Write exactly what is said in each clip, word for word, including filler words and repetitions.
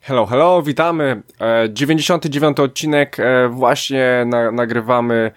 Hello, hello, witamy. E, dziewięćdziesiąty dziewiąty odcinek e, właśnie na, nagrywamy e,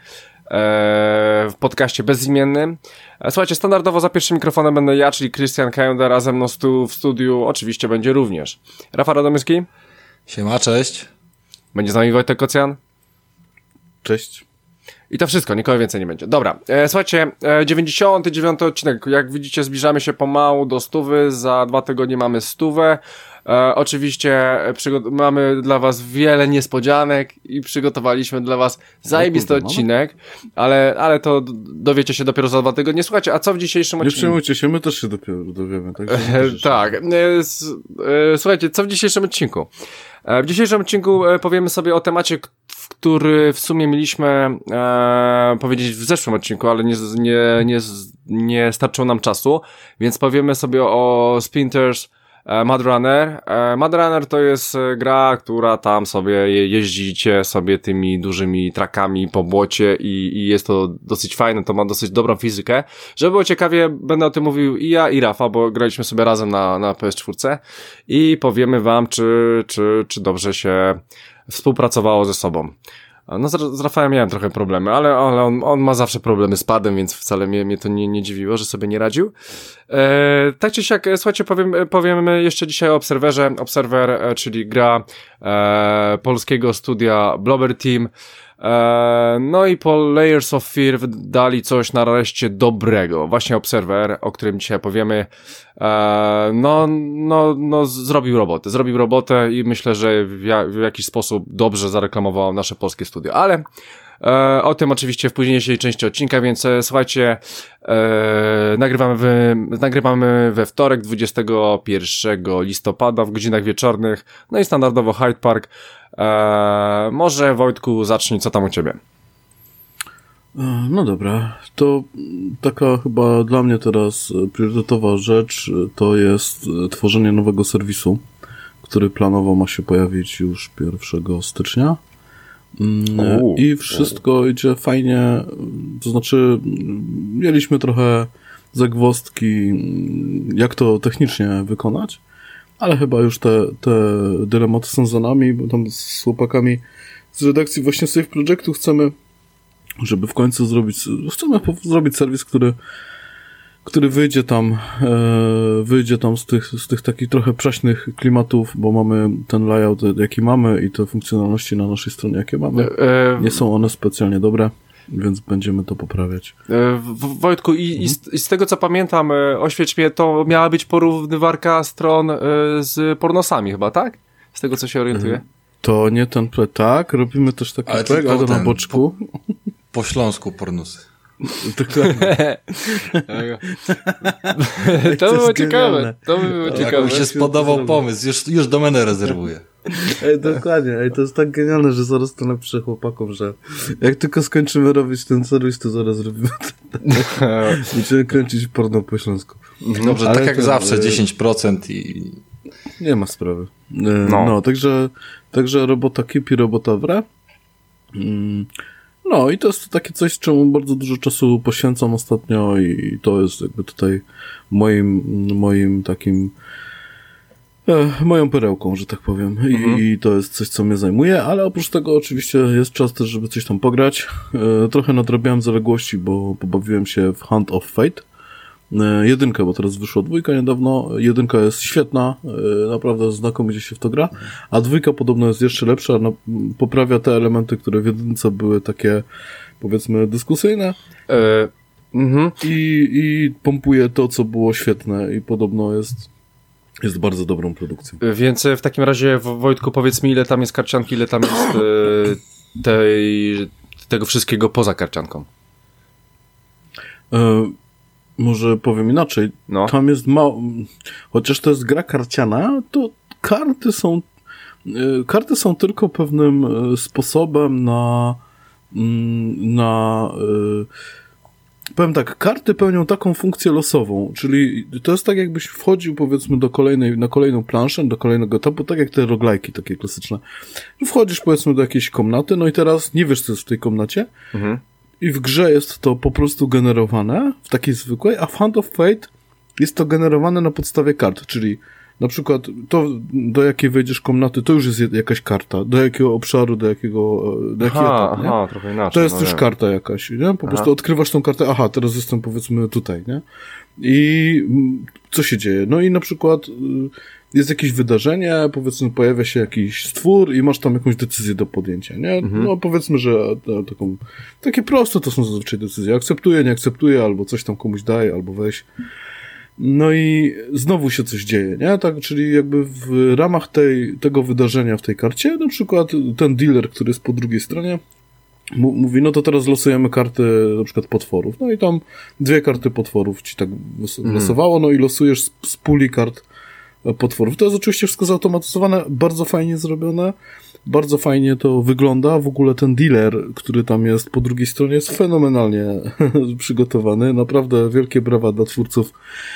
w podcaście bezimiennym. E, słuchajcie, standardowo za pierwszym mikrofonem będę ja, czyli Krystian Kajęda, a ze mną stu, w studiu oczywiście będzie również Rafał Radomyski. Siema, cześć. Będzie z nami Wojtek Kocjan. Cześć. I to wszystko, nikogo więcej nie będzie. Dobra, e, słuchajcie, e, dziewięćdziesiąty dziewiąty odcinek. Jak widzicie, zbliżamy się pomału do stówy. Za dwa tygodnie mamy stówę. E, oczywiście przygo- mamy dla was wiele niespodzianek i przygotowaliśmy dla was zajebisty odcinek, ale, ale to dowiecie się dopiero za dwa tygodnie. Słuchajcie, a co w dzisiejszym odcinku? Nie przejmujcie się, my też się dopiero dowiemy. Tak, e, tak. E, s- e, słuchajcie, co w dzisiejszym odcinku? E, w dzisiejszym odcinku e, powiemy sobie o temacie, k- który w sumie mieliśmy e, powiedzieć w zeszłym odcinku, ale nie, nie, nie, nie starczyło nam czasu, więc powiemy sobie o Splinters e, Mud Runner. E, Mud Runner to jest gra, która tam sobie je, jeździcie sobie tymi dużymi trakami po błocie i, i jest to dosyć fajne, to ma dosyć dobrą fizykę. Żeby było ciekawie, będę o tym mówił i ja, i Rafa, bo graliśmy sobie razem na, na P S cztery i powiemy wam, czy, czy, czy dobrze się współpracowało ze sobą. No z, z Rafałem miałem trochę problemy, ale, ale on, on ma zawsze problemy z padem, więc wcale mnie, mnie to nie, nie dziwiło, że sobie nie radził. E, tak czy siak, słuchajcie, powiem, powiem jeszcze dzisiaj o Observerze. Observer, e, czyli gra e, polskiego studia Blobber Team. E, no i po Layers of Fear dali coś nareszcie dobrego. Właśnie Observer, o którym dzisiaj powiemy, e, no, no, no zrobił robotę. Zrobił robotę i myślę, że w, ja, w jakiś sposób dobrze zareklamował nasze polskie studio. Ale e, o tym oczywiście w późniejszej części odcinka, więc e, słuchajcie, e, nagrywamy, w, nagrywamy we wtorek, dwudziestego pierwszego listopada w godzinach wieczornych. No i standardowo Hyde Park. Eee, może Wojtku zacznij, co tam u ciebie? No dobra, to taka chyba dla mnie teraz priorytetowa rzecz to jest tworzenie nowego serwisu, który planowo ma się pojawić już pierwszego stycznia. Uu, I wszystko uu. idzie fajnie, to znaczy mieliśmy trochę zagwozdki, jak to technicznie wykonać, ale chyba już te, te dylematy są za nami, bo tam z chłopakami z redakcji właśnie Safe Projectu chcemy, żeby w końcu zrobić, chcemy zrobić serwis, który, który wyjdzie tam, e, wyjdzie tam z tych, z tych takich trochę przaśnych klimatów, bo mamy ten layout, jaki mamy i te funkcjonalności na naszej stronie, jakie mamy. Nie są one specjalnie dobre, więc będziemy to poprawiać. W, Wojtku, i, mhm. i, z, i z tego co pamiętam, oświeć mnie, to miała być porównywarka stron z pornosami chyba, tak? Z tego co się orientuję. To nie ten projekt, tak, robimy też taki ale projekt, ale na boczku. Po, po śląsku pornosy. Dokładnie. To by było ciekawe. To by było ciekawe. Jak mi się spodobał pomysł, już, już domenę rezerwuję. Ej, dokładnie, ej, to jest tak genialne, że zaraz to napiszę chłopakom, że jak tylko skończymy robić ten serwis, to zaraz robimy będziemy kręcić porno po śląsku. Dobrze, ale tak jak to, zawsze, dziesięć procent i... Nie ma sprawy. No, no także, także robota kipi, robota wre. No i to jest takie coś, czemu bardzo dużo czasu poświęcam ostatnio i to jest jakby tutaj moim, moim takim e, moją perełką, że tak powiem. Mhm. I, I to jest coś, co mnie zajmuje, ale oprócz tego oczywiście jest czas też, żeby coś tam pograć. E, trochę nadrabiałem zaległości, bo pobawiłem się w Hand of Fate. E, jedynkę, bo teraz wyszła dwójka niedawno. Jedynka jest świetna, e, naprawdę znakomicie się w to gra, a dwójka podobno jest jeszcze lepsza, no, poprawia te elementy, które w jedynce były takie, powiedzmy, dyskusyjne. E, mhm. I, I pompuje to, co było świetne i podobno jest Jest bardzo dobrą produkcją. Więc w takim razie, Wojtku, powiedz mi, ile tam jest karcianki, ile tam jest e, tej, tego wszystkiego poza karcianką? E, może powiem inaczej. No. Tam jest mało... Chociaż to jest gra karciana, to karty są e, karty są tylko pewnym sposobem na na e, powiem tak, karty pełnią taką funkcję losową, czyli to jest tak, jakbyś wchodził, powiedzmy, do kolejnej, na kolejną planszę, do kolejnego etapu, tak jak te roguelike'i takie klasyczne. Wchodzisz, powiedzmy, do jakiejś komnaty, no i teraz nie wiesz, co jest w tej komnacie mhm. i w grze jest to po prostu generowane w takiej zwykłej, a w Hand of Fate jest to generowane na podstawie kart, czyli Na przykład to, do jakiej wejdziesz komnaty, to już jest jakaś karta. Do jakiego obszaru, do jakiego, do jakiego aha, etapu, nie? Aha, trochę inaczej. To jest no już wiem. karta jakaś, nie? Po Aha. prostu odkrywasz tą kartę, aha, teraz jestem powiedzmy tutaj, nie? I co się dzieje? No i na przykład jest jakieś wydarzenie, powiedzmy pojawia się jakiś stwór i masz tam jakąś decyzję do podjęcia, nie? Mhm. No powiedzmy, że to, taką, takie proste to są zazwyczaj decyzje. Akceptuję, nie akceptuję, albo coś tam komuś daję, albo weź. No i znowu się coś dzieje, nie? Tak, czyli jakby w ramach tej, tego wydarzenia w tej karcie, na przykład ten dealer, który jest po drugiej stronie, m- mówi, no to teraz losujemy karty na przykład potworów. No i tam dwie karty potworów ci tak wys- losowało, no i losujesz z, z puli kart potworów. To jest oczywiście wszystko zautomatyzowane, bardzo fajnie zrobione, bardzo fajnie to wygląda. W ogóle ten dealer, który tam jest po drugiej stronie, jest fenomenalnie przygotowany. Naprawdę wielkie brawa dla twórców,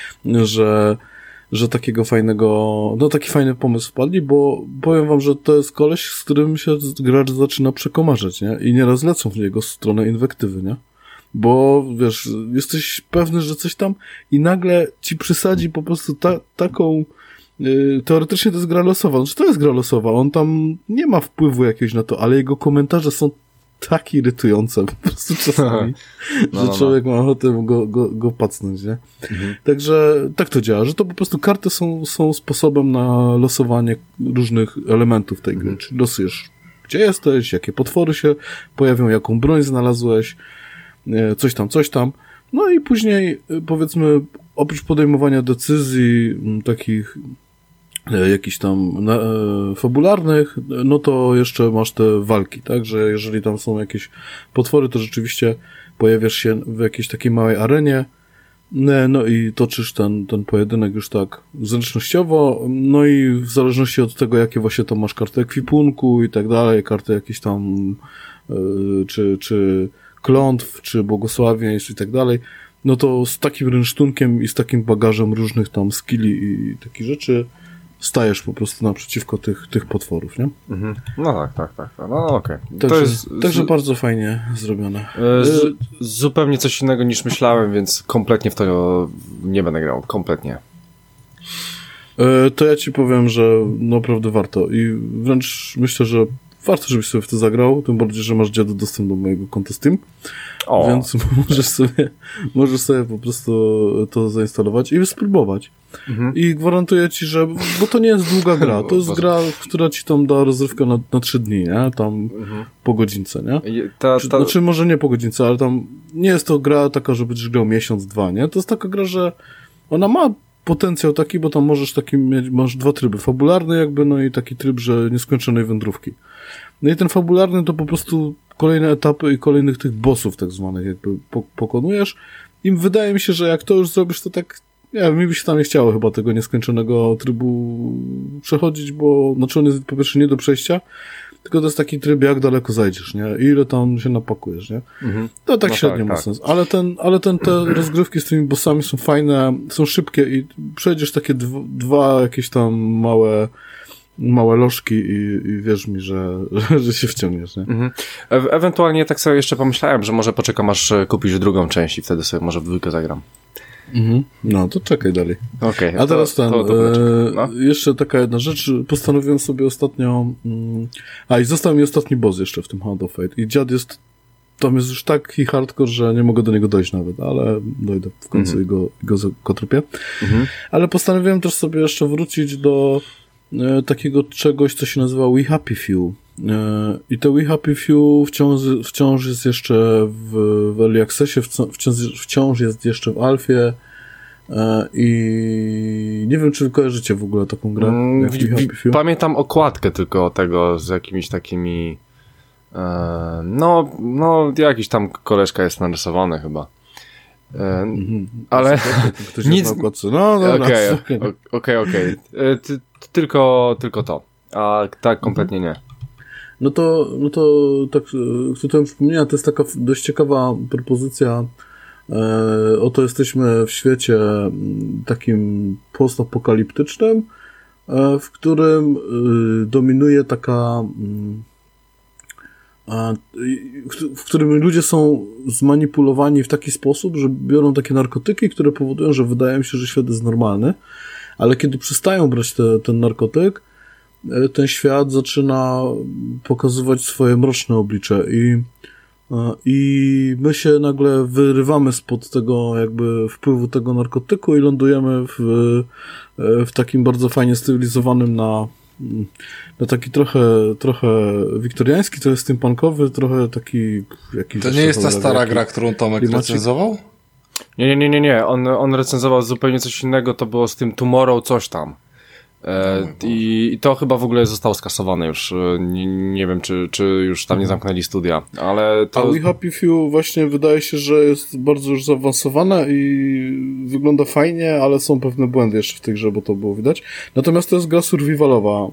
że, że takiego fajnego, no taki fajny pomysł wpadli, bo powiem wam, że to jest koleś, z którym się gracz zaczyna przekomarzać, nie? I nieraz lecą w jego stronę inwektywy, nie? Bo, wiesz, jesteś pewny, że coś tam i nagle ci przysadzi po prostu ta, taką yy, teoretycznie to jest gra losowa. Znaczy to jest gra losowa, on tam nie ma wpływu jakiegoś na to, ale jego komentarze są tak irytujące po prostu czasami, no, że no, człowiek ma ochotę go, go, go pacnąć, nie? Mhm. Także tak to działa, że to po prostu karty są, są sposobem na losowanie różnych elementów tej gry. Mhm. Czyli losujesz, gdzie jesteś, jakie potwory się pojawią, jaką broń znalazłeś, coś tam, coś tam. No i później, powiedzmy, oprócz podejmowania decyzji m, takich e, jakichś tam na, e, fabularnych, no to jeszcze masz te walki, tak? Że jeżeli tam są jakieś potwory, to rzeczywiście pojawiasz się w jakiejś takiej małej arenie, no i toczysz ten, ten pojedynek już tak zręcznościowo, no i w zależności od tego, jakie właśnie tam masz karty ekwipunku i tak dalej, karty jakieś tam e, czy, czy klątw, czy błogosławieństw i tak dalej, no to z takim rynsztunkiem i z takim bagażem różnych tam skilli i takich rzeczy stajesz po prostu naprzeciwko tych, tych potworów, nie? Mhm. No tak, tak, tak. No okej. Okay. Także, to jest także z... bardzo fajnie zrobione. Z, zupełnie coś innego niż myślałem, więc kompletnie w to nie będę grał. Kompletnie. To ja ci powiem, że naprawdę warto i wręcz myślę, że warto, żebyś sobie w to zagrał, tym bardziej, że masz dziadu dostęp do mojego konta Steam, o. Więc możesz sobie, możesz sobie po prostu to zainstalować i spróbować. Mhm. I gwarantuję ci, że, bo to nie jest długa gra, to jest gra, która ci tam da rozrywkę na, na trzy dni, nie? Tam mhm. po godzince, nie? Ta, ta... Znaczy może nie po godzince, ale tam nie jest to gra taka, że będziesz grał miesiąc, dwa, nie? To jest taka gra, że ona ma potencjał taki, bo tam możesz taki mieć, masz dwa tryby, fabularny jakby, no i taki tryb, że nieskończonej wędrówki. No i ten fabularny to po prostu kolejne etapy i kolejnych tych bossów tak zwanych jakby po, pokonujesz. I wydaje mi się, że jak to już zrobisz, to tak, nie wiem, mi by się tam nie chciało chyba tego nieskończonego trybu przechodzić, bo znaczy on jest po pierwsze nie do przejścia, tylko to jest taki tryb, jak daleko zajdziesz, nie? I ile tam się napakujesz, nie? Mhm. To tak no średnio tak, ma tak. sens. Ale ten, ale ten, te rozgrywki z tymi bossami są fajne, są szybkie i przejdziesz takie dwa, dwa jakieś tam małe małe lożki i, i wierz mi, że, że, że się wciągniesz, nie? Mhm. E- ewentualnie tak sobie jeszcze pomyślałem, że może poczekam, aż kupisz drugą część i wtedy sobie może w dwójkę zagram. Mhm. No, to czekaj dalej. Okay, a teraz to, ten, to, to e, no. jeszcze taka jedna rzecz, postanowiłem sobie ostatnio, mm, a i został mi ostatni boss jeszcze w tym Hand of Fate i dziad jest, tam jest już taki hardcore, że nie mogę do niego dojść nawet, ale dojdę w końcu mhm. i go, i go zakotrupię. Mhm. Ale postanowiłem też sobie jeszcze wrócić do e, takiego czegoś, co się nazywa We Happy Few. E, I to We Happy Few wciąż, wciąż jest jeszcze w, w Early Accessie, wciąż, wciąż jest jeszcze w Alfie e, i nie wiem, czy kojarzycie w ogóle taką grę. Mm, w, w, pamiętam okładkę tylko tego z jakimiś takimi e, no, no jakiś tam koleżka jest narysowany chyba. Mm-hmm. Ale ktoś nic... jest na okładce. No, no, okej, okej, okej. Tylko, tylko to. A tak kompletnie nie. No to, no to tak, tytułem przypomnienia, to jest taka dość ciekawa propozycja. E, oto jesteśmy w świecie takim postapokaliptycznym, e, w którym e, dominuje taka e, w którym ludzie są zmanipulowani w taki sposób, że biorą takie narkotyki, które powodują, że wydaje mi się, że świat jest normalny, ale kiedy przestają brać te, ten narkotyk, ten świat zaczyna pokazywać swoje mroczne oblicze i, i my się nagle wyrywamy spod tego jakby wpływu tego narkotyku i lądujemy w, w takim bardzo fajnie stylizowanym na, na taki trochę, trochę wiktoriański, trochę steampunkowy, trochę taki jakiś... To nie jest ta stara gra, którą Tomek recenzował? Nie, nie, nie, nie, nie. On, on recenzował zupełnie coś innego, to było z tym Tomorrow coś tam. E, i, I to chyba w ogóle zostało skasowane już. Nie, nie wiem, czy, czy już tam nie zamknęli studia, ale to... A We Happy Few właśnie wydaje się, że jest bardzo już zaawansowane i wygląda fajnie, ale są pewne błędy jeszcze w tej grze, bo to było widać. Natomiast to jest gra survivalowa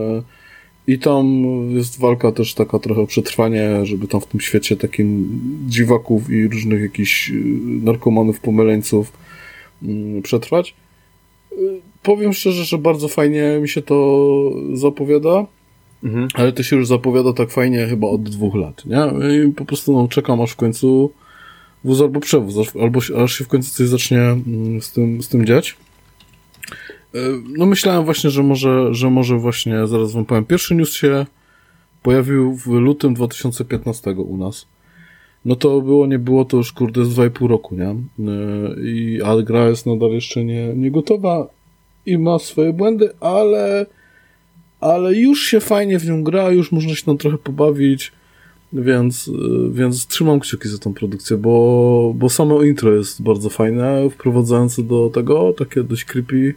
i tam jest walka też taka trochę o przetrwanie, żeby tam w tym świecie takim dziwaków i różnych jakichś narkomanów, pomyleńców przetrwać. Powiem szczerze, że bardzo fajnie mi się to zapowiada, mhm. ale to się już zapowiada tak fajnie chyba od dwóch lat, nie? I po prostu no, czekam aż w końcu wóz albo przewóz, albo aż się w końcu coś zacznie z tym, z tym dziać. No myślałem właśnie, że może, że może właśnie, zaraz wam powiem, pierwszy news się pojawił w lutym dwa tysiące piętnastego u nas. No to było, nie było, to już kurde z dwa i pół roku, nie? I, ale gra jest nadal jeszcze nie, nie gotowa i ma swoje błędy, ale ale już się fajnie w nią gra, już można się tam trochę pobawić, więc, więc trzymam kciuki za tą produkcję, bo, bo samo intro jest bardzo fajne, wprowadzające do tego, takie dość creepy,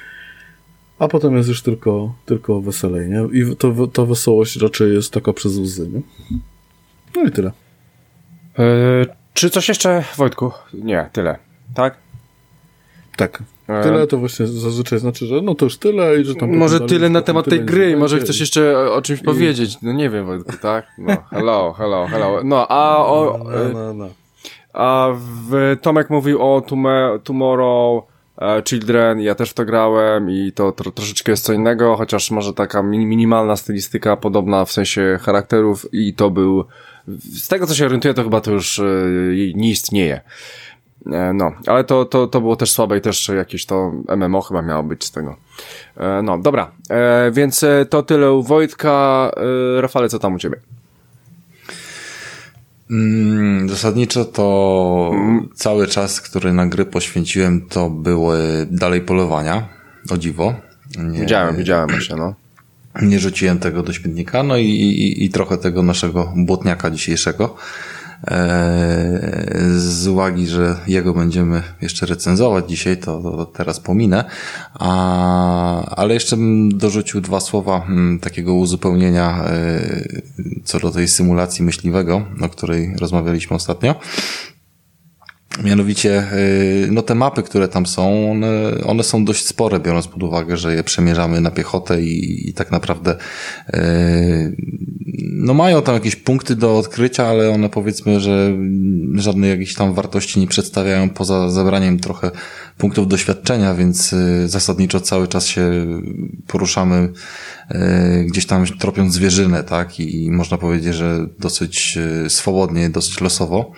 a potem jest już tylko, tylko weselej, nie? I to, ta wesołość raczej jest taka przez łzy, nie? No i tyle. Yy, czy coś jeszcze, Wojtku? Nie, tyle. Tak? Tak. Tyle to właśnie zazwyczaj znaczy, że no to już tyle i że tam... Może tyle na temat tej gry, może chcesz jeszcze o, o czymś I... powiedzieć. No nie wiem, Wojtku, tak? No, hello, hello, hello. No, a o... No, no, no. A w, Tomek mówił o tume, Tomorrow uh, Children, ja też w to grałem i to tro, troszeczkę jest co innego, chociaż może taka min, minimalna stylistyka, podobna w sensie charakterów i to był... Z tego, co się orientuję, to chyba to już yy, nie istnieje. E, no, ale to, to, to było też słabe i też jakieś to M M O chyba miało być z tego. E, no, dobra. E, więc to tyle u Wojtka. E, Rafale, co tam u ciebie? Mm, zasadniczo to mm. cały czas, który na gry poświęciłem, to były dalej polowania. O dziwo. Nie, widziałem, widziałem właśnie, no. Nie rzuciłem tego do śmietnika, no i, i, i trochę tego naszego błotniaka dzisiejszego. Eee, z uwagi, że jego będziemy jeszcze recenzować dzisiaj, to, to teraz pominę. A, ale jeszcze bym dorzucił dwa słowa m, takiego uzupełnienia e, co do tej symulacji myśliwego, o której rozmawialiśmy ostatnio. Mianowicie, no te mapy, które tam są, one, one są dość spore, biorąc pod uwagę, że je przemierzamy na piechotę i, i tak naprawdę no mają tam jakieś punkty do odkrycia, ale one powiedzmy, że żadnej jakiejś tam wartości nie przedstawiają poza zabraniem trochę punktów doświadczenia, więc zasadniczo cały czas się poruszamy gdzieś tam tropiąc zwierzynę, tak? I, i można powiedzieć, że dosyć swobodnie, dosyć losowo.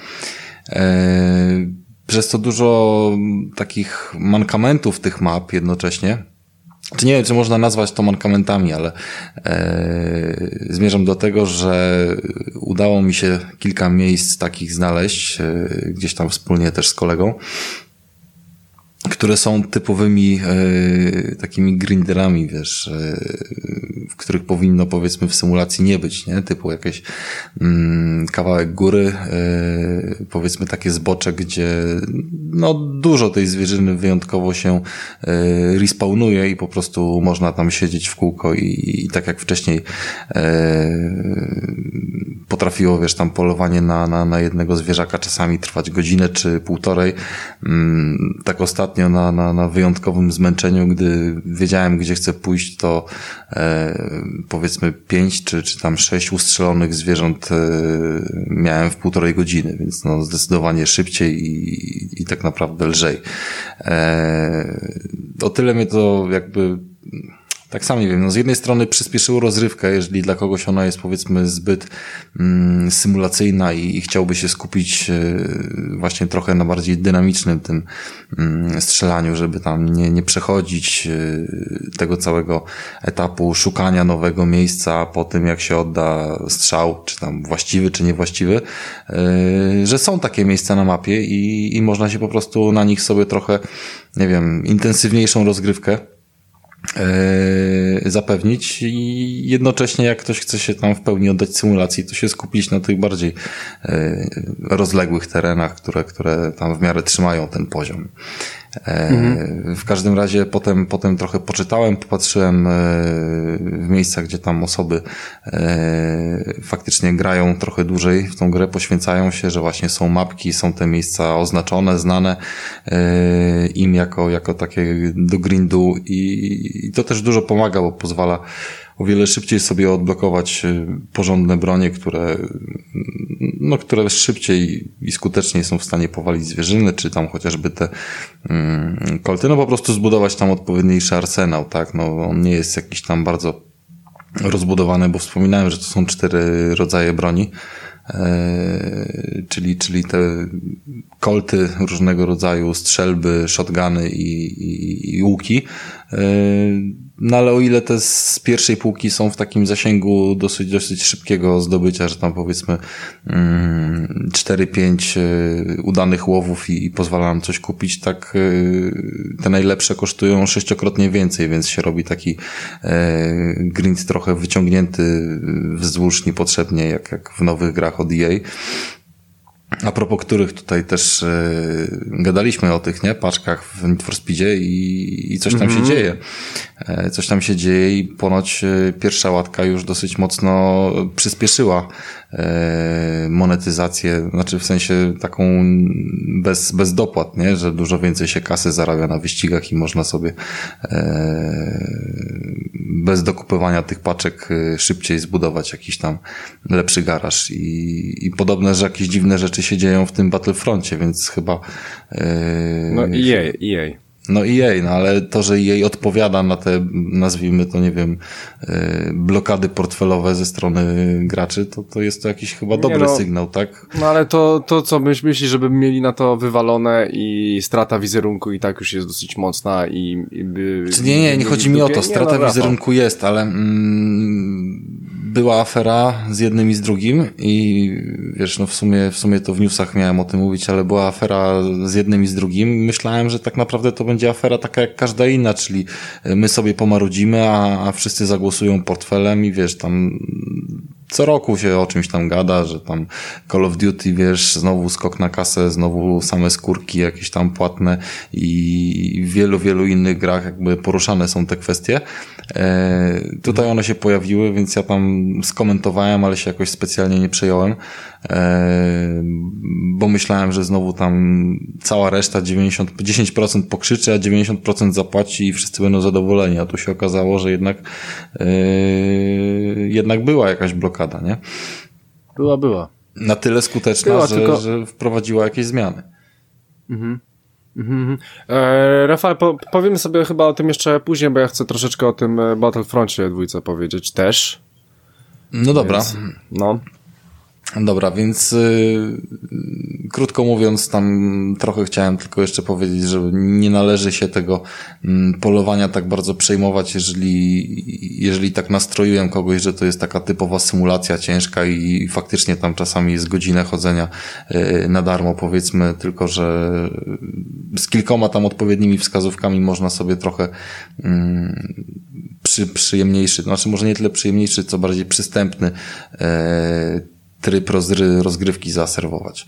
Przez to dużo takich mankamentów tych map jednocześnie. Czy nie wiem, czy można nazwać to mankamentami, ale e, zmierzam do tego, że udało mi się kilka miejsc takich znaleźć, e, gdzieś tam wspólnie też z kolegą, które są typowymi e, takimi grinderami, wiesz, e, w których powinno powiedzmy w symulacji nie być, nie? Typu jakieś mm, kawałek góry, e, powiedzmy takie zbocze, gdzie no dużo tej zwierzyny wyjątkowo się e, respawnuje i po prostu można tam siedzieć w kółko i, i tak jak wcześniej e, potrafiło, wiesz, tam polowanie na, na, na jednego zwierzaka czasami trwać godzinę czy półtorej, mm, tak ostatnio Na, na, na wyjątkowym zmęczeniu, gdy wiedziałem, gdzie chcę pójść, to e, powiedzmy pięć czy, czy tam sześć ustrzelonych zwierząt e, miałem w półtorej godziny, więc no zdecydowanie szybciej i, i tak naprawdę lżej. E, o tyle mnie to jakby Tak sam nie wiem, no z jednej strony przyspieszyło rozrywkę, jeżeli dla kogoś ona jest powiedzmy zbyt mm, symulacyjna i, i chciałby się skupić y, właśnie trochę na bardziej dynamicznym tym y, strzelaniu, żeby tam nie, nie przechodzić y, tego całego etapu szukania nowego miejsca po tym, jak się odda strzał, czy tam właściwy, czy niewłaściwy, y, że są takie miejsca na mapie i, i można się po prostu na nich sobie trochę, nie wiem, intensywniejszą rozgrywkę Yy, zapewnić i jednocześnie jak ktoś chce się tam w pełni oddać symulacji, to się skupić na tych bardziej yy, rozległych terenach, które, które tam w miarę trzymają ten poziom. Mhm. W każdym razie potem, potem trochę poczytałem, popatrzyłem w miejscach, gdzie tam osoby faktycznie grają trochę dłużej w tą grę, poświęcają się, że właśnie są mapki, są te miejsca oznaczone, znane im jako, jako takie do grindu i to też dużo pomaga, bo pozwala o wiele szybciej sobie odblokować porządne bronie, które, no, które szybciej i skuteczniej są w stanie powalić zwierzyny, czy tam chociażby te mm, kolty, no po prostu zbudować tam odpowiedniejszy arsenał, tak, no on nie jest jakiś tam bardzo rozbudowany, bo wspominałem, że to są cztery rodzaje broni, czyli, czyli te kolty różnego rodzaju, strzelby, shotguny i, i, i łuki. No ale o ile te z pierwszej półki są w takim zasięgu dosyć, dosyć szybkiego zdobycia, że tam powiedzmy cztery pięć udanych łowów i, i pozwala nam coś kupić, tak te najlepsze kosztują sześciokrotnie więcej, więc się robi taki grind trochę wyciągnięty wzdłuż niepotrzebnie, jak, jak w nowych grach od E A. A propos których tutaj też yy, gadaliśmy o tych, nie, paczkach w Need for Speedzie i, i coś tam mm-hmm. się dzieje. E, coś tam się dzieje i ponoć yy, pierwsza łatka już dosyć mocno przyspieszyła e, monetyzację, znaczy w sensie taką bez, bez dopłat, nie, że dużo więcej się kasy zarabia na wyścigach i można sobie e, bez dokupywania tych paczek szybciej zbudować jakiś tam lepszy garaż i, i podobne, że jakieś dziwne rzeczy się dzieją w tym Battlefroncie, więc chyba yy, no E A, E A. No E A, no ale to, że E A odpowiada na te, nazwijmy to, nie wiem, yy, blokady portfelowe ze strony graczy, to, to jest to jakiś chyba dobry no, sygnał, tak? No ale to, to co myśl, myślisz, żeby mieli na to wywalone i strata wizerunku i tak już jest dosyć mocna i... i by, Czy nie, nie, nie chodzi mi o to, strata nie, no, wizerunku jest, ale mm, była afera z jednym i z drugim i wiesz, no w sumie, w sumie to w newsach miałem o tym mówić, ale była afera z jednym i z drugim. Myślałem, że tak naprawdę to będzie afera taka jak każda inna, czyli my sobie pomarudzimy, a, a wszyscy zagłosują portfelem i wiesz, tam co roku się o czymś tam gada, że tam Call of Duty, wiesz, znowu skok na kasę, znowu same skórki jakieś tam płatne i w wielu, wielu innych grach jakby poruszane są te kwestie. E, tutaj one się pojawiły, więc ja tam skomentowałem, ale się jakoś specjalnie nie przejąłem, e, bo myślałem, że znowu tam cała reszta dziewięćdziesiąt, dziesięć procent pokrzyczy, a dziewięćdziesiąt procent zapłaci i wszyscy będą zadowoleni, a tu się okazało, że jednak e, jednak była jakaś blokada, nie? Była, była. Na tyle skuteczna, była, że, tylko... że wprowadziła jakieś zmiany. Mhm. Mhm. E, Rafał, po, powiemy sobie chyba o tym jeszcze później, bo ja chcę troszeczkę o tym Battlefroncie dwójce powiedzieć też. No dobra. Więc, no. Dobra, więc yy, krótko mówiąc, tam trochę chciałem tylko jeszcze powiedzieć, że nie należy się tego mm, polowania tak bardzo przejmować, jeżeli, jeżeli tak nastrojuję kogoś, że to jest taka typowa symulacja ciężka i faktycznie tam czasami jest godzinę chodzenia yy, na darmo, powiedzmy, tylko że z kilkoma tam odpowiednimi wskazówkami można sobie trochę yy, przy, przyjemniejszy, znaczy może nie tyle przyjemniejszy, co bardziej przystępny yy, tryb rozgrywki zaserwować.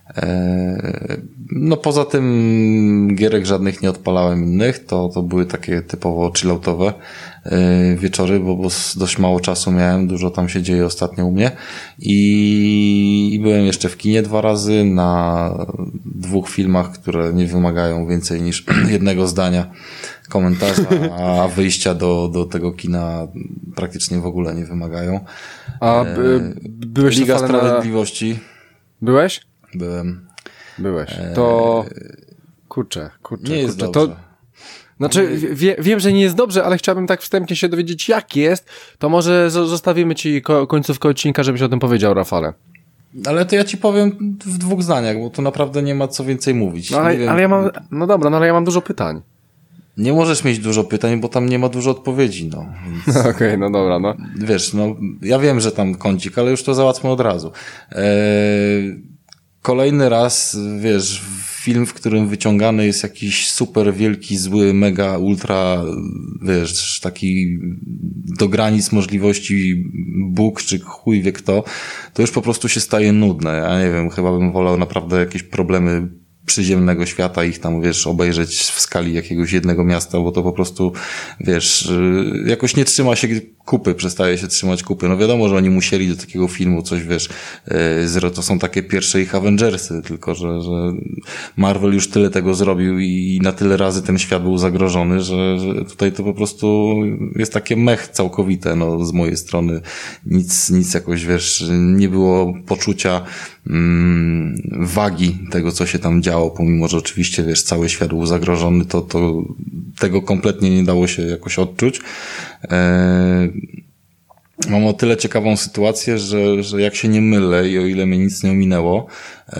No poza tym gierek żadnych nie odpalałem innych, to, to były takie typowo chilloutowe wieczory, bo, bo dość mało czasu miałem, dużo tam się dzieje ostatnio u mnie i, i byłem jeszcze w kinie dwa razy na dwóch filmach, które nie wymagają więcej niż jednego zdania komentarza, a wyjścia do, do tego kina praktycznie w ogóle nie wymagają. A by, byłeś Liga Sprawiedliwości. Na... Byłeś? Byłem. Byłeś. To kurczę, kurczę. Nie jest kurczę. dobrze. To, Znaczy, wie, wiem, że nie jest dobrze, ale chciałbym tak wstępnie się dowiedzieć, jak jest, to może zostawimy ci ko- końcówkę odcinka, żebyś o tym powiedział, Rafale. Ale to ja ci powiem w dwóch zdaniach, bo tu naprawdę nie ma co więcej mówić. No ale, ale ja mam, no dobra, no ale ja mam dużo pytań. Nie możesz mieć dużo pytań, bo tam nie ma dużo odpowiedzi, no. Więc... Okej, okay, no dobra, no. Wiesz, no, ja wiem, że tam kącik, ale już to załatwmy od razu. Eee, kolejny raz, wiesz, film, w którym wyciągany jest jakiś super wielki, zły, mega, ultra, wiesz, taki do granic możliwości Bóg, czy chuj wie kto, to już po prostu się staje nudne. Ja nie wiem, chyba bym wolał naprawdę jakieś problemy przyziemnego świata, ich tam, wiesz, obejrzeć w skali jakiegoś jednego miasta, bo to po prostu, wiesz, jakoś nie trzyma się kupy, przestaje się trzymać kupy. No wiadomo, że oni musieli do takiego filmu coś, wiesz, zero, to są takie pierwsze ich Avengersy, tylko że, że Marvel już tyle tego zrobił i na tyle razy ten świat był zagrożony, że, że tutaj to po prostu jest takie mech całkowite, no z mojej strony nic, nic jakoś, wiesz, nie było poczucia mm, wagi tego, co się tam działo, pomimo, że oczywiście, wiesz, cały świat był zagrożony, to, to tego kompletnie nie dało się jakoś odczuć. Eee, mam o tyle ciekawą sytuację, że, że jak się nie mylę i o ile mnie nic nie ominęło, eee,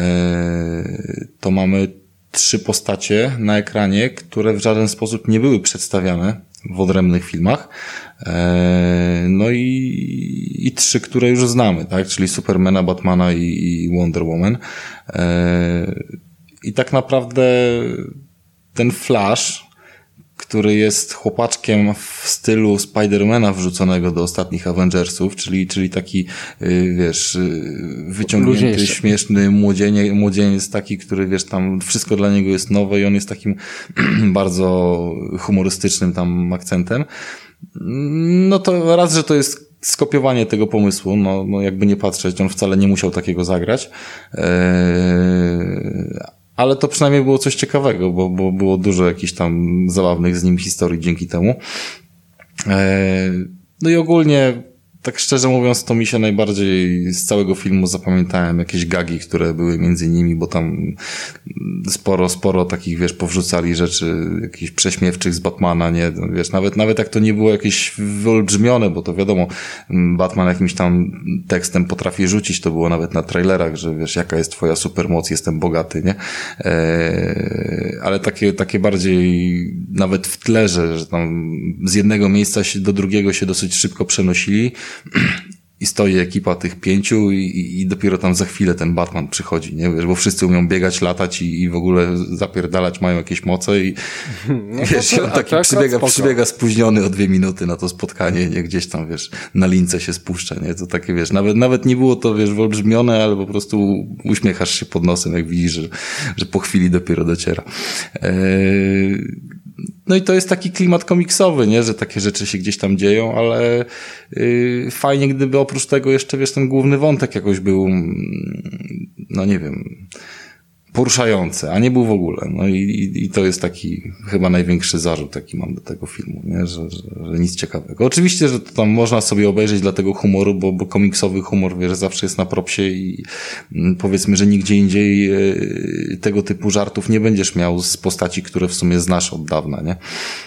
to mamy trzy postacie na ekranie, które w żaden sposób nie były przedstawiane w odrębnych filmach. Eee, no i, i trzy, które już znamy, tak? Czyli Supermana, Batmana i, i Wonder Woman. Eee, I tak naprawdę ten Flash, który jest chłopaczkiem w stylu Spidermana wrzuconego do ostatnich Avengersów, czyli, czyli taki, wiesz, wyciągnięty, Luźniejszy. śmieszny młodzieniec, młodzieniec taki, który, wiesz, tam wszystko dla niego jest nowe i on jest takim bardzo humorystycznym tam akcentem. No to raz, że to jest skopiowanie tego pomysłu, no, no jakby nie patrzeć, on wcale nie musiał takiego zagrać. Eee, ale to przynajmniej było coś ciekawego, bo, bo było dużo jakichś tam zabawnych z nim historii dzięki temu. Eee, no i ogólnie, tak szczerze mówiąc, to mi się najbardziej z całego filmu zapamiętałem jakieś gagi, które były między nimi, bo tam sporo, sporo takich, wiesz, powrzucali rzeczy jakichś prześmiewczych z Batmana, nie, wiesz, nawet, nawet jak to nie było jakieś wyolbrzymione, bo to wiadomo, Batman jakimś tam tekstem potrafi rzucić, to było nawet na trailerach, że wiesz, jaka jest twoja supermoc, jestem bogaty, nie, eee, ale takie, takie bardziej nawet w tle, że, że tam z jednego miejsca się do drugiego się dosyć szybko przenosili, i stoi ekipa tych pięciu i, i dopiero tam za chwilę ten Batman przychodzi, nie? Wiesz, bo wszyscy umią biegać, latać i, i w ogóle zapierdalać, mają jakieś moce i no wiesz, to, to, on taki przybiega, przybiega spóźniony o dwie minuty na to spotkanie, nie? Gdzieś tam, wiesz, na lince się spuszcza, nie? To takie, wiesz, nawet, nawet nie było to, wiesz, wyolbrzymione, ale po prostu uśmiechasz się pod nosem, jak widzisz, że, że po chwili dopiero dociera. Eee... No i to jest taki klimat komiksowy, nie, że takie rzeczy się gdzieś tam dzieją, ale yy, fajnie, gdyby oprócz tego jeszcze, wiesz, ten główny wątek jakoś był, no nie wiem, poruszający, a nie był w ogóle. No i, i, i to jest taki chyba największy zarzut, jaki mam do tego filmu, nie, że, że, że nic ciekawego. Oczywiście, że to tam można sobie obejrzeć dla tego humoru, bo, bo komiksowy humor, wiesz, zawsze jest na propsie i mm, powiedzmy, że nigdzie indziej yy, tego typu żartów nie będziesz miał z postaci, które w sumie znasz od dawna, nie?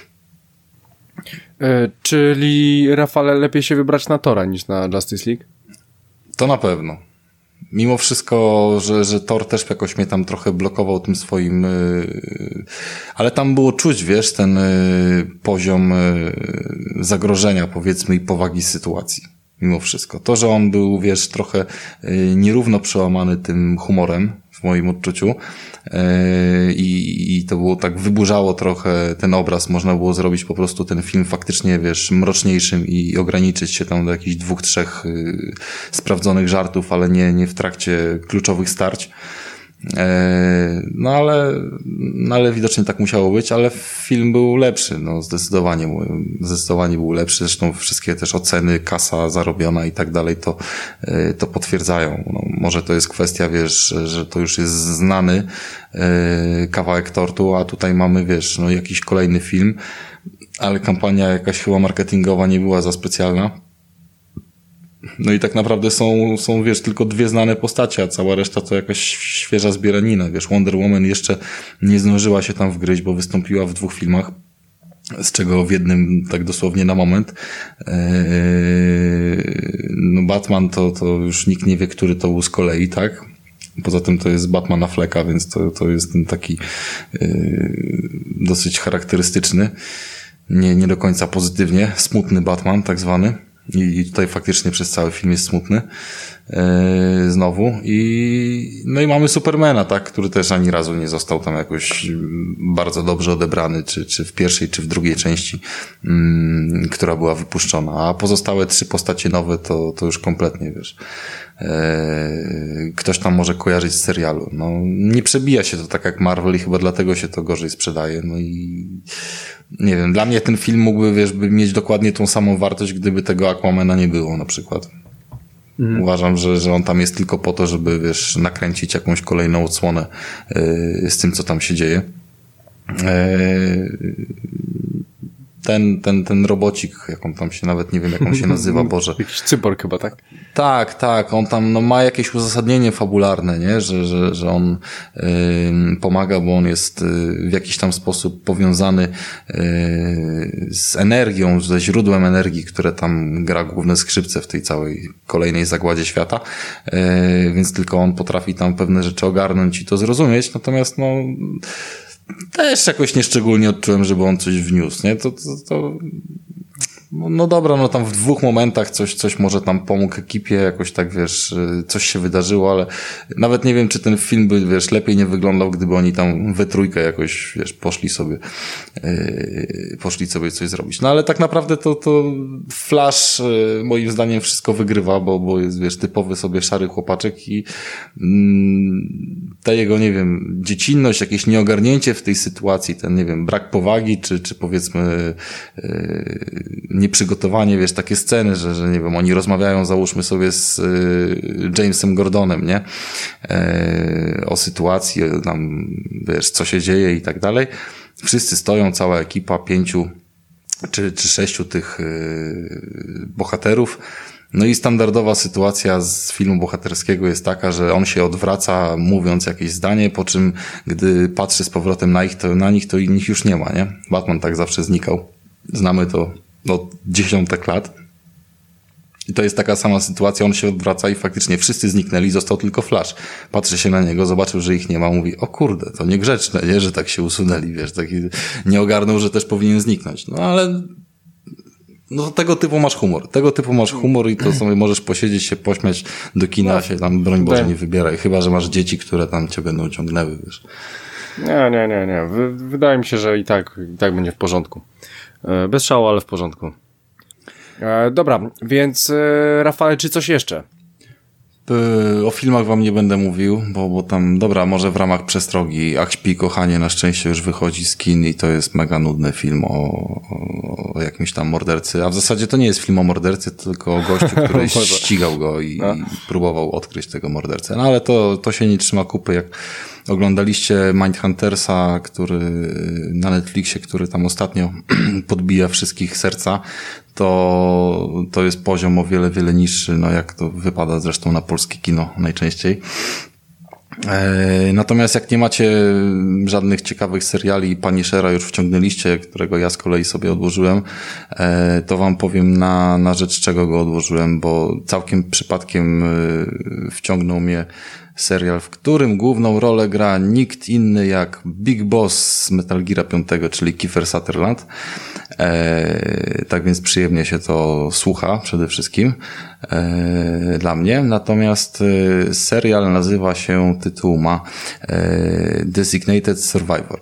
Yy, czyli, Rafale, lepiej się wybrać na Tora niż na Justice League? To na pewno. Mimo wszystko, że, że Thor też jakoś mnie tam trochę blokował tym swoim, yy, ale tam było czuć, wiesz, ten yy, poziom yy, zagrożenia, powiedzmy, i powagi sytuacji. Mimo wszystko. To, że on był, wiesz, trochę yy, nierówno przełamany tym humorem, w moim odczuciu, yy, i, i to było tak, wyburzało trochę ten obraz, można było zrobić po prostu ten film faktycznie, wiesz, mroczniejszym i ograniczyć się tam do jakichś dwóch, trzech yy, sprawdzonych żartów, ale nie, nie w trakcie kluczowych starć. No ale, no ale widocznie tak musiało być, ale film był lepszy, no zdecydowanie, zdecydowanie był lepszy, zresztą wszystkie też oceny, kasa zarobiona i tak dalej to, to potwierdzają. No, może to jest kwestia, wiesz, że to już jest znany kawałek tortu, a tutaj mamy, wiesz, no jakiś kolejny film, ale kampania jakaś chyba marketingowa nie była za specjalna. No i tak naprawdę są, są, wiesz, tylko dwie znane postacie, a cała reszta to jakaś świeża zbieranina, wiesz, Wonder Woman jeszcze nie zdążyła się tam wgryźć, bo wystąpiła w dwóch filmach, z czego w jednym tak dosłownie na moment. Eee, no Batman to, to już nikt nie wie, który to był z kolei, tak? Poza tym to jest Batman Afflecka, więc to, to jest ten taki yy, dosyć charakterystyczny, nie, nie do końca pozytywnie, smutny Batman tak zwany. I, i tutaj faktycznie przez cały film jest smutny yy, znowu. I no i mamy Supermana, tak, który też ani razu nie został tam jakoś bardzo dobrze odebrany, czy, czy w pierwszej, czy w drugiej części, yy, która była wypuszczona. A pozostałe trzy postacie nowe to, to już kompletnie, wiesz, ktoś tam może kojarzyć z serialu. No, nie przebija się to tak jak Marvel i chyba dlatego się to gorzej sprzedaje. No i nie wiem, dla mnie ten film mógłby, wiesz, by mieć dokładnie tą samą wartość, gdyby tego Aquamana nie było na przykład. Mhm. Uważam, że, że on tam jest tylko po to, żeby, wiesz, nakręcić jakąś kolejną odsłonę yy, z tym, co tam się dzieje. Yy, Ten, ten, ten robocik, jak on tam się, nawet nie wiem, jak on się nazywa, Boże. Jakiś cyborg chyba, tak? Tak, tak, on tam, no, ma jakieś uzasadnienie fabularne, nie, że, że, że on y, pomaga, bo on jest y, w jakiś tam sposób powiązany y, z energią, ze źródłem energii, które tam gra główne skrzypce w tej całej kolejnej zagładzie świata, y, więc tylko on potrafi tam pewne rzeczy ogarnąć i to zrozumieć, natomiast no też jakoś nieszczególnie odczułem, żeby on coś wniósł, nie? To, to, to no dobra, no tam w dwóch momentach coś, coś może tam pomógł ekipie, jakoś tak, wiesz, coś się wydarzyło, ale nawet nie wiem, czy ten film by, wiesz, lepiej nie wyglądał, gdyby oni tam we trójkę jakoś, wiesz, poszli sobie, yy, poszli sobie coś zrobić. No ale tak naprawdę to, to Flash, yy, moim zdaniem wszystko wygrywa, bo, bo jest, wiesz, typowy sobie szary chłopaczek i yy, ta jego, nie wiem, dziecinność, jakieś nieogarnięcie w tej sytuacji, ten, nie wiem, brak powagi, czy, czy powiedzmy yy, nieprzygotowanie, wiesz, takie sceny, że, że nie wiem, oni rozmawiają, załóżmy sobie z y, Jamesem Gordonem, nie? E, o sytuacji, tam, wiesz, co się dzieje i tak dalej. Wszyscy stoją, cała ekipa, pięciu czy, czy sześciu tych y, bohaterów. No i standardowa sytuacja z filmu bohaterskiego jest taka, że on się odwraca, mówiąc jakieś zdanie, po czym gdy patrzy z powrotem na, ich, to, na nich, to ich już nie ma, nie? Batman tak zawsze znikał. Znamy to od dziesiątek lat. I to jest taka sama sytuacja, on się odwraca i faktycznie wszyscy zniknęli, został tylko Flash. Patrzy się na niego, zobaczył, że ich nie ma, mówi, o kurde, to niegrzeczne, nie, że tak się usunęli, wiesz, taki nie ogarnął, że też powinien zniknąć. No ale no tego typu masz humor, tego typu masz humor i to sobie możesz posiedzieć się, pośmiać do kina, no, się tam, broń Boże, nie wybieraj, chyba że masz dzieci, które tam cię będą ciągnęły, wiesz. Nie, nie, nie, nie. Wydaje mi się, że i tak, i tak będzie w porządku. Bez szału, ale w porządku. E, dobra, więc e, Rafale, czy coś jeszcze? E, o filmach wam nie będę mówił, bo, bo tam, dobra, może w ramach przestrogi Ach śpi kochanie na szczęście już wychodzi z kin i to jest mega nudny film o, o, o jakimś tam mordercy, a w zasadzie to nie jest film o mordercy, tylko o gościu, który ścigał go i, i próbował odkryć tego mordercę. No ale to, to się nie trzyma kupy, jak oglądaliście Mindhuntersa, który na Netflixie, który tam ostatnio podbija wszystkich serca, to to jest poziom o wiele, wiele niższy, no jak to wypada zresztą na polskie kino najczęściej. E, natomiast jak nie macie żadnych ciekawych seriali, Punishera już wciągnęliście, którego ja z kolei sobie odłożyłem, e, to wam powiem na, na rzecz czego go odłożyłem, bo całkiem przypadkiem e, wciągnął mnie serial, w którym główną rolę gra nikt inny jak Big Boss z Metal Geara pięć, czyli Kiefer Sutherland. E, tak więc przyjemnie się to słucha przede wszystkim e, dla mnie. Natomiast e, serial nazywa się, tytuł ma e, Designated Survivor.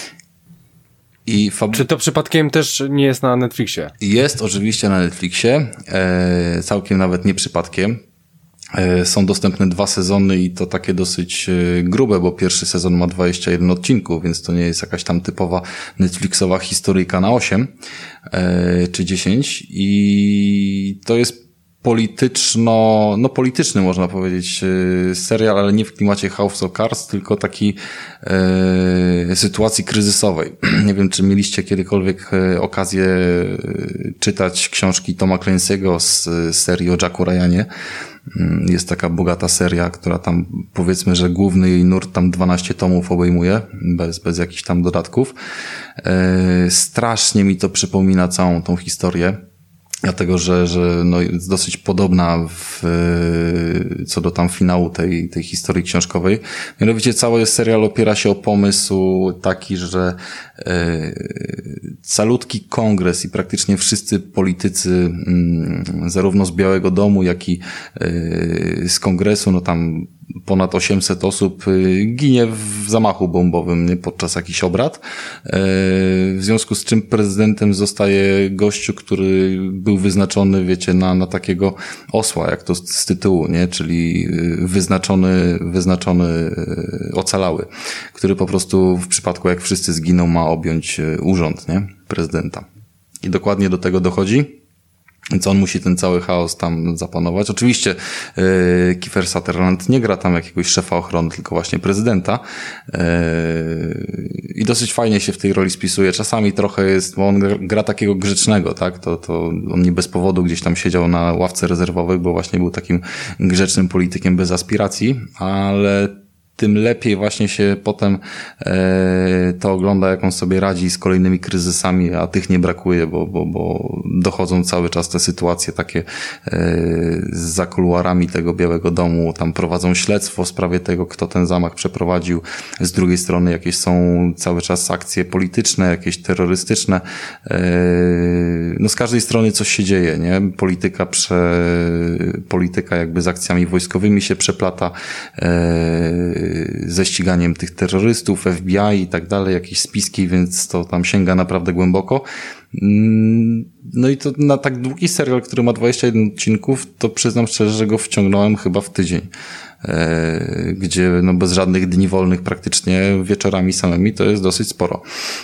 I fab... Czy to przypadkiem też nie jest na Netflixie? Jest oczywiście na Netflixie, e, całkiem nawet nie przypadkiem. Są dostępne dwa sezony i to takie dosyć grube, bo pierwszy sezon ma dwadzieścia jeden odcinków, więc to nie jest jakaś tam typowa Netflixowa historyjka na osiem czy dziesięć i to jest polityczno, no polityczny można powiedzieć serial, ale nie w klimacie House of Cards, tylko taki e, sytuacji kryzysowej. Nie wiem, czy mieliście kiedykolwiek okazję czytać książki Toma Clancy'ego z serii o Jacku Ryanie. Jest taka bogata seria, która tam powiedzmy, że główny nurt tam dwanaście tomów obejmuje, bez, bez jakichś tam dodatków. E, strasznie mi to przypomina całą tą historię. Dlatego, że, że no jest dosyć podobna w, co do tam finału tej, tej historii książkowej. Mianowicie cały serial opiera się o pomysł taki, że e, calutki kongres i praktycznie wszyscy politycy m, zarówno z Białego Domu, jak i e, z kongresu, no tam ponad osiemset osób ginie w zamachu bombowym, nie, podczas jakichś obrad. W związku z czym prezydentem zostaje gościu, który był wyznaczony, wiecie, na, na takiego osła, jak to z, z tytułu, nie, czyli wyznaczony, wyznaczony ocalały, który po prostu w przypadku jak wszyscy zginą ma objąć urząd, nie, prezydenta. I dokładnie do tego dochodzi. Więc on musi ten cały chaos tam zapanować. Oczywiście yy, Kiefer Sutherland nie gra tam jakiegoś szefa ochrony, tylko właśnie prezydenta. Yy, I dosyć fajnie się w tej roli spisuje. Czasami trochę jest, bo on gra, gra takiego grzecznego, tak? To, to on nie bez powodu gdzieś tam siedział na ławce rezerwowych, bo właśnie był takim grzecznym politykiem bez aspiracji, ale tym lepiej właśnie się potem e, to ogląda, jak on sobie radzi z kolejnymi kryzysami, a tych nie brakuje, bo, bo, bo dochodzą cały czas te sytuacje takie e, za kuluarami tego Białego Domu, tam prowadzą śledztwo w sprawie tego, kto ten zamach przeprowadził. Z drugiej strony jakieś są cały czas akcje polityczne, jakieś terrorystyczne. E, no z każdej strony coś się dzieje, nie? Polityka prze, polityka jakby z akcjami wojskowymi się przeplata, e, ze ściganiem tych terrorystów, F B I i tak dalej, jakieś spiski, więc to tam sięga naprawdę głęboko. No i to na tak długi serial, który ma dwadzieścia jeden odcinków, to przyznam szczerze, że go wciągnąłem chyba w tydzień. Gdzie no bez żadnych dni wolnych praktycznie wieczorami samymi to jest dosyć sporo.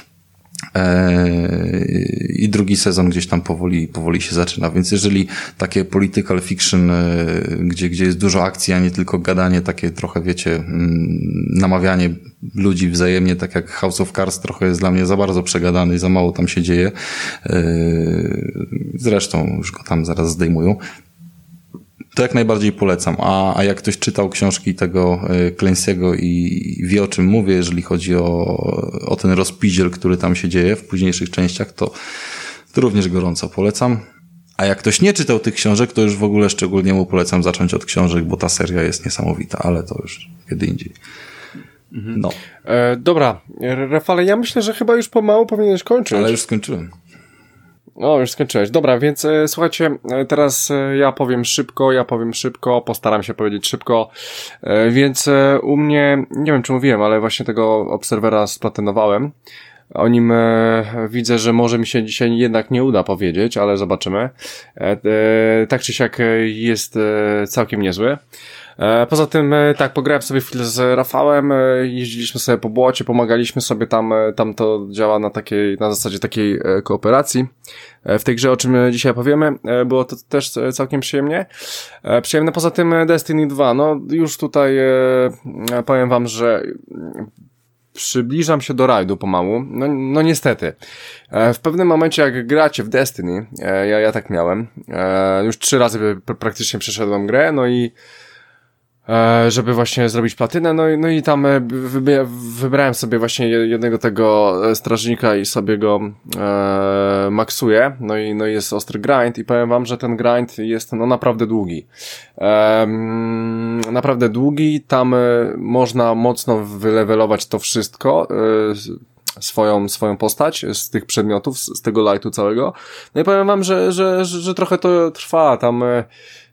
I drugi sezon gdzieś tam powoli, powoli się zaczyna, więc jeżeli takie political fiction, gdzie, gdzie jest dużo akcji, a nie tylko gadanie, takie trochę, wiecie, namawianie ludzi wzajemnie, tak jak House of Cards trochę jest dla mnie za bardzo przegadany i za mało tam się dzieje. Zresztą już go tam zaraz zdejmują. To jak najbardziej polecam. A, a jak ktoś czytał książki tego Clancy'ego i wie, o czym mówię, jeżeli chodzi o, o ten rozpiździel, który tam się dzieje w późniejszych częściach, to, to również gorąco polecam. A jak ktoś nie czytał tych książek, to już w ogóle szczególnie mu polecam zacząć od książek, bo ta seria jest niesamowita, ale to już kiedy indziej. No. E, dobra, Rafale, ja myślę, że chyba już pomału powinieneś kończyć. Ale już skończyłem. O, już skończyłeś. Dobra, więc e, słuchajcie, e, teraz e, ja powiem szybko, ja powiem szybko, postaram się powiedzieć szybko, e, więc e, u mnie, nie wiem czy mówiłem, ale właśnie tego Obserwera splatynowałem. O nim e, widzę, że może mi się dzisiaj jednak nie uda powiedzieć, ale zobaczymy. E, e, tak czy siak jest e, całkiem niezły. E, poza tym, e, tak, pograłem sobie chwilę z Rafałem, e, jeździliśmy sobie po błocie, pomagaliśmy sobie tam, e, tam to działa na takiej, na zasadzie takiej e, kooperacji. E, w tej grze, o czym dzisiaj powiemy, e, było to też całkiem przyjemnie. E, przyjemne, poza tym Destiny dwa, no już tutaj e, powiem wam, że przybliżam się do rajdu pomału, no, no niestety. E, w pewnym momencie jak gracie w Destiny, e, ja, ja tak miałem, e, już trzy razy pr- praktycznie przeszedłem grę, no i E, żeby właśnie zrobić platynę, no i, no i tam wybi- wybrałem sobie właśnie jednego tego strażnika i sobie go e, maksuję, no i, no i jest ostry grind i powiem wam, że ten grind jest no naprawdę długi. E, naprawdę długi, tam można mocno wylewelować to wszystko, e, swoją, swoją postać z tych przedmiotów, z, z tego lightu całego. No i powiem wam, że, że, że, że trochę to trwa, tam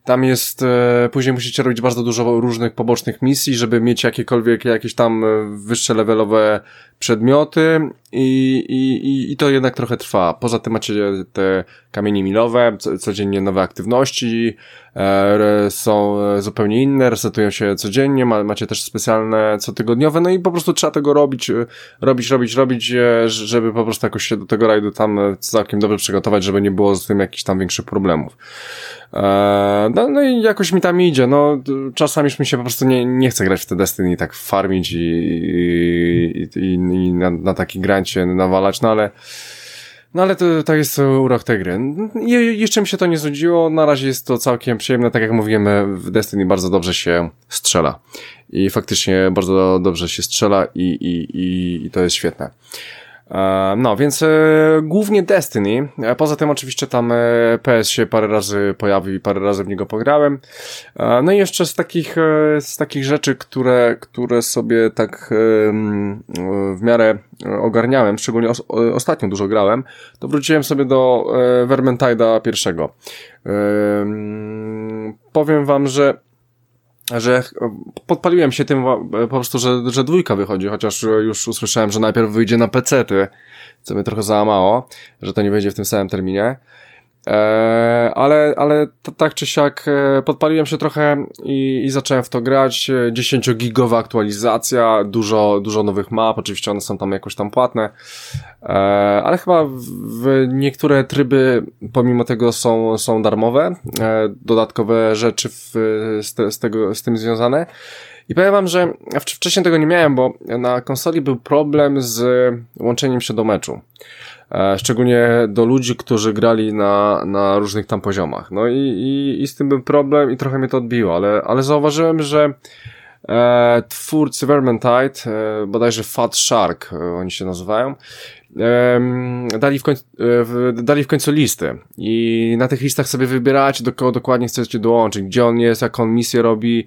tam jest, e, później musicie robić bardzo dużo różnych pobocznych misji, żeby mieć jakiekolwiek, jakieś tam wyższe levelowe przedmioty i, i, i to jednak trochę trwa. Poza tym macie te kamienie milowe, co, codziennie nowe aktywności, e, są zupełnie inne, resetują się codziennie, ma, macie też specjalne cotygodniowe, no i po prostu trzeba tego robić, robić, robić, robić, żeby po prostu jakoś się do tego rajdu tam całkiem dobrze przygotować, żeby nie było z tym jakichś tam większych problemów. E, no, no i jakoś mi tam idzie, no czasami już mi się po prostu nie, nie chce grać w te Destiny i tak farmić i, i, i, i na, na taki grancie nawalać, no ale no ale to, to jest urok tej gry. I jeszcze mi się to nie znudziło, na razie jest to całkiem przyjemne, tak jak mówimy, w Destiny bardzo dobrze się strzela. I faktycznie bardzo dobrze się strzela i, i, i, i to jest świetne. No, więc e, głównie Destiny, e, poza tym oczywiście tam e, P S się parę razy pojawił i parę razy w niego pograłem. E, no i jeszcze z takich, e, z takich rzeczy, które, które sobie tak e, w miarę ogarniałem, szczególnie os- ostatnio dużo grałem, to wróciłem sobie do e, Vermintide'a pierwszego. E, powiem wam, że że podpaliłem się tym po prostu, że, że dwójka wychodzi, chociaż już usłyszałem, że najpierw wyjdzie na pecety, co mnie trochę załamało, że to nie wyjdzie w tym samym terminie. Eee, ale, ale to, tak czy siak e, podpaliłem się trochę i, i zacząłem w to grać. dziesięciogigowa aktualizacja, dużo, dużo nowych map, oczywiście one są tam jakoś tam płatne, eee, ale chyba w, w niektóre tryby pomimo tego są, są darmowe, e, dodatkowe rzeczy w, z, te, z, tego, z tym związane. I powiem wam, że wcześniej tego nie miałem, bo na konsoli był problem z łączeniem się do meczu. E, szczególnie do ludzi, którzy grali na, na różnych tam poziomach. No i, i, i z tym był problem i trochę mnie to odbiło, ale, ale zauważyłem, że e, twórcy Vermintide, e, bodajże Fat Shark, e, oni się nazywają, e, dali, w końcu, e, dali w końcu listy i na tych listach sobie wybieracie, do kogo dokładnie chcecie dołączyć, gdzie on jest, jaką misję robi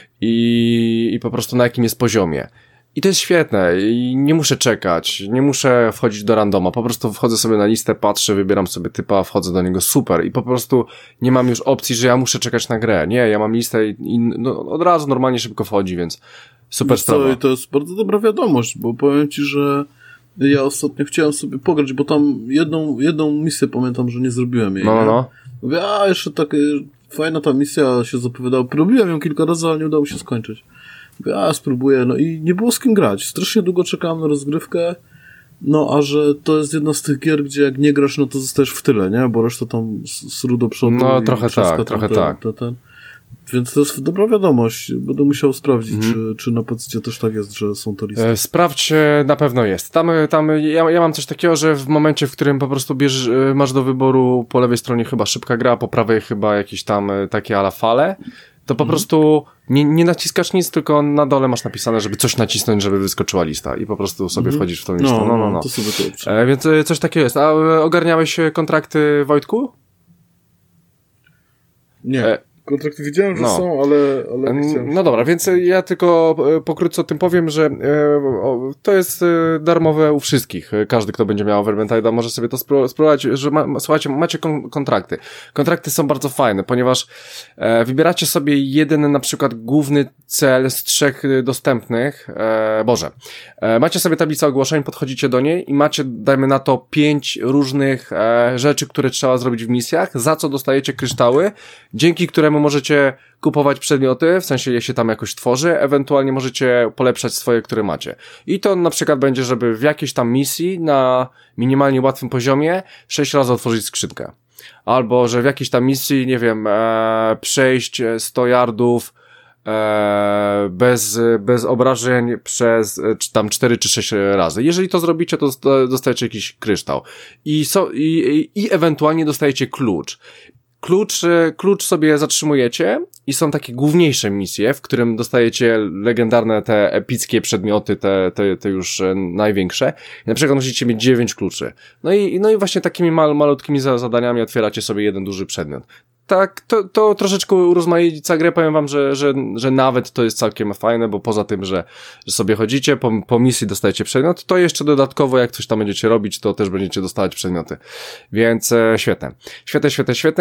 i, i po prostu na jakim jest poziomie. I to jest świetne i nie muszę czekać, nie muszę wchodzić do randoma, po prostu wchodzę sobie na listę, patrzę, wybieram sobie typa, wchodzę do niego, super i po prostu nie mam już opcji, że ja muszę czekać na grę, nie, ja mam listę i, i no, od razu normalnie szybko wchodzi, więc super Wiesz sprawa. co, i to jest bardzo dobra wiadomość, bo powiem ci, że ja ostatnio chciałem sobie pograć, bo tam jedną, jedną misję pamiętam, że nie zrobiłem jej. No, no, no. Mówię, a jeszcze tak fajna ta misja się zapowiadała, robiłem ją kilka razy, ale nie udało się skończyć. Mówię, a spróbuję, no i nie było z kim grać. Strasznie długo czekałem na rozgrywkę, no a że to jest jedna z tych gier, gdzie jak nie grasz, no to zostajesz w tyle, nie? Bo reszta tam sru do przodu. No trochę tak, trochę ten, tak. Ten, ten. Więc to jest dobra wiadomość. Będę musiał sprawdzić, mm. czy, czy na P C też tak jest, że są to listy. E, sprawdź, na pewno jest. Tam, tam ja, ja mam coś takiego, że w momencie, w którym po prostu bierzesz, masz do wyboru po lewej stronie chyba szybka gra, po prawej chyba jakieś tam takie ala fale, to po mm. prostu nie, nie naciskasz nic, tylko na dole masz napisane, żeby coś nacisnąć, żeby wyskoczyła lista i po prostu sobie mm. wchodzisz w tą listę. No, no, no. no. To sobie to e, więc coś takiego jest. A ogarniałeś kontrakty, Wojtku? Nie. E, Kontrakty widziałem, że no. są, ale, ale nie chciałem. No dobra, więc ja tylko pokrótce o tym powiem, że e, o, to jest e, darmowe u wszystkich. Każdy, kto będzie miał Vermintide'a, może sobie to spró- spróbować, że ma, słuchajcie, macie kon- kontrakty. Kontrakty są bardzo fajne, ponieważ e, wybieracie sobie jeden na przykład główny cel z trzech dostępnych, e, Boże, e, macie sobie tablicę ogłoszeń, podchodzicie do niej i macie, dajmy na to, pięć różnych e, rzeczy, które trzeba zrobić w misjach, za co dostajecie kryształy, dzięki któremu możecie kupować przedmioty, w sensie je się tam jakoś tworzy, ewentualnie możecie polepszać swoje, które macie. I to na przykład będzie, żeby w jakiejś tam misji na minimalnie łatwym poziomie sześć razy otworzyć skrzynkę. Albo, że w jakiejś tam misji, nie wiem, e, przejść sto yardów e, bez, bez obrażeń przez czy tam cztery czy sześć razy. Jeżeli to zrobicie, to dostajecie jakiś kryształ. I, so, i, i, i ewentualnie dostajecie klucz. Klucz, klucz sobie zatrzymujecie i są takie główniejsze misje, w którym dostajecie legendarne te epickie przedmioty, te, te, te już największe. I na przykład musicie mieć dziewięć kluczy. No i, no i właśnie takimi mal, malutkimi zadaniami otwieracie sobie jeden duży przedmiot. Tak, to, to troszeczkę urozmaica grę, powiem wam, że, że, że nawet to jest całkiem fajne, bo poza tym, że, że sobie chodzicie, po, po misji dostajecie przedmiot, to jeszcze dodatkowo jak coś tam będziecie robić, to też będziecie dostawać przedmioty. Więc e, świetne. Świetne, świetne, świetne.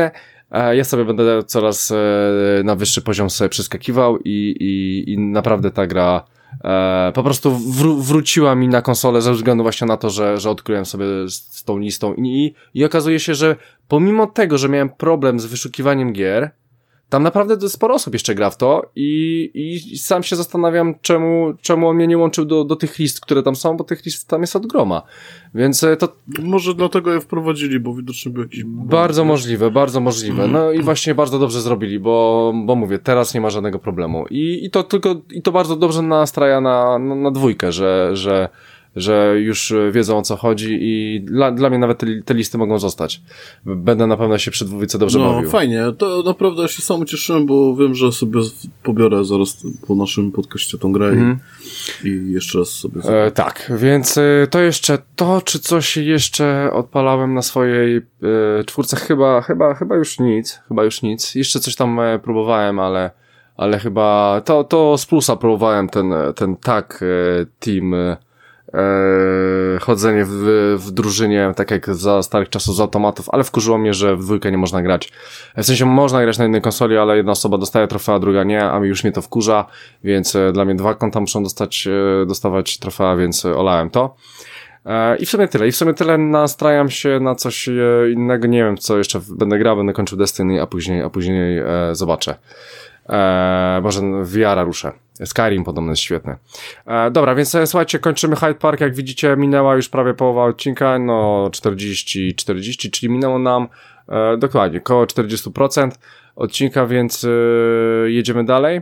Ja sobie będę coraz na wyższy poziom sobie przeskakiwał i, i, i naprawdę ta gra e, po prostu wró- wróciła mi na konsolę ze względu właśnie na to, że, że odkryłem sobie z, z tą listą i, i, i okazuje się, że pomimo tego, że miałem problem z wyszukiwaniem gier, tam naprawdę sporo osób jeszcze gra w to i, i sam się zastanawiam, czemu, czemu on mnie nie łączył do, do tych list, które tam są, bo tych list tam jest od groma. Więc to... Może dlatego je wprowadzili, bo widocznie był jakiś... Bardzo możliwe, bardzo możliwe. No i właśnie bardzo dobrze zrobili, bo, bo mówię, teraz nie ma żadnego problemu. I, i to tylko, i to bardzo dobrze nastraja na, na, na dwójkę, że, że że już wiedzą, o co chodzi i dla, dla mnie nawet te, te listy mogą zostać. Będę na pewno się przy dwójce dobrze no, bawił. No fajnie, to naprawdę ja się sam ucieszyłem, bo wiem, że sobie pobiorę zaraz po naszym podcaście tą grę mm. i, i jeszcze raz sobie... E, tak, więc e, to jeszcze to, czy coś jeszcze odpalałem na swojej e, czwórce? Chyba, chyba, chyba już nic, chyba już nic. Jeszcze coś tam e, próbowałem, ale ale chyba to, to z plusa próbowałem ten, ten tag e, team e, Eee, chodzenie w, w drużynie, tak jak za starych czasów z automatów, ale wkurzyło mnie, że w dwójkę nie można grać. W sensie można grać na jednej konsoli, ale jedna osoba dostaje trofea, druga nie, a mi już mnie to wkurza, więc e, dla mnie dwa konta muszą dostać, e, dostawać trofea, więc e, olałem to. E, I w sumie tyle. I w sumie tyle nastrajam się na coś e, innego. Nie wiem, co jeszcze będę grał, będę kończył Destiny, a później, a później e, zobaczę. Eee, może V R a ruszę. Skyrim podobno jest świetny. Eee, dobra, więc e, słuchajcie, kończymy Hyde Park. Jak widzicie, minęła już prawie połowa odcinka, no czterdzieści czterdzieści, czyli minęło nam e, dokładnie około czterdzieści procent odcinka, więc e, jedziemy dalej.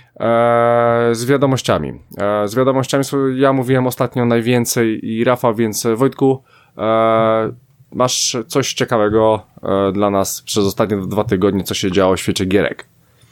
E, z wiadomościami. E, z wiadomościami ja mówiłem ostatnio najwięcej i Rafał, więc Wojtku, e, masz coś ciekawego e, dla nas przez ostatnie dwa tygodnie, co się działo w świecie gierek?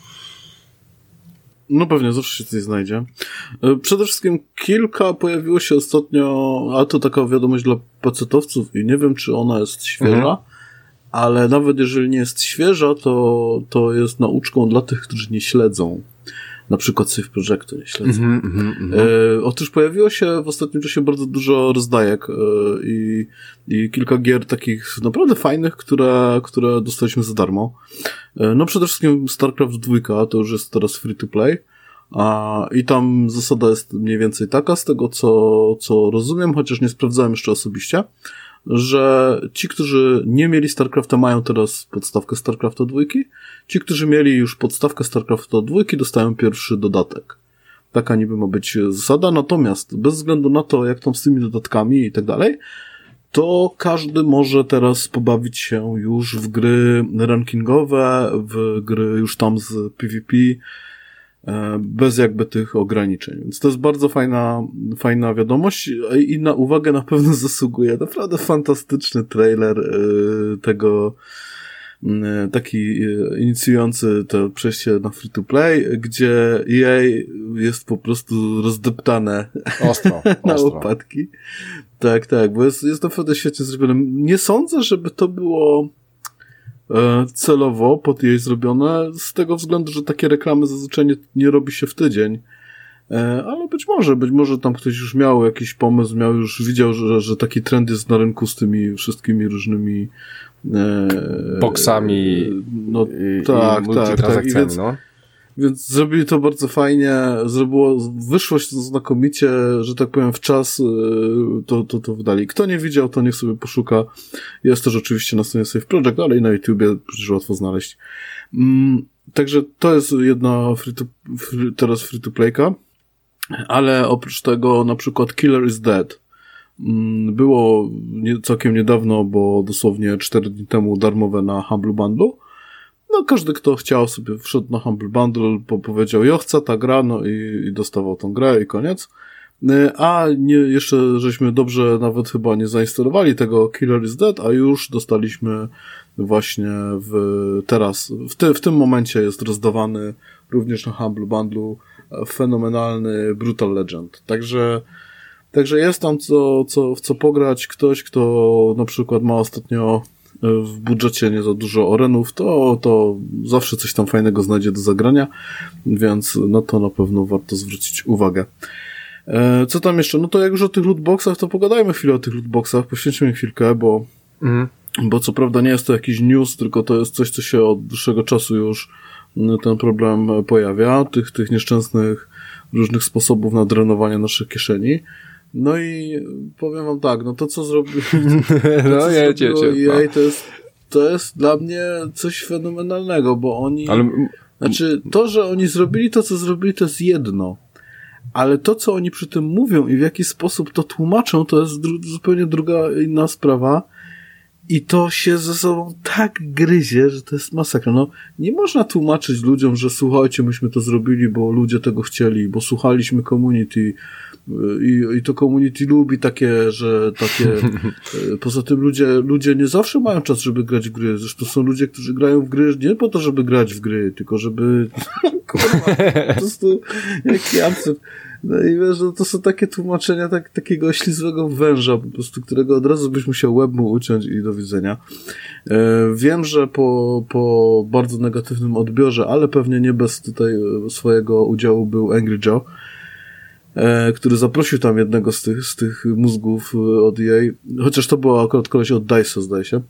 No pewnie, zawsze się coś znajdzie. Przede wszystkim kilka pojawiło się ostatnio, a to taka wiadomość dla pecetowców i nie wiem, czy ona jest świeża, mhm. ale nawet jeżeli nie jest świeża, to, to jest nauczką dla tych, którzy nie śledzą. Na przykład Save Projectu nie śledzą. Mm-hmm, mm-hmm. E, otóż pojawiło się w ostatnim czasie bardzo dużo rozdajek e, i, i kilka gier takich naprawdę fajnych, które, które dostaliśmy za darmo. E, no przede wszystkim StarCraft dwa, to już jest teraz free to play. A, i tam zasada jest mniej więcej taka, z tego co, co rozumiem, chociaż nie sprawdzałem jeszcze osobiście, że ci, którzy nie mieli StarCrafta, mają teraz podstawkę StarCrafta dwa. Ci, którzy mieli już podstawkę StarCrafta dwa, dostają pierwszy dodatek. Taka niby ma być zasada, natomiast bez względu na to, jak tam z tymi dodatkami i tak dalej, to każdy może teraz pobawić się już w gry rankingowe, w gry już tam z PvP, bez jakby tych ograniczeń. Więc to jest bardzo fajna, fajna wiadomość i na uwagę na pewno zasługuje. Naprawdę fantastyczny trailer tego, taki inicjujący to przejście na free to play, gdzie E A jest po prostu rozdeptane ostro, na ostro. łopatki. Tak, tak, bo jest, jest naprawdę świetnie zrobione. Nie sądzę, żeby to było celowo pod jej zrobione, z tego względu, że takie reklamy zazwyczaj nie, nie robi się w tydzień. Ale być może, być może tam ktoś już miał jakiś pomysł, miał już widział, że, że taki trend jest na rynku z tymi wszystkimi różnymi e, boksami no, i, tak, i tak, tak. I więc, no. Więc zrobili to bardzo fajnie, zrobiło, wyszło się to znakomicie, że tak powiem w czas to, to, to wydali. Kto nie widział, to niech sobie poszuka. Jest też oczywiście na stronie Save Project, ale i na YouTubie przecież łatwo znaleźć. Mm, także to jest jedna free to, free, teraz free to playka, ale oprócz tego na przykład Killer is Dead mm, było nie, całkiem niedawno, bo dosłownie cztery dni temu darmowe na Humble Bundle. No każdy, kto chciał, sobie wszedł na Humble Bundle, po, powiedział, ja chcę ta gra, no i, i dostawał tą grę i koniec. A nie, jeszcze żeśmy dobrze nawet chyba nie zainstalowali tego Killer is Dead, a już dostaliśmy właśnie w, teraz, w, ty, w tym momencie jest rozdawany również na Humble Bundle fenomenalny Brutal Legend. Także, także jest tam co, co, w co pograć. Ktoś, kto na przykład ma ostatnio w budżecie nie za dużo orenów, to, to zawsze coś tam fajnego znajdzie do zagrania, więc na to na pewno warto zwrócić uwagę. E, co tam jeszcze? No to jak już o tych lootboxach, to pogadajmy chwilę o tych lootboxach, poświęćmy chwilkę, bo mhm. bo co prawda nie jest to jakiś news, tylko to jest coś, co się od dłuższego czasu już ten problem pojawia, tych, tych nieszczęsnych różnych sposobów na drenowanie naszych kieszeni. No i powiem wam tak, no to co zrobiło no, ja cię, cię, E A, to jest, to jest dla mnie coś fenomenalnego, bo oni, ale... znaczy to, że oni zrobili to, co zrobili, to jest jedno, ale to, co oni przy tym mówią i w jaki sposób to tłumaczą, to jest dru- zupełnie druga, inna sprawa. I to się ze sobą tak gryzie, że to jest masakra. No, nie można tłumaczyć ludziom, że słuchajcie, myśmy to zrobili, bo ludzie tego chcieli, bo słuchaliśmy community i, i to community lubi takie, że takie... Poza tym ludzie, ludzie nie zawsze mają czas, żeby grać w gry. Zresztą są ludzie, którzy grają w gry nie po to, żeby grać w gry, tylko żeby... Kurwa, po prostu jaki absurd. No i wiesz, no to są takie tłumaczenia tak, takiego ślizłego węża, po prostu, którego od razu byś musiał łeb mu uciąć i do widzenia. E, wiem, że po, po bardzo negatywnym odbiorze, ale pewnie nie bez tutaj swojego udziału był Angry Joe, e, który zaprosił tam jednego z tych, z tych mózgów od E A, chociaż to było akurat koleś od DICE, zdaje się.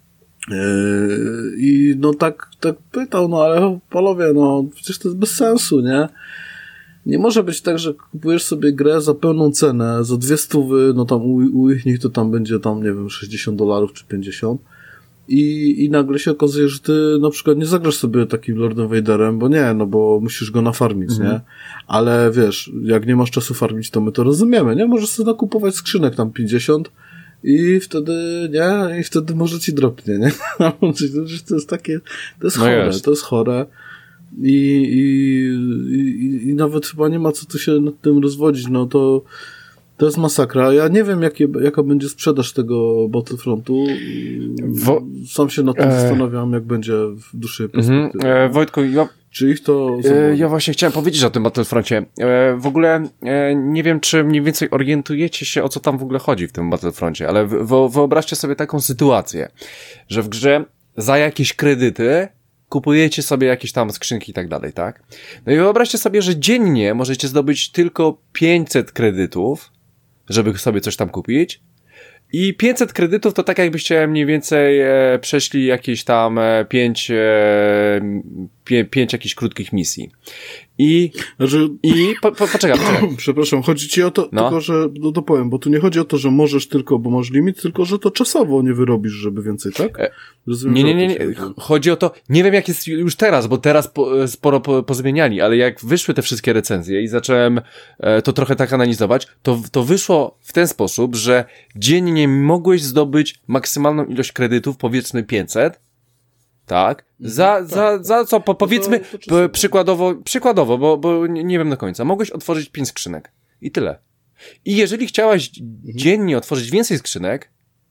I no tak, tak pytał, no ale panowie, no przecież to jest bez sensu, nie? Nie może być tak, że kupujesz sobie grę za pełną cenę, za dwie stówy, no tam u, u ich nich to tam będzie tam, nie wiem, sześćdziesiąt dolarów czy pięćdziesiąt i, i nagle się okazuje, że ty na przykład nie zagrasz sobie takim Lordem Vaderem, bo nie, no bo musisz go nafarmić, mhm. nie? Ale wiesz, jak nie masz czasu farmić, to my to rozumiemy, nie? Możesz sobie nakupować skrzynek tam pięćdziesiąt i wtedy, nie? I wtedy może ci dropnie, nie? To jest takie, to jest no chore, jest. to jest chore. I, i, i, i nawet chyba nie ma co tu się nad tym rozwodzić, no to to jest masakra. Ja nie wiem, jakie, jaka będzie sprzedaż tego Battlefrontu. Wo- Sam się nad tym e... zastanawiam, jak będzie w dłuższej perspektywie. Mhm. E, Wojtku, ja... Czy ich to... E, ja właśnie chciałem powiedzieć o tym Battlefroncie. E, w ogóle e, nie wiem, czy mniej więcej orientujecie się, o co tam w ogóle chodzi w tym Battlefroncie, ale w, wyobraźcie sobie taką sytuację, że w grze za jakieś kredyty kupujecie sobie jakieś tam skrzynki i tak dalej, tak? No i wyobraźcie sobie, że dziennie możecie zdobyć tylko pięćset kredytów, żeby sobie coś tam kupić. I pięćset kredytów to tak jakbyście mniej więcej e, przeszli jakieś tam e, pięć, e, pię, pięć jakichś krótkich misji. I, znaczy, i po, po, poczekaj, poczekaj. Przepraszam, chodzi ci o to, no. tylko że, no to powiem, bo tu nie chodzi o to, że możesz tylko, bo masz limit, tylko że to czasowo nie wyrobisz, żeby więcej, tak? E, Rozumiem, nie, nie, nie, nie. Chodzi o to, nie wiem jak jest już teraz, bo teraz po, sporo po, pozmieniali, ale jak wyszły te wszystkie recenzje i zacząłem e, to trochę tak analizować, to, to wyszło w ten sposób, że dziennie mogłeś zdobyć maksymalną ilość kredytów, powiedzmy pięćset, tak? Za, tak, za, tak. za co, po, powiedzmy, to, to przykładowo, przykładowo, bo, bo nie, nie wiem do końca, mogłeś otworzyć pięć skrzynek i tyle. I jeżeli chciałaś mhm. dziennie otworzyć więcej skrzynek,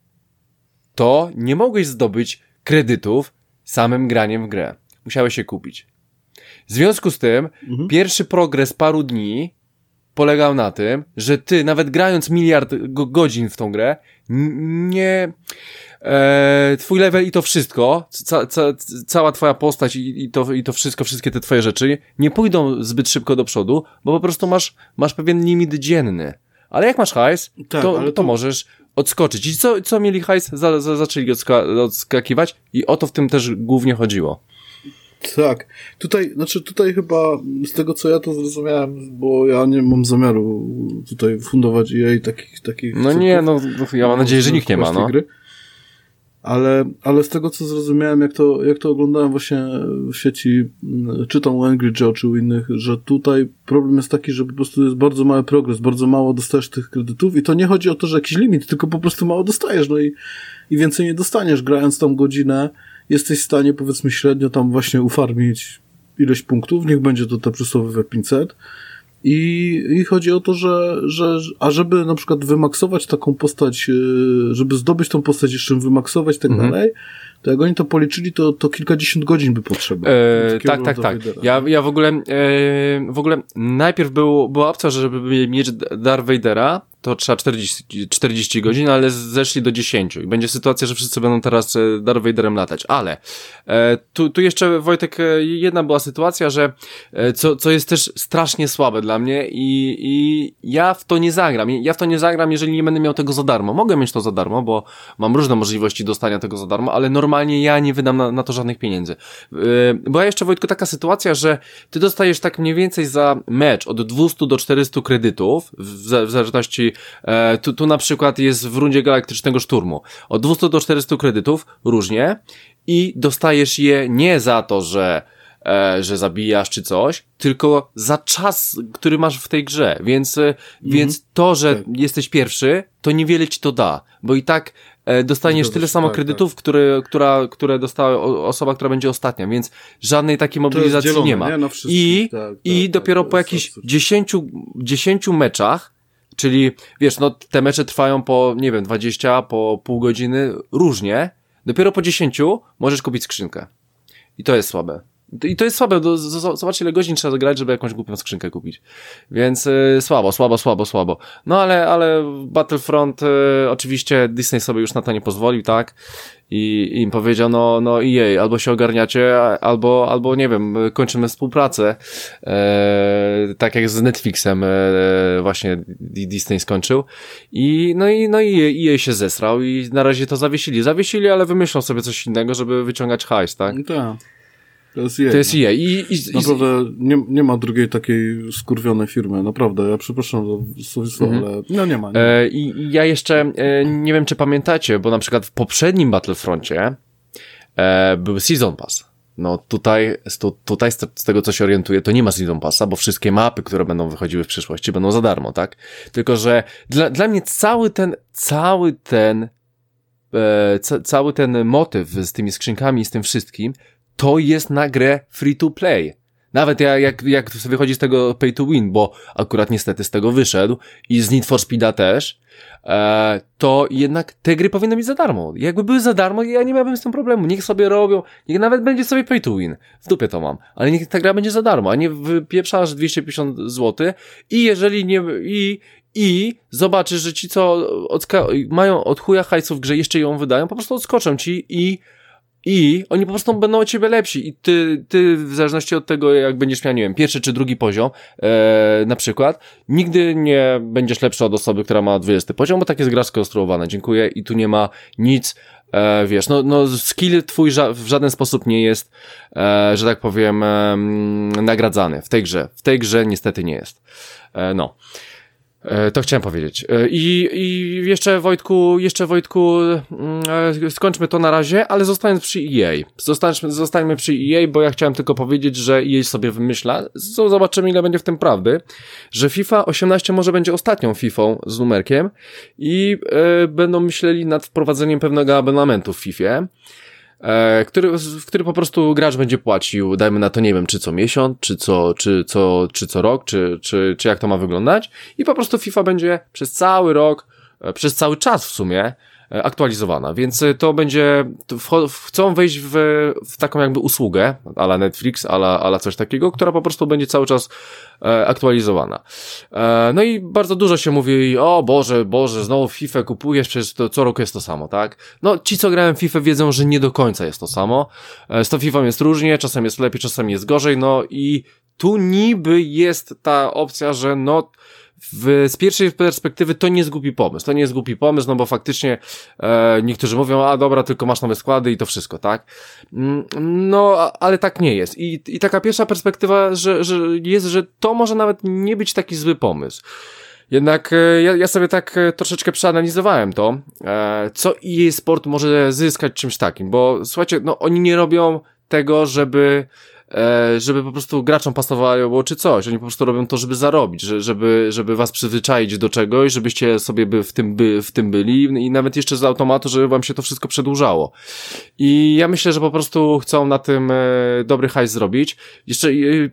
to nie mogłeś zdobyć kredytów samym graniem w grę. Musiałeś je kupić. W związku z tym, mhm. pierwszy progres paru dni polegał na tym, że ty, nawet grając miliard go- godzin w tą grę, n- nie... E, twój level i to wszystko, ca, ca, cała twoja postać i, i, to, i to wszystko, wszystkie te twoje rzeczy nie pójdą zbyt szybko do przodu, bo po prostu masz, masz pewien limit dzienny. Ale jak masz hajs, tak, to, to, to możesz odskoczyć. I co, co mieli hajs, za, za, zaczęli odska- odskakiwać i o to w tym też głównie chodziło. Tak. Tutaj, znaczy tutaj chyba z tego, co ja to zrozumiałem, bo ja nie mam zamiaru tutaj fundować E A takich, takich... No nie, no ja mam nadzieję, że nikt nie ma, no. Gry. Ale, ale z tego, co zrozumiałem, jak to, jak to oglądałem właśnie w sieci, czytam u Angry Joe czy u innych, że tutaj problem jest taki, że po prostu jest bardzo mały progres, bardzo mało dostajesz tych kredytów i to nie chodzi o to, że jakiś limit, tylko po prostu mało dostajesz, no i, i więcej nie dostaniesz. Grając tam godzinę, jesteś w stanie, powiedzmy, średnio tam właśnie ufarmić ileś punktów, niech będzie to te przysłowiowe pięćset. I, I chodzi o to, że, że, a żeby na przykład wymaksować taką postać, żeby zdobyć tą postać, jeszcze wymaksować i tak mhm. dalej, to jak oni to policzyli, to, to kilkadziesiąt godzin by potrzeba. Eee, tak, tak, tak. Ja, ja w ogóle, e, w ogóle najpierw był, była opcja, żeby mieć Darth Vadera, to trzeba czterdzieści, czterdzieści godzin, ale zeszli do dziesięć i będzie sytuacja, że wszyscy będą teraz Darth Vaderem latać, ale e, tu, tu jeszcze, Wojtek, jedna była sytuacja, że e, co, co jest też strasznie słabe dla mnie i, i ja w to nie zagram, ja w to nie zagram, jeżeli nie będę miał tego za darmo, mogę mieć to za darmo, bo mam różne możliwości dostania tego za darmo, ale normalnie ja nie wydam na, na to żadnych pieniędzy. E, była jeszcze, Wojtku, taka sytuacja, że ty dostajesz tak mniej więcej za mecz od dwieście do czterystu kredytów, w, w zależności, e, tu, tu na przykład jest w rundzie Galaktycznego Szturmu, od dwieście do czterystu kredytów, różnie, i dostajesz je nie za to, że e, że zabijasz czy coś, tylko za czas, który masz w tej grze, więc, mhm. więc to, że tak. jesteś pierwszy, to niewiele ci to da, bo i tak e, dostaniesz tyle samo tak, kredytów, tak. Które, która, które dostała osoba, która będzie ostatnia, więc żadnej takiej mobilizacji dzielone, nie ma. Nie? I, tak, i tak, dopiero tak, po jakichś dziesięciu, dziesięciu meczach, czyli wiesz, no te mecze trwają po, nie wiem, dwadzieścia, po pół godziny, różnie, dopiero po dziesięciu możesz kupić skrzynkę. I to jest słabe. I to jest słabe, do, zobacz ile godzin trzeba grać, żeby jakąś głupią skrzynkę kupić. Więc y, słabo, słabo, słabo, słabo. No ale, ale Battlefront y, oczywiście Disney sobie już na to nie pozwolił, tak? I, i im powiedział, no, no i jej, albo się ogarniacie, albo, albo nie wiem, kończymy współpracę. E, tak jak z Netflixem e, właśnie Disney skończył. I no i, no i jej się zesrał i na razie to zawiesili. Zawiesili, ale wymyślą sobie coś innego, żeby wyciągać hajs, tak? Tak. To jest jej. To jest jej. I, i, naprawdę nie, nie ma drugiej takiej skurwionej firmy. Naprawdę. Ja przepraszam za słownictwo, mm-hmm. ale no nie ma. Nie ma. E, I ja jeszcze e, nie wiem, czy pamiętacie, bo na przykład w poprzednim Battlefroncie e, był Season Pass. No tutaj, tu, tutaj z, z tego, co się orientuję, to nie ma Season Passa, bo wszystkie mapy, które będą wychodziły w przyszłości, będą za darmo, tak? Tylko, że dla, dla mnie cały ten, cały ten, e, ca, cały ten motyw z tymi skrzynkami i z tym wszystkim, to jest na grę free to play. Nawet jak, jak, jak wychodzi z tego pay to win, bo akurat niestety z tego wyszedł i z Need for Speeda też, e, to jednak te gry powinny być za darmo. Jakby były za darmo, ja nie miałbym z tym problemu. Niech sobie robią, niech nawet będzie sobie pay to win. W dupie to mam. Ale niech ta gra będzie za darmo, a nie wypieprzasz dwieście pięćdziesiąt złotych i jeżeli nie, i, i zobaczysz, że ci co odska- mają od chuja hajsów w grze, jeszcze ją wydają, po prostu odskoczą ci i I oni po prostu będą od ciebie lepsi i ty, ty w zależności od tego, jak będziesz miał, nie wiem, pierwszy czy drugi poziom, e, na przykład, nigdy nie będziesz lepszy od osoby, która ma dwudziesty poziom, bo tak jest gra skonstruowana, dziękuję, i tu nie ma nic, e, wiesz, no, no skill twój ża- w żaden sposób nie jest, e, że tak powiem, e, nagradzany w tej grze, w tej grze niestety nie jest, e, no. To chciałem powiedzieć. I, i jeszcze Wojtku, jeszcze Wojtku, skończmy to na razie, ale zostając przy E A. Zostańmy, zostańmy przy E A, bo ja chciałem tylko powiedzieć, że E A sobie wymyśla, zobaczymy ile będzie w tym prawdy, że FIFA osiemnaście może będzie ostatnią Fifą z numerkiem i e, będą myśleli nad wprowadzeniem pewnego abonamentu w Fifie. E, który, w który po prostu gracz będzie płacił, dajmy na to, nie wiem, czy co miesiąc, czy co, czy co, czy co rok, czy, czy, czy jak to ma wyglądać, i po prostu FIFA będzie przez cały rok, e, przez cały czas w sumie e, aktualizowana, więc to będzie, to w, chcą wejść w, w taką jakby usługę, a la Netflix, a la, a la coś takiego, która po prostu będzie cały czas e, aktualizowana. E, no i bardzo dużo się mówi, o Boże, Boże, znowu FIFA kupujesz, przecież to co roku jest to samo, tak? No, ci co grają w FIFA wiedzą, że nie do końca jest to samo. E, z tą FIFA jest różnie, czasem jest lepiej, czasem jest gorzej, no i tu niby jest ta opcja, że no, W, z pierwszej perspektywy to nie jest głupi pomysł, to nie jest głupi pomysł, no bo faktycznie e, niektórzy mówią, a dobra, tylko masz nowe składy i to wszystko, tak? No, ale tak nie jest. I, i taka pierwsza perspektywa, że, że jest, że to może nawet nie być taki zły pomysł. Jednak e, ja, ja sobie tak e, troszeczkę przeanalizowałem to, e, co E A Sport może zyskać czymś takim, bo słuchajcie, no oni nie robią tego, żeby żeby po prostu graczom pasowało czy coś. Oni po prostu robią to, żeby zarobić, żeby, żeby was przyzwyczaić do czegoś, żebyście sobie by w tym, by, w tym byli i nawet jeszcze z automatu, żeby wam się to wszystko przedłużało. I ja myślę, że po prostu chcą na tym dobry hajs zrobić. Jeszcze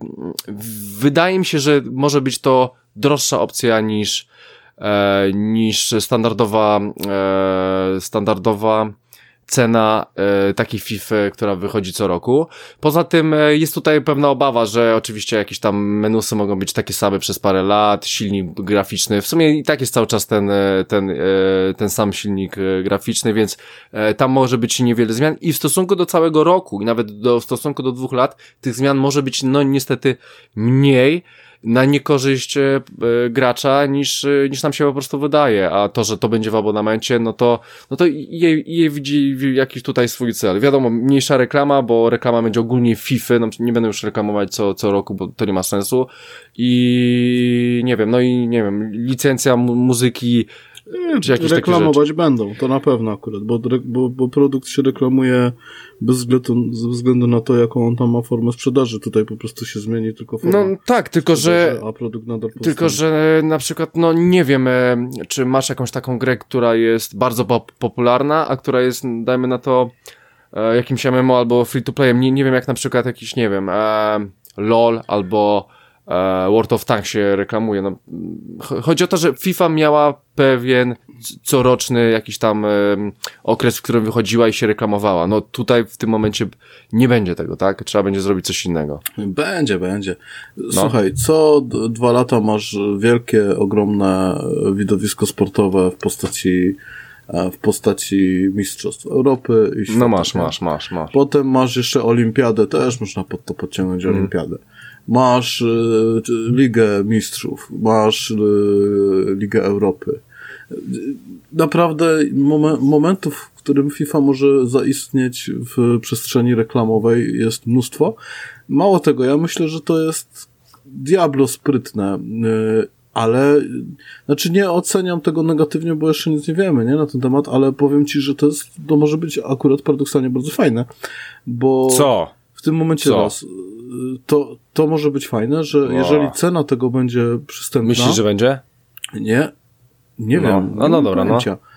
wydaje mi się, że może być to droższa opcja niż niż standardowa standardowa cena e, takiej FIFA, która wychodzi co roku. Poza tym e, jest tutaj pewna obawa, że oczywiście jakieś tam menusy mogą być takie same przez parę lat, silnik graficzny, w sumie i tak jest cały czas ten, ten, e, ten sam silnik e, graficzny, więc e, tam może być niewiele zmian i w stosunku do całego roku i nawet do, w stosunku do dwóch lat tych zmian może być no niestety mniej, na niekorzyść e, gracza niż, niż nam się po prostu wydaje, a to, że to będzie w abonamencie, no to, no to jej, jej widzi jakiś tutaj swój cel. Wiadomo, mniejsza reklama, bo reklama będzie ogólnie FIFA, no nie będę już reklamować co, co roku, bo to nie ma sensu i nie wiem, no i nie wiem, licencja mu- muzyki, czy jakieś reklamować takie rzeczy. będą, to na pewno akurat, bo, bo, bo produkt się reklamuje bez względu, ze względu na to, jaką on tam ma formę sprzedaży. Tutaj po prostu się zmieni tylko forma. No tak, tylko że a produkt nadal powstanie. tylko że na przykład, no nie wiem, e, czy masz jakąś taką grę, która jest bardzo pop- popularna, a która jest, dajmy na to, e, jakimś M M O albo free to playem. Nie, nie wiem, jak na przykład jakiś, nie wiem, e, LOL albo e, World of Tanks się reklamuje. No, chodzi o to, że FIFA miała pewien coroczny jakiś tam e, okres, w którym wychodziła i się reklamowała. No tutaj w tym momencie nie będzie tego, tak? Trzeba będzie zrobić coś innego. Będzie, będzie. Słuchaj, no. co d- dwa lata masz wielkie, ogromne widowisko sportowe w postaci w postaci Mistrzostw Europy i świata. No masz, masz, masz, masz. Potem masz jeszcze Olimpiadę, też można pod to podciągnąć mm. Olimpiadę. Masz y, Ligę Mistrzów, masz y, Ligę Europy. Naprawdę mom- momentów, w którym FIFA może zaistnieć w przestrzeni reklamowej jest mnóstwo. Mało tego, ja myślę, że to jest diablo sprytne, y, ale znaczy nie oceniam tego negatywnie, bo jeszcze nic nie wiemy, nie, na ten temat, ale powiem ci, że to jest, to może być akurat paradoksalnie bardzo fajne, bo Co? w tym momencie Co? raz, to, to może być fajne, że O. jeżeli cena tego będzie przystępna... Myślisz, że będzie? Nie, nie No. wiem. No, no dobra, no.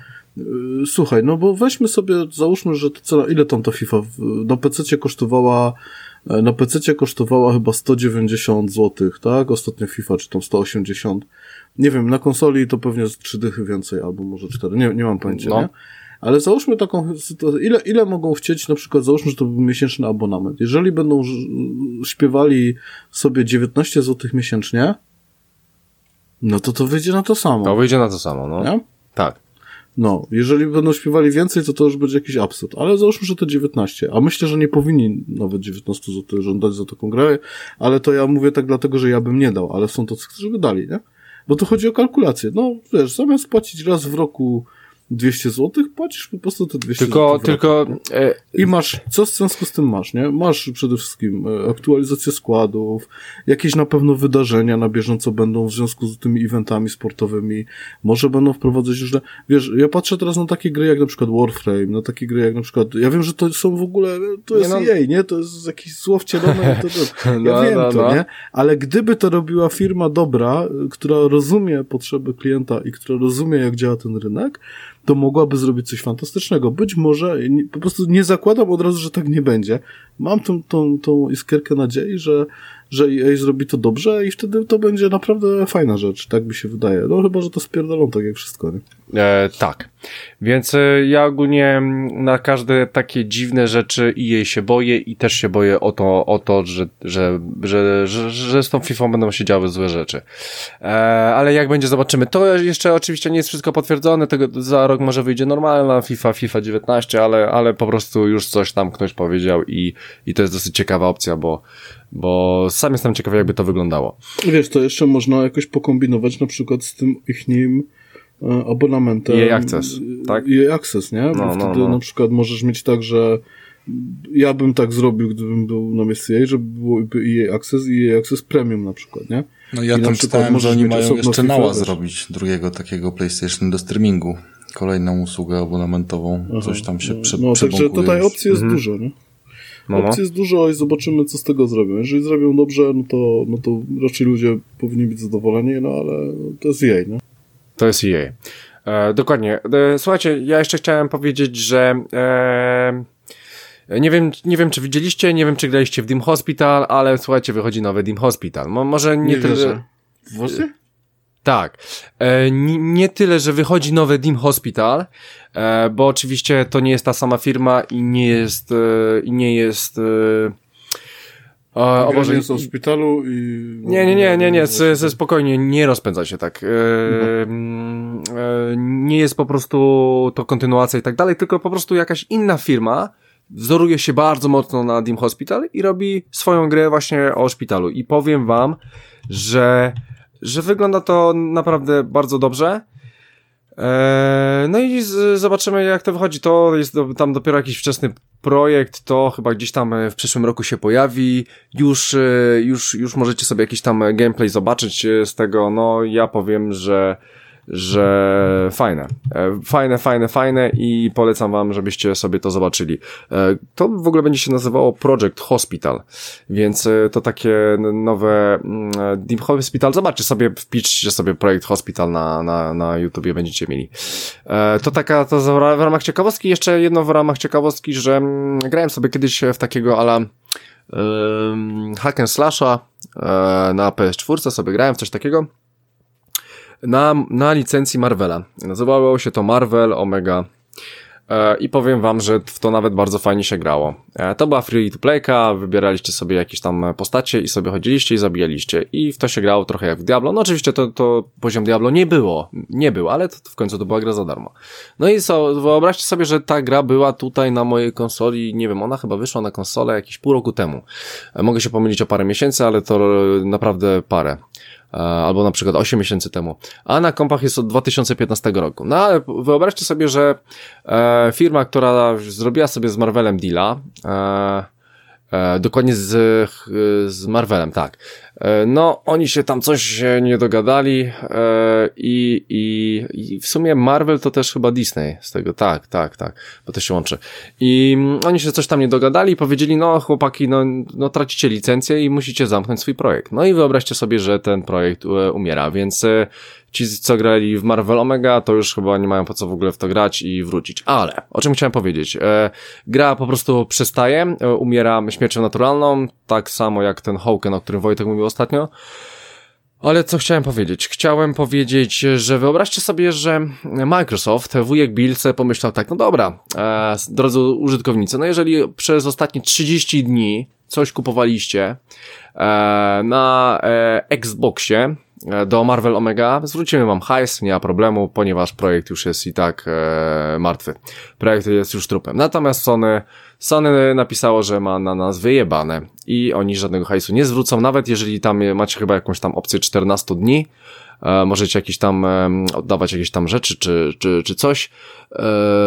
Słuchaj, no bo weźmy sobie, załóżmy, że to cena, ile tam ta FIFA na pececie kosztowała, na pececie kosztowała chyba sto dziewięćdziesiąt złotych, tak? Ostatnia FIFA, czy tam sto osiemdziesiąt. Nie wiem, na konsoli to pewnie z trzy dychy więcej, albo może cztery, nie, nie mam pojęcia, No. nie? Ale załóżmy taką sytuację, ile, ile mogą chcieć, na przykład załóżmy, że to był miesięczny abonament. Jeżeli będą ż- śpiewali sobie dziewiętnaście złotych miesięcznie, no to to wyjdzie na to samo. To wyjdzie na to samo, no. Nie? Tak. No, jeżeli będą śpiewali więcej, to to już będzie jakiś absurd. Ale załóżmy, że to dziewiętnaście. A myślę, że nie powinni nawet dziewiętnaście złotych żądać za taką grę, ale to ja mówię tak dlatego, że ja bym nie dał, ale są tacy, którzy by dali, nie? Bo tu chodzi o kalkulację. No, wiesz, zamiast płacić raz w roku dwieście złotych, płacisz po prostu te dwieście Tylko, złotych w tylko... roku. E, I masz, co w związku z tym masz, nie? Masz przede wszystkim e, aktualizację składów, jakieś na pewno wydarzenia na bieżąco będą w związku z tymi eventami sportowymi, może będą wprowadzać różne, wiesz, ja patrzę teraz na takie gry jak na przykład Warframe, na takie gry jak na przykład, ja wiem, że to są w ogóle, to jest Nie, no- jej, nie? To jest jakieś zło wcielone, to, to, ja No, wiem no, to, no. nie? Ale gdyby to robiła firma dobra, y, która rozumie potrzeby klienta i która rozumie, jak działa ten rynek, to mogłaby zrobić coś fantastycznego. Być może, nie, po prostu nie zakładam od razu, że tak nie będzie. Mam tą, tą, tą iskierkę nadziei, że, że E A zrobi to dobrze i wtedy to będzie naprawdę fajna rzecz, tak mi się wydaje. No chyba, że to spierdolą tak jak wszystko, nie? E, tak. Więc e, ja ogólnie na każde takie dziwne rzeczy i jej się boję i też się boję o to, o to że, że, że, że, że z tą FIFA będą się działy złe rzeczy. E, ale jak będzie, zobaczymy. To jeszcze oczywiście nie jest wszystko potwierdzone, tego za rok może wyjdzie normalna FIFA, FIFA dziewiętnaście, ale, ale po prostu już coś tam ktoś powiedział i, i to jest dosyć ciekawa opcja, bo, bo sam jestem ciekawy, jakby to wyglądało. Wiesz, to jeszcze można jakoś pokombinować na przykład z tym ichnim e, abonamentem. E A Access, tak? E A Access, nie? Bo No, no, wtedy no. na przykład możesz mieć tak, że ja bym tak zrobił, gdybym był na miejscu E A, żeby byłoby E A Access i E A Access Premium na przykład, nie? No ja I na tam przykład czytałem, że możesz oni mieć mają osobno jeszcze FIFA, nała wiesz. zrobić drugiego takiego PlayStation do streamingu. Kolejną usługę abonamentową. Aha, Coś tam się no, prze, no, także przebąkuje tutaj już. opcji jest Mhm. dużo, nie? No, no. Opcji jest dużo i zobaczymy, co z tego zrobią. Jeżeli zrobią dobrze, no to, no to raczej ludzie powinni być zadowoleni, no ale to jest jej, nie? To jest E A. E, dokładnie. E, słuchajcie, ja jeszcze chciałem powiedzieć, że e, nie wiem, nie wiem, czy widzieliście, nie wiem, czy graliście w Dim Hospital, ale słuchajcie, wychodzi nowy Dim Hospital. Mo, może nie, Nie tyle... wierzę. Właśnie? Tak. E, nie, nie tyle, że wychodzi nowe Dim Hospital, e, bo oczywiście to nie jest ta sama firma i nie jest e, i nie jest e, O, o Boże, jest w szpitalu i... Nie, nie, nie, nie, nie, ze, ze spokojnie, nie rozpędza się tak. E, e, nie jest po prostu to kontynuacja i tak dalej, tylko po prostu jakaś inna firma wzoruje się bardzo mocno na Dim Hospital i robi swoją grę właśnie o szpitalu. I powiem wam, że, że wygląda to naprawdę bardzo dobrze. Eee, no i z, zobaczymy jak to wychodzi. To jest do, tam dopiero jakiś wczesny projekt, to chyba gdzieś tam w przyszłym roku się pojawi. Już, już, już możecie sobie jakiś tam gameplay zobaczyć z tego. No ja powiem, że że fajne, fajne, fajne, fajne i polecam wam, żebyście sobie to zobaczyli. To w ogóle będzie się nazywało Project Hospital, więc to takie nowe Dim Hospital, zobaczcie sobie, wpiszcie sobie Projekt Hospital na, na, na YouTubie, będziecie mieli. To taka, to w ramach ciekawostki, jeszcze jedno w ramach ciekawostki, że grałem sobie kiedyś w takiego ala um, hack and slasha na P S cztery, sobie grałem w coś takiego, na, na licencji Marvela. Nazywało się to Marvel Omega e, i powiem wam, że w to nawet bardzo fajnie się grało. E, to była free to playka, wybieraliście sobie jakieś tam postacie i sobie chodziliście i zabijaliście i w to się grało trochę jak w Diablo. No oczywiście to, to poziom Diablo nie było, nie był, ale to, to w końcu to była gra za darmo. No i so, wyobraźcie sobie, że ta gra była tutaj na mojej konsoli, nie wiem, ona chyba wyszła na konsolę jakieś pół roku temu. E, mogę się pomylić o parę miesięcy, ale to naprawdę parę. Albo na przykład osiem miesięcy temu, a na kompach jest od dwa tysiące piętnastego roku. No ale wyobraźcie sobie, że e, firma, która zrobiła sobie z Marvelem deala, e, e, dokładnie z, z Marvelem, tak, e, no oni się tam coś nie dogadali e, i, i, i w sumie Marvel to też chyba Disney z tego, tak, tak, tak, bo to się łączy. I oni się coś tam nie dogadali i powiedzieli, no chłopaki, no, no tracicie licencję i musicie zamknąć swój projekt. No i wyobraźcie sobie, że ten projekt e, umiera, więc e, ci, co grali w Marvel Omega, to już chyba nie mają po co w ogóle w to grać i wrócić. Ale, o czym chciałem powiedzieć? E, gra po prostu przestaje, e, umiera śmiercią naturalną, tak samo jak ten Hawken, o którym Wojtek mówił ostatnio. Ale co chciałem powiedzieć? Chciałem powiedzieć, że wyobraźcie sobie, że Microsoft, wujek Bill sobie pomyślał tak, no dobra, e, drodzy użytkownicy, no jeżeli przez ostatnie trzydzieści dni coś kupowaliście e, na e, Xboxie do Marvel Omega, zwrócimy wam hajs, nie ma problemu, ponieważ projekt już jest i tak e, martwy. Projekt jest już trupem. Natomiast Sony, Sony napisało, że ma na nas wyjebane i oni żadnego hajsu nie zwrócą, nawet jeżeli tam macie chyba jakąś tam opcję czternaście dni, e, możecie jakieś tam e, oddawać jakieś tam rzeczy czy, czy, czy coś. E,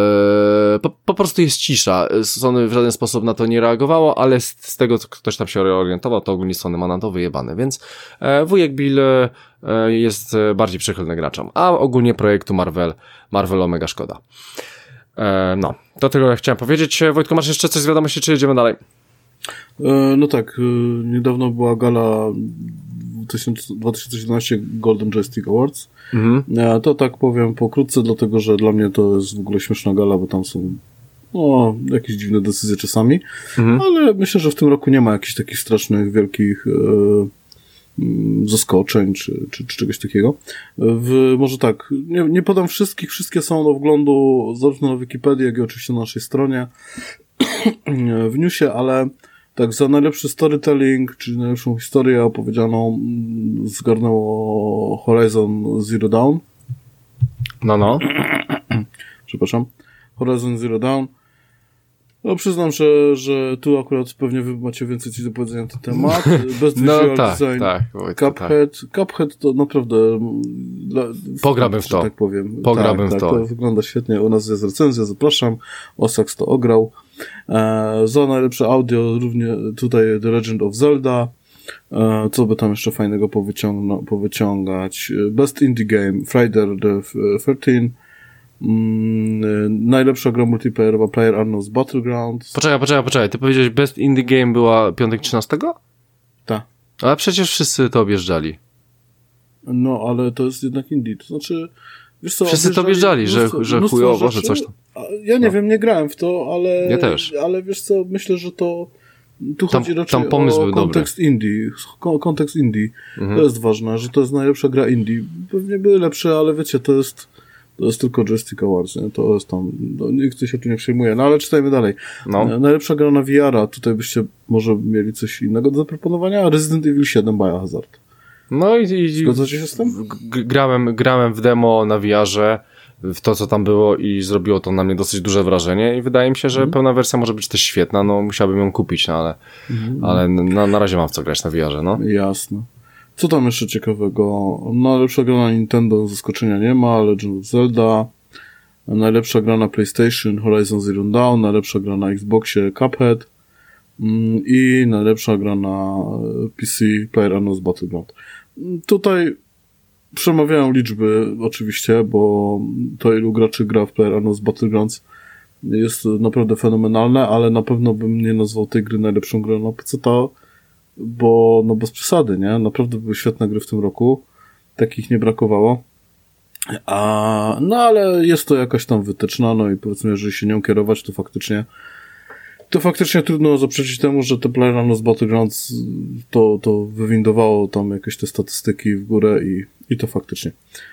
po, po prostu jest cisza. Sony w żaden sposób na to nie reagowało, ale z, z tego, co ktoś tam się orientował, to ogólnie Sony ma na to wyjebane, więc e, wujek Bill e, jest bardziej przychylny graczom, a ogólnie projektu Marvel, Marvel Omega szkoda. E, no, to tyle chciałem powiedzieć. Wojtku, masz jeszcze coś z wiadomości, czy jedziemy dalej? E, no tak, e, niedawno była gala dwa tysiące siedemnaście Golden Joystick Awards. Mhm. E, to tak powiem pokrótce, dlatego że dla mnie to jest w ogóle śmieszna gala, bo tam są no, jakieś dziwne decyzje czasami, mhm. ale myślę, że w tym roku nie ma jakichś takich strasznych, wielkich e, zaskoczeń, czy, czy, czy czegoś takiego. W, może tak, nie, nie podam wszystkich, wszystkie są do wglądu zarówno na Wikipedii, jak i oczywiście na naszej stronie w newsie, ale tak, za najlepszy storytelling, czy najlepszą historię opowiedzianą zgarnęło Horizon Zero Dawn. No, no. Przepraszam. Horizon Zero Dawn. No przyznam, że, że tu akurat pewnie wy macie więcej coś do powiedzenia na ten temat. Best no, Visual tak, Design, tak, Cuphead. Tak. Cuphead to naprawdę... Dla, Pograłbym w to. Tak powiem. Pograłbym tak, w to. Tak, to wygląda świetnie. U nas jest recenzja, zapraszam. Osax to ograł. E, za najlepsze audio również tutaj The Legend of Zelda. E, co by tam jeszcze fajnego powyciągno, powyciągać? Best Indie Game, Friday the thirteenth. Mm, najlepsza gra multiplayerowa PlayerUnknown's Battlegrounds. Poczekaj, poczekaj, poczekaj. Ty powiedziałeś Best Indie Game była piątek trzynastego? Tak. Ale przecież wszyscy to objeżdżali. No, ale to jest jednak indie. To znaczy, wiesz co, wszyscy to objeżdżali, że, że chujowo, że coś tam. Ja nie no. wiem, nie grałem w to, ale... Ja też. Ale wiesz co, myślę, że to Tu tam, chodzi raczej tam pomysł o był kontekst dobry. indie. Ko- kontekst indie. Mhm. To jest ważne, że to jest najlepsza gra indie. Pewnie były lepsze, ale wiecie, to jest to jest tylko Joystick Awards, nie? To jest tam, no, nikt się tu nie przejmuje. No ale czytajmy dalej. No. Najlepsza gra na V R a, tutaj byście może mieli coś innego do zaproponowania? Resident Evil siedem Biohazard. No i, i Zgadzacie się z tym? g- grałem, grałem w demo na V R-ze, w to, co tam było i zrobiło to na mnie dosyć duże wrażenie i wydaje mi się, że Mhm. pełna wersja może być też świetna, no musiałbym ją kupić, no ale, Mhm. ale na, na razie mam w co grać na V R-ze, no. Jasne. Co tam jeszcze ciekawego? Najlepsza gra na Nintendo zaskoczenia nie ma, Legend of Zelda. Najlepsza gra na PlayStation Horizon Zero Dawn. Najlepsza gra na Xboxie Cuphead. Mm, I najlepsza gra na P C PlayerUnknown's Battleground. Tutaj przemawiają liczby oczywiście, bo to ilu graczy gra w PlayerUnknown's Battlegrounds jest naprawdę fenomenalne, ale na pewno bym nie nazwał tej gry najlepszą grą na P C ta, bo no bez przesady, nie? Naprawdę były świetne gry w tym roku. Takich nie brakowało. A, no ale jest to jakaś tam wytyczna, no i powiedzmy, jeżeli się nią kierować, to faktycznie to faktycznie trudno zaprzeczyć temu, że te PlayerUnknown's Battlegrounds to, to wywindowało tam jakieś te statystyki w górę i, i to faktycznie.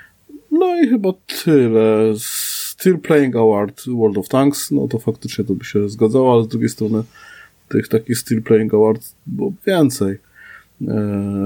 No i chyba tyle. Still Playing Award World of Tanks, no to faktycznie to by się zgadzało, ale z drugiej strony tych takich Still Playing Awards było więcej. Eee,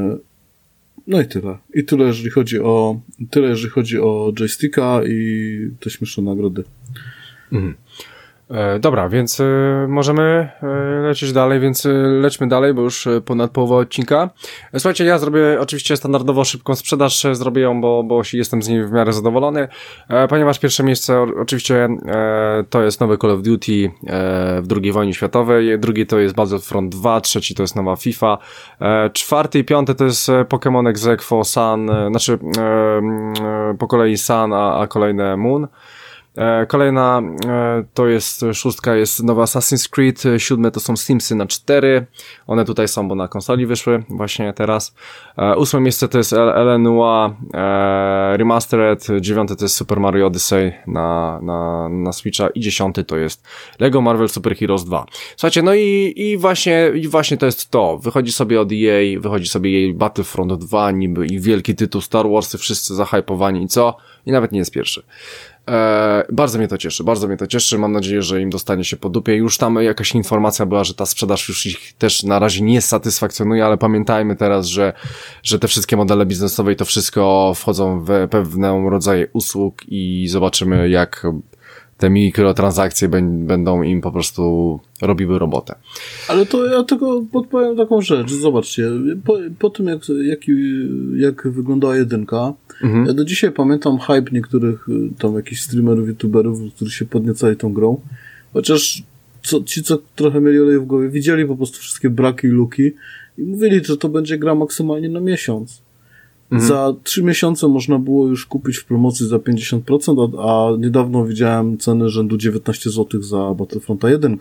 no i tyle. I tyle, jeżeli chodzi o tyle, jeżeli chodzi o joysticka i te śmieszne nagrody. Mhm. E, dobra, więc e, możemy e, lecieć dalej, więc e, lećmy dalej, bo już e, ponad połowa odcinka. E, słuchajcie, ja zrobię oczywiście standardowo szybką sprzedaż, e, zrobię ją, bo, bo jestem z niej w miarę zadowolony, e, ponieważ pierwsze miejsce o, oczywiście e, to jest nowy Call of Duty e, w drugiej wojnie światowej, drugi to jest Battlefront dwa, trzeci to jest nowa FIFA, e, czwarty i piąty to jest Pokémon Exequo Sun, e, znaczy e, e, po kolei Sun, a, a kolejne Moon. Kolejna to jest szóstka, jest nowa Assassin's Creed, siódme to są Simsy na cztery, one tutaj są, bo na konsoli wyszły właśnie teraz. Ósme miejsce to jest L N U A Remastered, dziewiąte to jest Super Mario Odyssey na, na, na Switcha i dziesiąty to jest Lego Marvel Super Heroes dwa. Słuchajcie, no i, i właśnie i właśnie to jest to, wychodzi sobie od E A, wychodzi sobie jej Battlefront dwa, niby i wielki tytuł Star Warsy, wszyscy zahypowani i co? I nawet nie jest pierwszy. Eee, bardzo mnie to cieszy, bardzo mnie to cieszy, mam nadzieję, że im dostanie się po dupie. Już tam jakaś informacja była, że ta sprzedaż już ich też na razie nie satysfakcjonuje, ale pamiętajmy teraz, że, że te wszystkie modele biznesowe i to wszystko wchodzą w pewne rodzaje usług i zobaczymy, jak te mikrotransakcje będą im po prostu robiły robotę. Ale to ja tylko podpowiem taką rzecz. Zobaczcie, po, po tym jak, jak, jak wyglądała jedynka, mhm. ja do dzisiaj pamiętam hype niektórych tam jakichś streamerów, youtuberów, którzy się podniecali tą grą. Chociaż co, ci, co trochę mieli olej w głowie, widzieli po prostu wszystkie braki i luki i mówili, że to będzie gra maksymalnie na miesiąc. Mhm. Za trzy miesiące można było już kupić w promocji za pięćdziesiąt procent, a, a niedawno widziałem ceny rzędu dziewiętnaście złotych za Battlefronta jeden.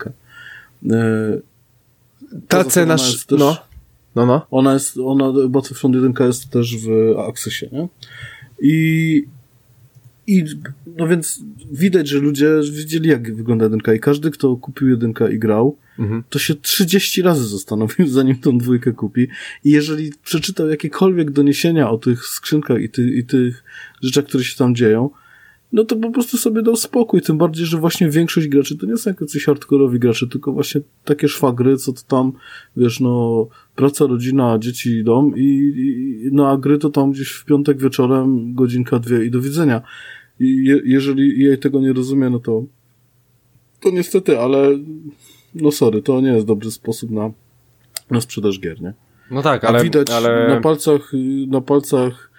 Yy, Ta cena, też, no, no, no. Ona jest, ona, Battlefront jeden jest też w Accessie, nie? I, i, no więc widać, że ludzie widzieli, jak wygląda jedynka i każdy, kto kupił jedynkę i grał, mhm. to się trzydzieści razy zastanowił, zanim tą dwójkę kupi. I jeżeli przeczytał jakiekolwiek doniesienia o tych skrzynkach i, ty, i tych rzeczach, które się tam dzieją, no to po prostu sobie dał spokój, tym bardziej, że właśnie większość graczy to nie są jacyś hardkorowi gracze, tylko właśnie takie szwagry, co to tam, wiesz, no, praca, rodzina, dzieci, dom i, i no a gry to tam gdzieś w piątek wieczorem, godzinka, dwie i do widzenia. I je, jeżeli jej tego nie rozumie, no to to niestety, ale no sorry, to nie jest dobry sposób na, na sprzedaż gier, nie? No tak, ale... A widać ale... na palcach, na palcach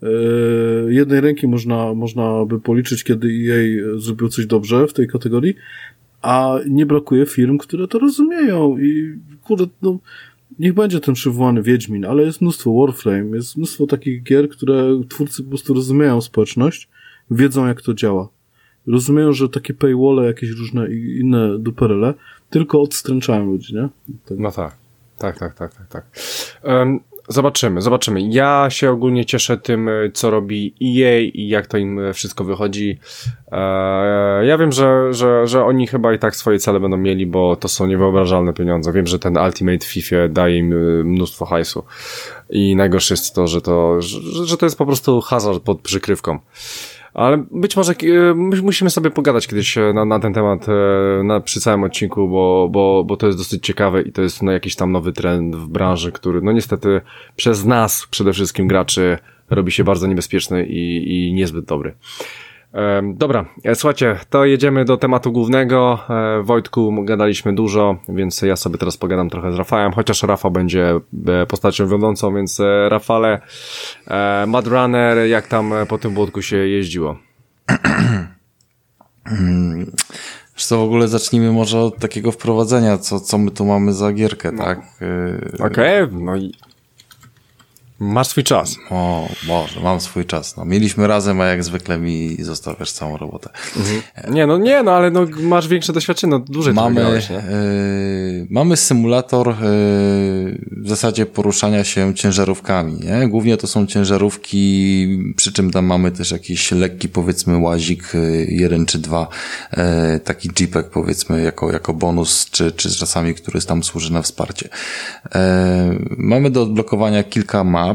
jednej ręki można, można by policzyć, kiedy E A zrobił coś dobrze w tej kategorii, a nie brakuje firm, które to rozumieją i kurde, no niech będzie ten przywołany Wiedźmin, ale jest mnóstwo Warframe, jest mnóstwo takich gier, które twórcy po prostu rozumieją społeczność, wiedzą jak to działa. Rozumieją, że takie paywalle, jakieś różne inne duperele tylko odstręczają ludzi, nie? Tak. No tak. Tak, tak, tak, tak, tak. Um, Zobaczymy, zobaczymy. Ja się ogólnie cieszę tym, co robi E A i jak to im wszystko wychodzi. Eee, ja wiem, że, że, że oni chyba i tak swoje cele będą mieli, bo to są niewyobrażalne pieniądze. Wiem, że ten Ultimate FIFA daje im mnóstwo hajsu. I najgorsze jest to, że to, że, że to jest po prostu hazard pod przykrywką. Ale być może my musimy sobie pogadać kiedyś na, na ten temat na, przy całym odcinku, bo, bo, bo to jest dosyć ciekawe i to jest no, jakiś tam nowy trend w branży, który no niestety przez nas przede wszystkim graczy robi się bardzo niebezpieczny i, i niezbyt dobry. E, dobra, e, słuchajcie, to jedziemy do tematu głównego. E, Wojtku, gadaliśmy dużo, więc ja sobie teraz pogadam trochę z Rafałem, chociaż Rafał będzie postacią wiodącą, więc e, Rafale, e, Mad Runner, jak tam po tym błotku się jeździło? Wiesz co, w ogóle zacznijmy może od takiego wprowadzenia, co, co my tu mamy za gierkę, no. Tak? Okej, okay, no i masz swój czas. O Boże, mam swój czas. No, mieliśmy razem, a jak zwykle mi zostawiasz całą robotę. Mhm. Nie, no nie, no ale no, masz większe doświadczenie, no dłużej mamy, to grałeś, nie? Yy, mamy symulator yy, w zasadzie poruszania się ciężarówkami, nie? Głównie to są ciężarówki, przy czym tam mamy też jakiś lekki, powiedzmy, łazik, yy, jeden czy dwa, yy, taki jeepek, powiedzmy, jako, jako bonus, czy, czy czasami, który tam służy na wsparcie. Yy, mamy do odblokowania kilka map,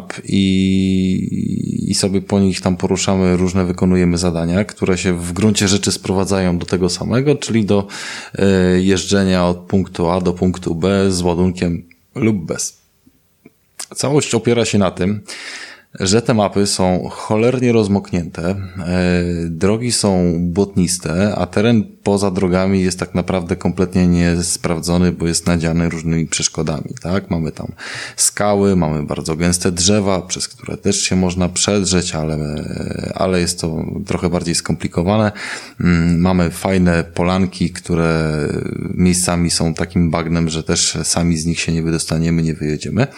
I, i sobie po nich tam poruszamy, różne wykonujemy zadania, które się w gruncie rzeczy sprowadzają do tego samego, czyli do y, jeżdżenia od punktu A do punktu B z ładunkiem lub bez. Całość opiera się na tym, że te mapy są cholernie rozmoknięte, e, drogi są błotniste, a teren poza drogami jest tak naprawdę kompletnie niesprawdzony, bo jest nadziany różnymi przeszkodami, tak? Mamy tam skały, mamy bardzo gęste drzewa, przez które też się można przedrzeć, ale, ale jest to trochę bardziej skomplikowane. Mamy fajne polanki, które miejscami są takim bagnem, że też sami z nich się nie wydostaniemy, nie wyjedziemy.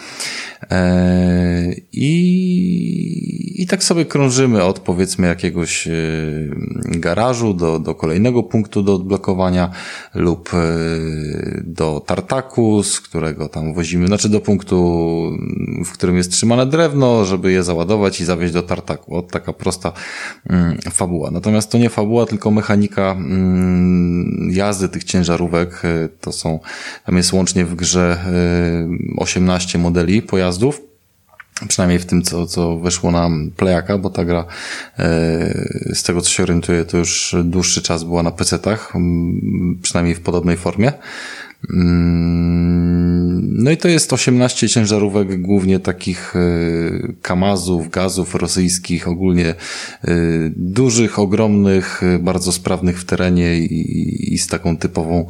E, I I tak sobie krążymy od, powiedzmy, jakiegoś garażu do, do kolejnego punktu do odblokowania lub do tartaku, z którego tam wozimy, znaczy do punktu, w którym jest trzymane drewno, żeby je załadować i zawieźć do tartaku. O, taka prosta mm, fabuła. Natomiast to nie fabuła, tylko mechanika mm, jazdy tych ciężarówek. To są, tam jest łącznie w grze osiemnaście modeli pojazdów. Przynajmniej w tym, co, co weszło na Playaka, bo ta gra, e, z tego co się orientuję, to już dłuższy czas była na pecetach, przynajmniej w podobnej formie. No i to jest osiemnaście ciężarówek, głównie takich kamazów, gazów rosyjskich, ogólnie dużych, ogromnych, bardzo sprawnych w terenie i, i z taką typową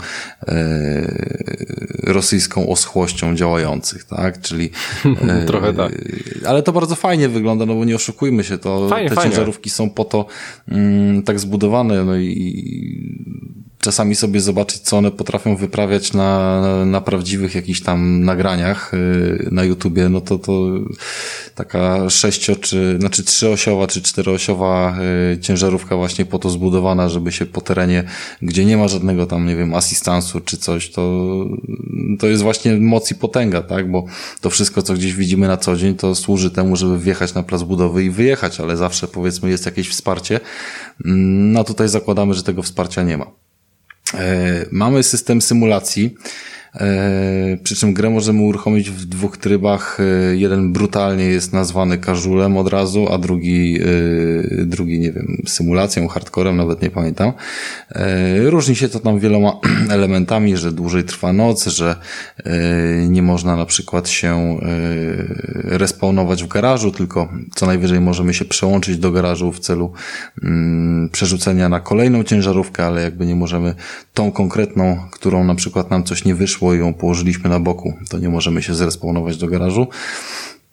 rosyjską oschłością działających, tak? Czyli trochę tak. Ale to bardzo fajnie wygląda, no bo nie oszukujmy się, to fajnie, te fajnie. ciężarówki są po to mm, tak zbudowane, no i czasami sobie zobaczyć, co one potrafią wyprawiać na, na prawdziwych jakichś tam nagraniach na YouTubie, no to to taka sześcio, czy, znaczy trzyosiowa, czy czteroosiowa ciężarówka właśnie po to zbudowana, żeby się po terenie, gdzie nie ma żadnego tam, nie wiem, asystansu czy coś, to, to jest właśnie moc i potęga, tak, bo to wszystko, co gdzieś widzimy na co dzień, to służy temu, żeby wjechać na plac budowy i wyjechać, ale zawsze, powiedzmy, jest jakieś wsparcie. No tutaj zakładamy, że tego wsparcia nie ma. Mamy system symulacji, przy czym grę możemy uruchomić w dwóch trybach. Jeden brutalnie jest nazwany casualem od razu, a drugi, drugi nie wiem, symulacją, hardcorem, nawet nie pamiętam. Różni się to tam wieloma elementami, że dłużej trwa noc, że nie można na przykład się respawnować w garażu, tylko co najwyżej możemy się przełączyć do garażu w celu przerzucenia na kolejną ciężarówkę, ale jakby nie możemy tą konkretną, którą na przykład nam coś nie wyszło i ją położyliśmy na boku, to nie możemy się zrespawnować do garażu.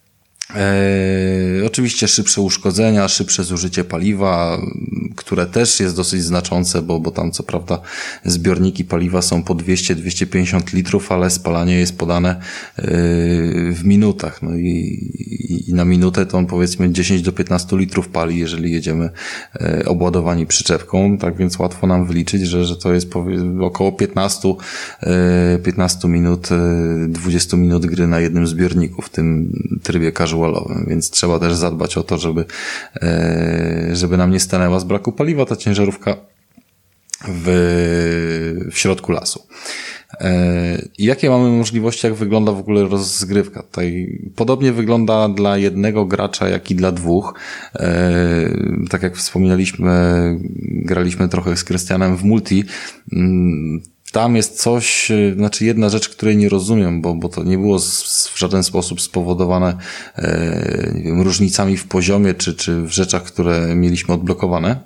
E, oczywiście szybsze uszkodzenia, szybsze zużycie paliwa, które też jest dosyć znaczące, bo, bo tam co prawda zbiorniki paliwa są po dwieście do dwustu pięćdziesięciu litrów, ale spalanie jest podane e, w minutach. No i, i, i na minutę to on powiedzmy dziesięć do piętnastu litrów pali, jeżeli jedziemy e, obładowani przyczepką, tak więc łatwo nam wyliczyć, że, że to jest powie, około piętnastu, e, piętnastu minut, e, dwudziestu minut gry na jednym zbiorniku w tym trybie casualowym, więc trzeba też zadbać o to, żeby, żeby nam nie stanęła z braku paliwa ta ciężarówka w, w środku lasu. Jakie mamy możliwości, jak wygląda w ogóle rozgrywka? Tutaj podobnie wygląda dla jednego gracza, jak i dla dwóch. Tak jak wspominaliśmy, graliśmy trochę z Krystianem w multi. Tam jest coś, znaczy jedna rzecz, której nie rozumiem, bo, bo to nie było w żaden sposób spowodowane e, nie wiem, różnicami w poziomie, czy, czy w rzeczach, które mieliśmy odblokowane.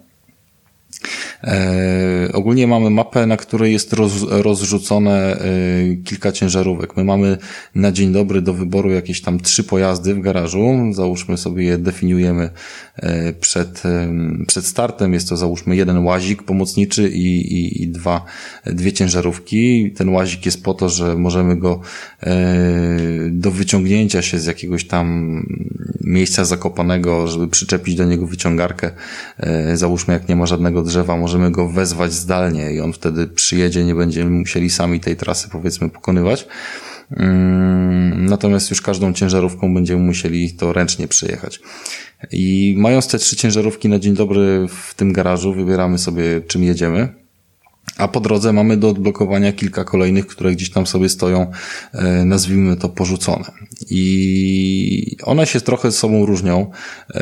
E, ogólnie mamy mapę, na której jest roz, rozrzucone e, kilka ciężarówek. My mamy na dzień dobry do wyboru jakieś tam trzy pojazdy w garażu. Załóżmy sobie je, definiujemy e, przed, e, przed startem. Jest to załóżmy jeden łazik pomocniczy i, i, i dwa, dwie ciężarówki. Ten łazik jest po to, że możemy go e, do wyciągnięcia się z jakiegoś tam miejsca zakopanego, żeby przyczepić do niego wyciągarkę. E, załóżmy, jak nie ma żadnego drzewa, możemy go wezwać zdalnie i on wtedy przyjedzie, nie będziemy musieli sami tej trasy powiedzmy pokonywać. Natomiast już każdą ciężarówką będziemy musieli to ręcznie przejechać. I mając te trzy ciężarówki na dzień dobry w tym garażu, wybieramy sobie, czym jedziemy. A po drodze mamy do odblokowania kilka kolejnych, które gdzieś tam sobie stoją, nazwijmy to porzucone. I one się trochę ze sobą różnią.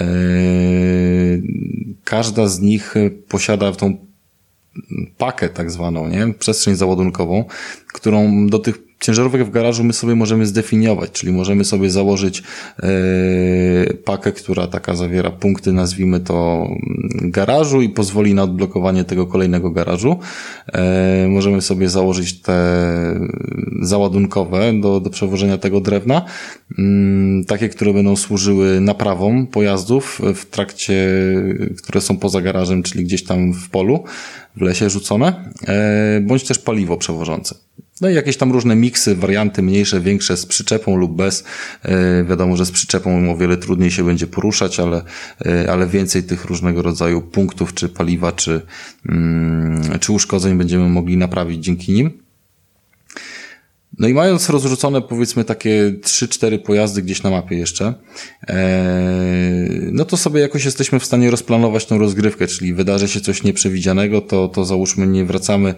Każda z nich posiada tą pakę tak zwaną, nie? Przestrzeń załadunkową, którą do tych ciężarówek w garażu my sobie możemy zdefiniować, czyli możemy sobie założyć yy, pakę, która taka zawiera punkty, nazwijmy to garażu i pozwoli na odblokowanie tego kolejnego garażu. Yy, możemy sobie założyć te załadunkowe do, do przewożenia tego drewna, yy, takie, które będą służyły naprawom pojazdów w trakcie, które są poza garażem, czyli gdzieś tam w polu, w lesie rzucone, yy, bądź też paliwo przewożące. No i jakieś tam różne miksy, warianty mniejsze, większe z przyczepą lub bez. Yy, wiadomo, że z przyczepą o wiele trudniej się będzie poruszać, ale, yy, ale więcej tych różnego rodzaju punktów, czy paliwa, czy, yy, czy uszkodzeń będziemy mogli naprawić dzięki nim. No i mając rozrzucone powiedzmy takie trzy cztery pojazdy gdzieś na mapie jeszcze, no to sobie jakoś jesteśmy w stanie rozplanować tą rozgrywkę, czyli wydarzy się coś nieprzewidzianego, to, to załóżmy nie wracamy,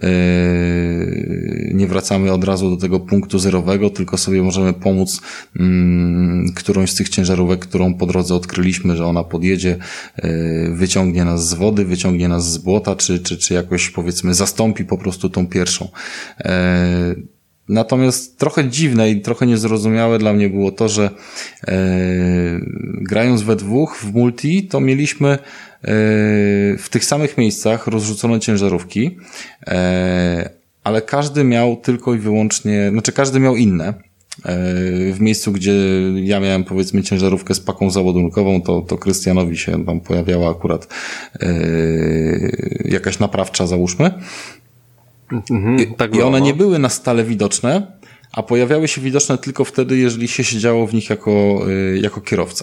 nie wracamy od razu do tego punktu zerowego, tylko sobie możemy pomóc którąś z tych ciężarówek, którą po drodze odkryliśmy, że ona podjedzie, wyciągnie nas z wody, wyciągnie nas z błota, czy, czy, czy jakoś powiedzmy zastąpi po prostu tą pierwszą. Natomiast trochę dziwne i trochę niezrozumiałe dla mnie było to, że e, grając we dwóch w multi, to mieliśmy e, w tych samych miejscach rozrzucone ciężarówki, e, ale każdy miał tylko i wyłącznie, znaczy każdy miał inne. E, w miejscu, gdzie ja miałem powiedzmy ciężarówkę z paką załadunkową, to, to Krystianowi się tam pojawiała akurat e, jakaś naprawcza, załóżmy. Mhm, I, tak I one było, nie no. były na stale widoczne, a pojawiały się widoczne tylko wtedy, jeżeli się siedziało w nich jako, y, jako kierowca.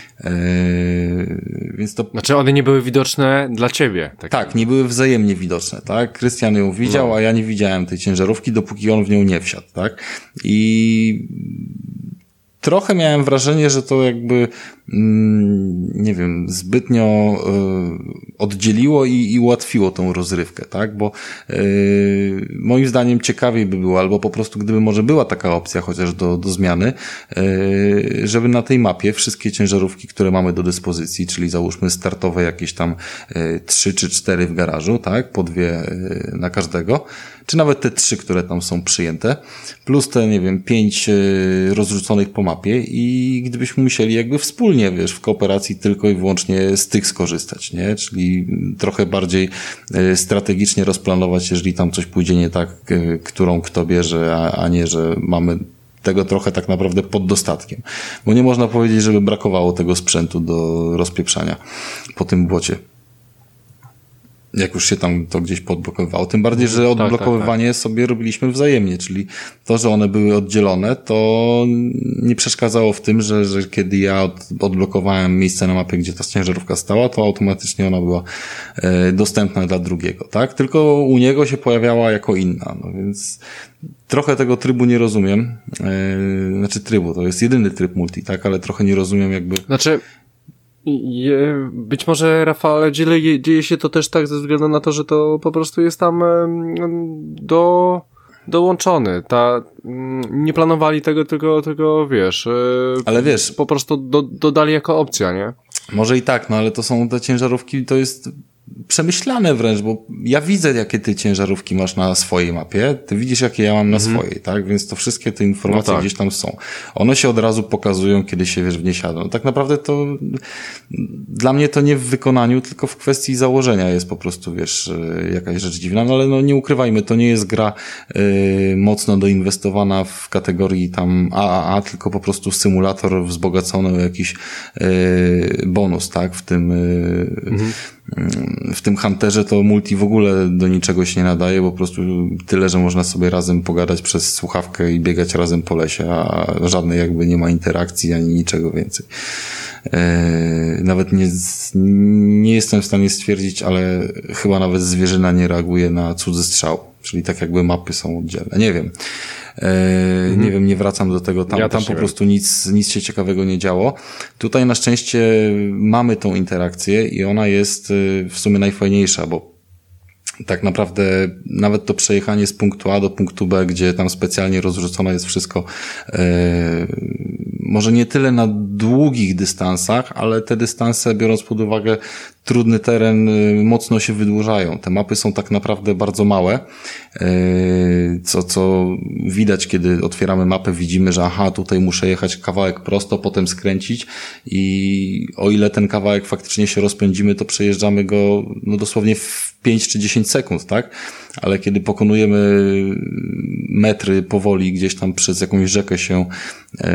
Yy, więc to... Znaczy one nie były widoczne dla ciebie. Tak, tak nie były wzajemnie widoczne, tak? Krystian ją widział, no. A ja nie widziałem tej ciężarówki, dopóki on w nią nie wsiadł, tak? I trochę miałem wrażenie, że to jakby, mm, nie wiem, zbytnio y, oddzieliło i, i ułatwiło tą rozrywkę, tak? Bo y, moim zdaniem ciekawiej by było, albo po prostu gdyby może była taka opcja chociaż do, do zmiany, y, żeby na tej mapie wszystkie ciężarówki, które mamy do dyspozycji, czyli załóżmy startowe jakieś tam y, trzy czy cztery w garażu, tak? Po dwie y, na każdego, czy nawet te trzy, które tam są przyjęte, plus te, nie wiem, pięć y, rozrzuconych po mapie i gdybyśmy musieli jakby wspólnie, wiesz, w kooperacji tylko i wyłącznie z tych skorzystać, nie? Czyli trochę bardziej y, strategicznie rozplanować, jeżeli tam coś pójdzie nie tak, y, którą kto bierze, a, a nie, że mamy tego trochę tak naprawdę pod dostatkiem. Bo nie można powiedzieć, żeby brakowało tego sprzętu do rozpieprzania po tym błocie. Jak już się tam to gdzieś podblokowywało. Tym bardziej, że odblokowywanie tak, tak, tak. sobie robiliśmy wzajemnie, czyli to, że one były oddzielone, to nie przeszkadzało w tym, że, że kiedy ja od, odblokowałem miejsce na mapie, gdzie ta ciężarówka stała, to automatycznie ona była e, dostępna dla drugiego, tak? Tylko u niego się pojawiała jako inna, no więc trochę tego trybu nie rozumiem. E, znaczy trybu, to jest jedyny tryb multi, tak? Ale trochę nie rozumiem jakby... Znaczy... Je, być może, Rafał, dzieje, dzieje się to też tak ze względu na to, że to po prostu jest tam do, dołączony. Ta, nie planowali tego, tylko, tylko wiesz, ale wiesz, po prostu do, dodali jako opcja, nie? Może i tak, no ale to są te ciężarówki, to jest przemyślane wręcz, bo ja widzę, jakie ty ciężarówki masz na swojej mapie, ty widzisz, jakie ja mam na mhm. swojej, tak? Więc to wszystkie te informacje no tak. gdzieś tam są. One się od razu pokazują, kiedy się, wiesz, w nie siada. No tak naprawdę to dla mnie to nie w wykonaniu, tylko w kwestii założenia jest po prostu, wiesz, jakaś rzecz dziwna, no ale no nie ukrywajmy, to nie jest gra yy, mocno doinwestowana w kategorii tam A A A, tylko po prostu symulator wzbogacony o jakiś yy, bonus, tak? W tym yy, mhm. w tym Hunterze to multi w ogóle do niczego się nie nadaje, bo po prostu tyle, że można sobie razem pogadać przez słuchawkę i biegać razem po lesie, a żadnej jakby nie ma interakcji ani niczego więcej. Eee, nawet nie, nie jestem w stanie stwierdzić, ale chyba nawet zwierzyna nie reaguje na cudzy strzał, czyli tak jakby mapy są oddzielne. Nie wiem. Eee, mhm. Nie wiem, nie wracam do tego. Tam, ja tam po prostu nic, nic się ciekawego nie działo. Tutaj na szczęście mamy tą interakcję i ona jest w sumie najfajniejsza, bo tak naprawdę nawet to przejechanie z punktu A do punktu B, gdzie tam specjalnie rozrzucone jest wszystko, e, może nie tyle na długich dystansach, ale te dystanse, biorąc pod uwagę trudny teren, mocno się wydłużają. Te mapy są tak naprawdę bardzo małe, e, co, co widać, kiedy otwieramy mapę, widzimy, że aha, tutaj muszę jechać kawałek prosto, potem skręcić i o ile ten kawałek faktycznie się rozpędzimy, to przejeżdżamy go no dosłownie w pięć czy dziesięć sekund, tak? Ale kiedy pokonujemy metry powoli gdzieś tam przez jakąś rzekę się e,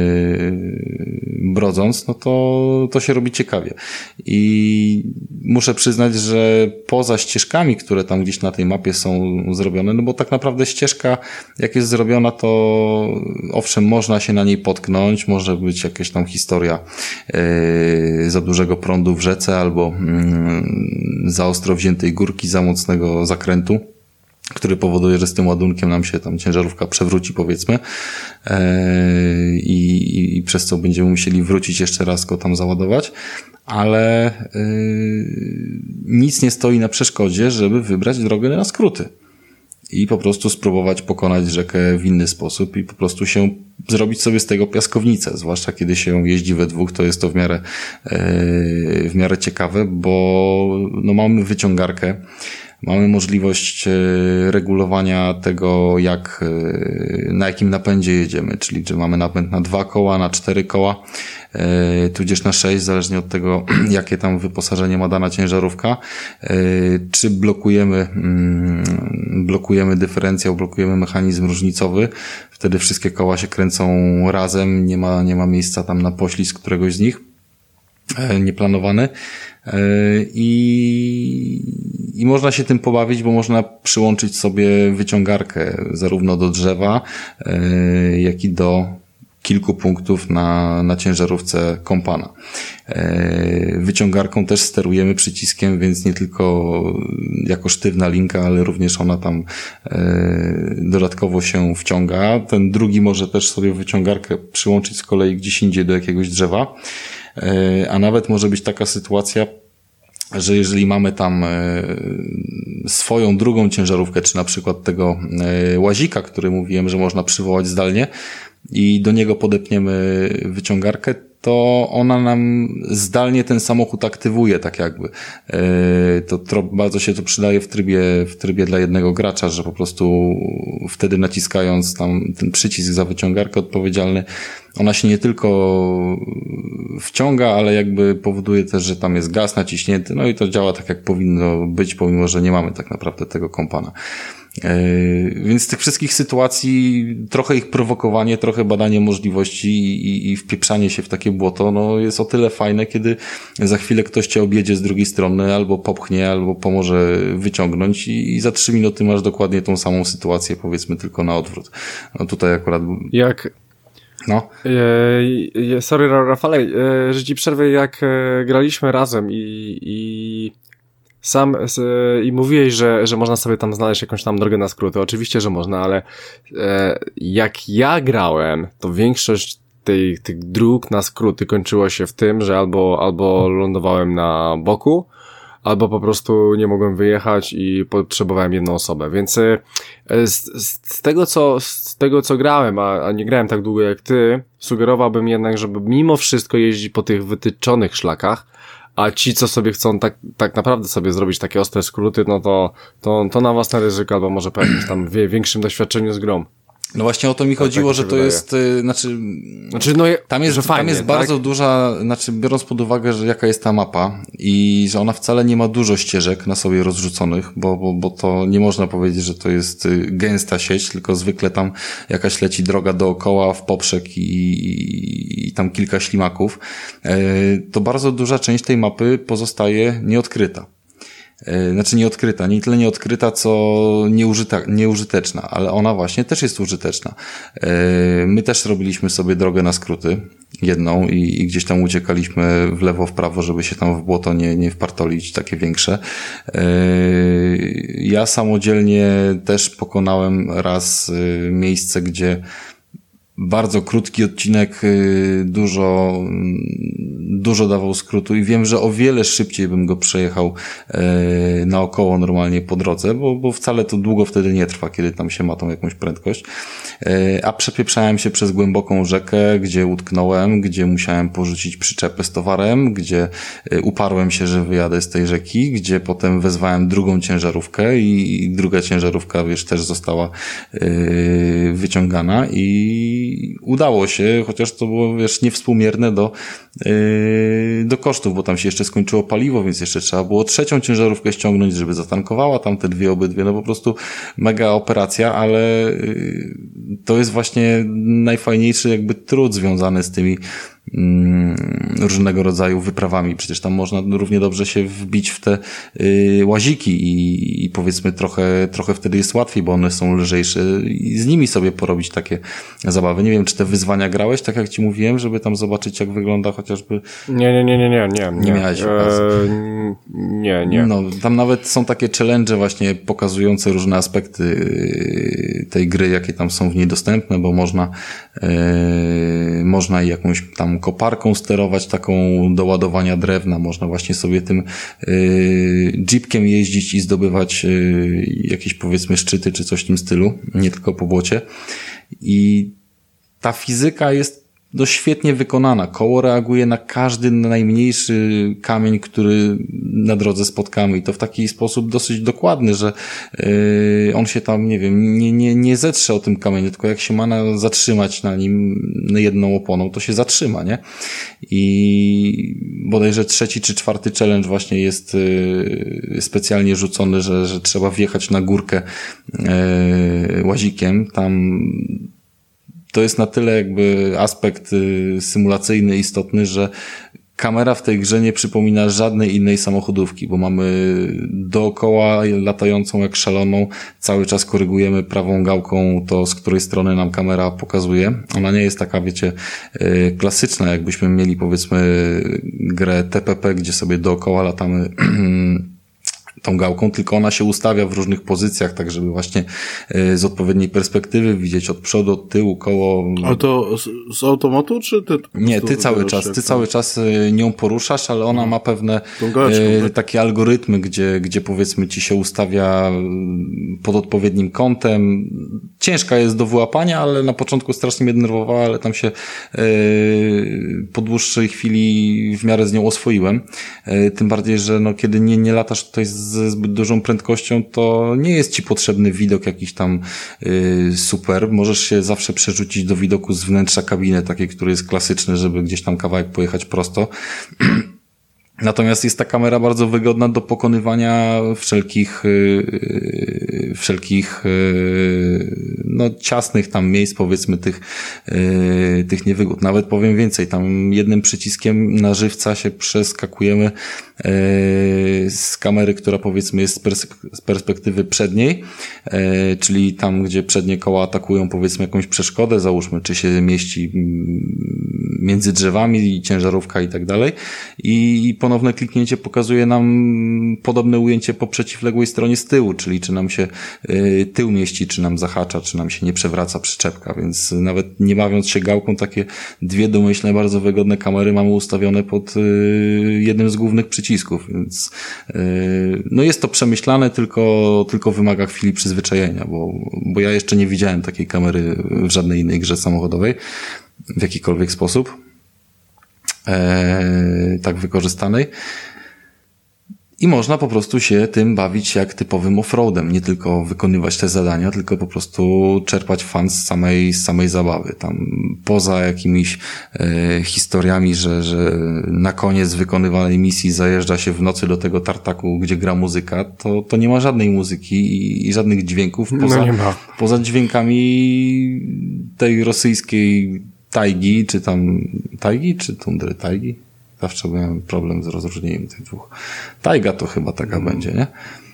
brodząc, no to, to się robi ciekawie. I muszę przyznać, że poza ścieżkami, które tam gdzieś na tej mapie są zrobione, no bo tak naprawdę ścieżka, jak jest zrobiona, to owszem, można się na niej potknąć, może być jakaś tam historia e, za dużego prądu w rzece albo mm, za ostro wziętej górki, za mocnego zakrętu, który powoduje, że z tym ładunkiem nam się tam ciężarówka przewróci, powiedzmy, eee, i, i przez co będziemy musieli wrócić jeszcze raz go tam załadować, ale yy, nic nie stoi na przeszkodzie, żeby wybrać drogę na skróty i po prostu spróbować pokonać rzekę w inny sposób i po prostu się zrobić sobie z tego piaskownicę, zwłaszcza kiedy się jeździ we dwóch, to jest to w miarę yy, w miarę ciekawe, bo no mamy wyciągarkę, mamy możliwość regulowania tego, jak, na jakim napędzie jedziemy, czyli czy mamy napęd na dwa koła, na cztery koła, tudzież na sześć, zależnie od tego, jakie tam wyposażenie ma dana ciężarówka, czy blokujemy, blokujemy dyferencjał, blokujemy mechanizm różnicowy, wtedy wszystkie koła się kręcą razem, nie ma, nie ma miejsca tam na poślizg któregoś z nich, nieplanowany. I, i można się tym pobawić, bo można przyłączyć sobie wyciągarkę zarówno do drzewa, jak i do kilku punktów na, na ciężarówce kompana. Wyciągarką też sterujemy przyciskiem, więc nie tylko jako sztywna linka, ale również ona tam dodatkowo się wciąga. Ten drugi może też sobie wyciągarkę przyłączyć z kolei gdzieś indziej do jakiegoś drzewa. A nawet może być taka sytuacja, że jeżeli mamy tam swoją drugą ciężarówkę, czy na przykład tego łazika, który mówiłem, że można przywołać zdalnie i do niego podepniemy wyciągarkę, to ona nam zdalnie ten samochód aktywuje, tak jakby. To, to bardzo się to przydaje w trybie, w trybie dla jednego gracza, że po prostu wtedy naciskając tam ten przycisk za wyciągarkę odpowiedzialny, ona się nie tylko wciąga, ale jakby powoduje też, że tam jest gaz naciśnięty, no i to działa tak jak powinno być, pomimo że nie mamy tak naprawdę tego kompana. Więc z tych wszystkich sytuacji trochę ich prowokowanie, trochę badanie możliwości i, i wpieprzanie się w takie błoto, no jest o tyle fajne, kiedy za chwilę ktoś cię objedzie z drugiej strony, albo popchnie, albo pomoże wyciągnąć i, i za trzy minuty masz dokładnie tą samą sytuację, powiedzmy tylko na odwrót. No tutaj akurat... Jak... No. E, sorry, Rafale, e, że ci przerwę, jak e, graliśmy razem i, i sam e, i mówiłeś, że, że można sobie tam znaleźć jakąś tam drogę na skróty. Oczywiście, że można, ale e, jak ja grałem, to większość tej, tych dróg na skróty kończyło się w tym, że albo, albo lądowałem na boku, albo po prostu nie mogłem wyjechać i potrzebowałem jedną osobę, więc z, z tego co, z tego co grałem, a, a nie grałem tak długo jak ty, sugerowałbym jednak, żeby mimo wszystko jeździć po tych wytyczonych szlakach, a ci, co sobie chcą tak, tak naprawdę sobie zrobić takie ostre skróty, no to, to, to na własne ryzyko, albo może po jakimś tam wie, większym doświadczeniu z grą. No właśnie o to mi to chodziło, tak że to wydaje. jest, y, znaczy, znaczy no, tam jest, że fajnie, tam jest tak? bardzo duża, znaczy biorąc pod uwagę, że jaka jest ta mapa i że ona wcale nie ma dużo ścieżek na sobie rozrzuconych, bo, bo, bo to nie można powiedzieć, że to jest gęsta sieć, tylko zwykle tam jakaś leci droga dookoła w poprzek i, i, i tam kilka ślimaków, y, to bardzo duża część tej mapy pozostaje nieodkryta. Znaczy nieodkryta, nie tyle nieodkryta, co nieużyta, nieużyteczna, ale ona właśnie też jest użyteczna. My też robiliśmy sobie drogę na skróty, jedną i, i gdzieś tam uciekaliśmy w lewo, w prawo, żeby się tam w błoto nie, nie wpartolić, takie większe. Ja samodzielnie też pokonałem raz miejsce, gdzie bardzo krótki odcinek, dużo, dużo dawał skrótu i wiem, że o wiele szybciej bym go przejechał naokoło normalnie po drodze, bo, bo wcale to długo wtedy nie trwa, kiedy tam się ma tą jakąś prędkość. A przepieprzałem się przez głęboką rzekę, gdzie utknąłem, gdzie musiałem porzucić przyczepę z towarem, gdzie uparłem się, że wyjadę z tej rzeki, gdzie potem wezwałem drugą ciężarówkę i druga ciężarówka, wiesz, też została wyciągana i udało się, chociaż to było, wiesz, niewspółmierne do, yy, do kosztów, bo tam się jeszcze skończyło paliwo, więc jeszcze trzeba było trzecią ciężarówkę ściągnąć, żeby zatankowała tam te dwie obydwie, no po prostu mega operacja, ale yy, to jest właśnie najfajniejszy jakby trud związany z tymi różnego rodzaju wyprawami. Przecież tam można równie dobrze się wbić w te y, łaziki i, i powiedzmy trochę, trochę wtedy jest łatwiej, bo one są lżejsze i z nimi sobie porobić takie zabawy. Nie wiem, czy te wyzwania grałeś, tak jak ci mówiłem, żeby tam zobaczyć, jak wygląda chociażby... Nie, nie, nie, nie, nie, nie. Nie miałeś okazji. Eee, nie, nie. No, tam nawet są takie challenge właśnie pokazujące różne aspekty tej gry, jakie tam są w niej dostępne, bo można yy, można i jakąś tam koparką sterować, taką do ładowania drewna, można właśnie sobie tym yy, jeepkiem jeździć i zdobywać yy, jakieś powiedzmy szczyty czy coś w tym stylu, nie tylko po błocie. I ta fizyka jest no świetnie wykonana. Koło reaguje na każdy najmniejszy kamień, który na drodze spotkamy i to w taki sposób dosyć dokładny, że yy, on się tam, nie wiem, nie, nie, nie zetrze o tym kamieniu, tylko jak się ma na, zatrzymać na nim jedną oponą, to się zatrzyma, nie? I bodajże trzeci czy czwarty challenge właśnie jest yy, specjalnie rzucony, że, że trzeba wjechać na górkę yy, łazikiem. Tam to jest na tyle jakby aspekt y, symulacyjny istotny, że kamera w tej grze nie przypomina żadnej innej samochodówki, bo mamy dookoła latającą jak szaloną, cały czas korygujemy prawą gałką to, z której strony nam kamera pokazuje. Ona nie jest taka, wiecie, y, klasyczna, jakbyśmy mieli powiedzmy grę T P P, gdzie sobie dookoła latamy tą gałką, tylko ona się ustawia w różnych pozycjach, tak żeby właśnie y, z odpowiedniej perspektywy widzieć od przodu, od tyłu, koło. Ale to z, z automatu, czy ty? Nie, ty cały czas, ty cały czas y, nią poruszasz, ale ona ma pewne gałeczką, y, tak? takie algorytmy, gdzie, gdzie powiedzmy ci się ustawia pod odpowiednim kątem. Ciężka jest do wyłapania, ale na początku strasznie mnie denerwowała, ale tam się y, po dłuższej chwili w miarę z nią oswoiłem. Y, tym bardziej, że no kiedy nie, nie latasz tutaj z ze zbyt dużą prędkością, to nie jest ci potrzebny widok jakiś tam yy, super. Możesz się zawsze przerzucić do widoku z wnętrza kabiny, takiej, który jest klasyczny, żeby gdzieś tam kawałek pojechać prosto. Natomiast jest ta kamera bardzo wygodna do pokonywania wszelkich, yy, wszelkich yy, no, ciasnych tam miejsc, powiedzmy, tych, yy, tych niewygód. Nawet powiem więcej, tam jednym przyciskiem na żywca się przeskakujemy yy, z kamery, która powiedzmy jest z, pers- z perspektywy przedniej, yy, czyli tam, gdzie przednie koła atakują powiedzmy jakąś przeszkodę, załóżmy, czy się mieści między drzewami i ciężarówka i tak dalej. I ponowne kliknięcie pokazuje nam podobne ujęcie po przeciwległej stronie z tyłu, czyli czy nam się y, tył mieści, czy nam zahacza, czy nam się nie przewraca przyczepka, więc nawet nie bawiąc się gałką, takie dwie domyślne, bardzo wygodne kamery mamy ustawione pod y, jednym z głównych przycisków, więc y, no jest to przemyślane, tylko, tylko wymaga chwili przyzwyczajenia, bo, bo ja jeszcze nie widziałem takiej kamery w żadnej innej grze samochodowej w jakikolwiek sposób. E, tak wykorzystanej. I można po prostu się tym bawić jak typowym offroadem. Nie tylko wykonywać te zadania, tylko po prostu czerpać fan z samej, z samej zabawy. Tam poza jakimiś e, historiami, że, że na koniec wykonywanej misji zajeżdża się w nocy do tego tartaku, gdzie gra muzyka, to, to nie ma żadnej muzyki i, i żadnych dźwięków poza, no nie ma. poza dźwiękami tej rosyjskiej tajgi, czy tam tajgi, czy tundry tajgi? Zawsze miałem problem z rozróżnieniem tych dwóch. Tajga to chyba taka hmm. będzie, nie?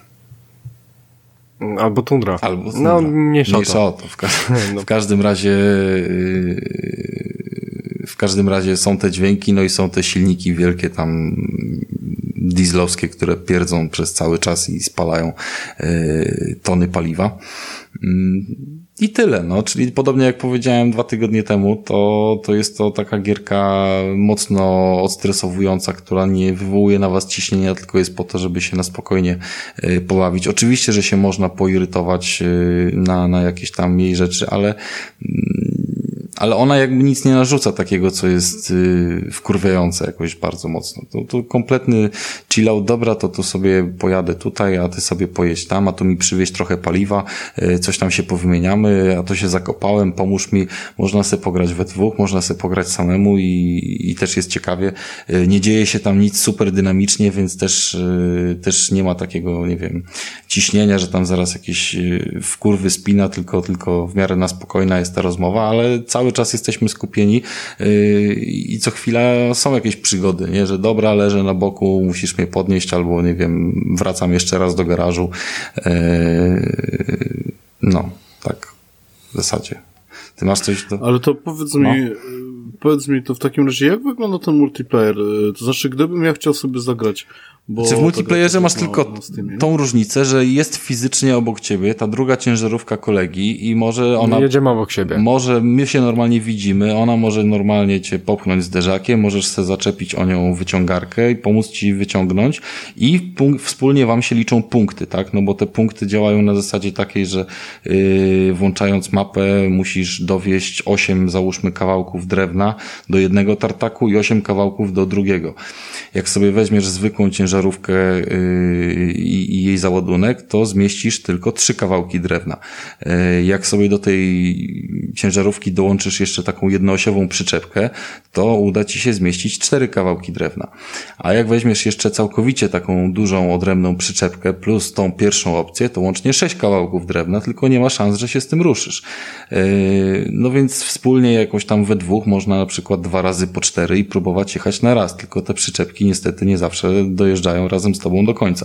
Albo tundra. Albo tundra. No, mniejsza, mniejsza o to. W, ka- no. w każdym razie yy, w każdym razie są te dźwięki, no i są te silniki wielkie tam dieslowskie, które pierdzą przez cały czas i spalają yy, tony paliwa. Yy. I tyle, no, czyli podobnie jak powiedziałem dwa tygodnie temu, to, to jest to taka gierka mocno odstresowująca, która nie wywołuje na was ciśnienia, tylko jest po to, żeby się na spokojnie y, pobawić. Oczywiście, że się można poirytować y, na, na jakieś tam jej rzeczy, ale y, ale ona jakby nic nie narzuca takiego, co jest y, wkurwiające jakoś bardzo mocno. To, to kompletny chill out, dobra, to tu sobie pojadę tutaj, a ty sobie pojedź tam, a tu mi przywieź trochę paliwa, y, coś tam się powymieniamy, a to się zakopałem, pomóż mi, można sobie pograć we dwóch, można sobie pograć samemu i, i też jest ciekawie. Y, nie dzieje się tam nic super dynamicznie, więc też, y, też nie ma takiego, nie wiem, ciśnienia, że tam zaraz jakieś y, wkurwy spina, tylko, tylko w miarę na spokojna jest ta rozmowa, ale cały czas jesteśmy skupieni yy, i co chwila są jakieś przygody, nie, że dobra, leżę na boku, musisz mnie podnieść, albo nie wiem, wracam jeszcze raz do garażu. Yy, no, tak w zasadzie. Ty masz coś do... Ale to powiedz no? mi, powiedz mi to w takim razie, jak wygląda ten multiplayer? To znaczy, gdybym ja chciał sobie zagrać, bo... Czy w multiplayerze masz na, tylko na Steamie, tą różnicę, że jest fizycznie obok ciebie ta druga ciężarówka kolegi i może ona... Jedziemy obok siebie. Może my się normalnie widzimy, ona może normalnie cię popchnąć zderzakiem, możesz sobie zaczepić o nią wyciągarkę i pomóc ci wyciągnąć i punk- wspólnie wam się liczą punkty, tak? No bo te punkty działają na zasadzie takiej, że yy, włączając mapę musisz dowieść osiem, załóżmy, kawałków drewna do jednego tartaku i osiem kawałków do drugiego. Jak sobie weźmiesz zwykłą ciężarówkę yy, i, i jej załadunek, to zmieścisz tylko trzy kawałki drewna. Yy, jak sobie do tej ciężarówki dołączysz jeszcze taką jednoosiową przyczepkę, to uda ci się zmieścić cztery kawałki drewna. A jak weźmiesz jeszcze całkowicie taką dużą, odrębną przyczepkę plus tą pierwszą opcję, to łącznie sześć kawałków drewna, tylko nie ma szans, że się z tym ruszysz. Yy, no więc wspólnie jakoś tam we dwóch można na przykład dwa razy po cztery i próbować jechać na raz, tylko te przyczepki niestety nie zawsze dojeżdżają razem z tobą do końca.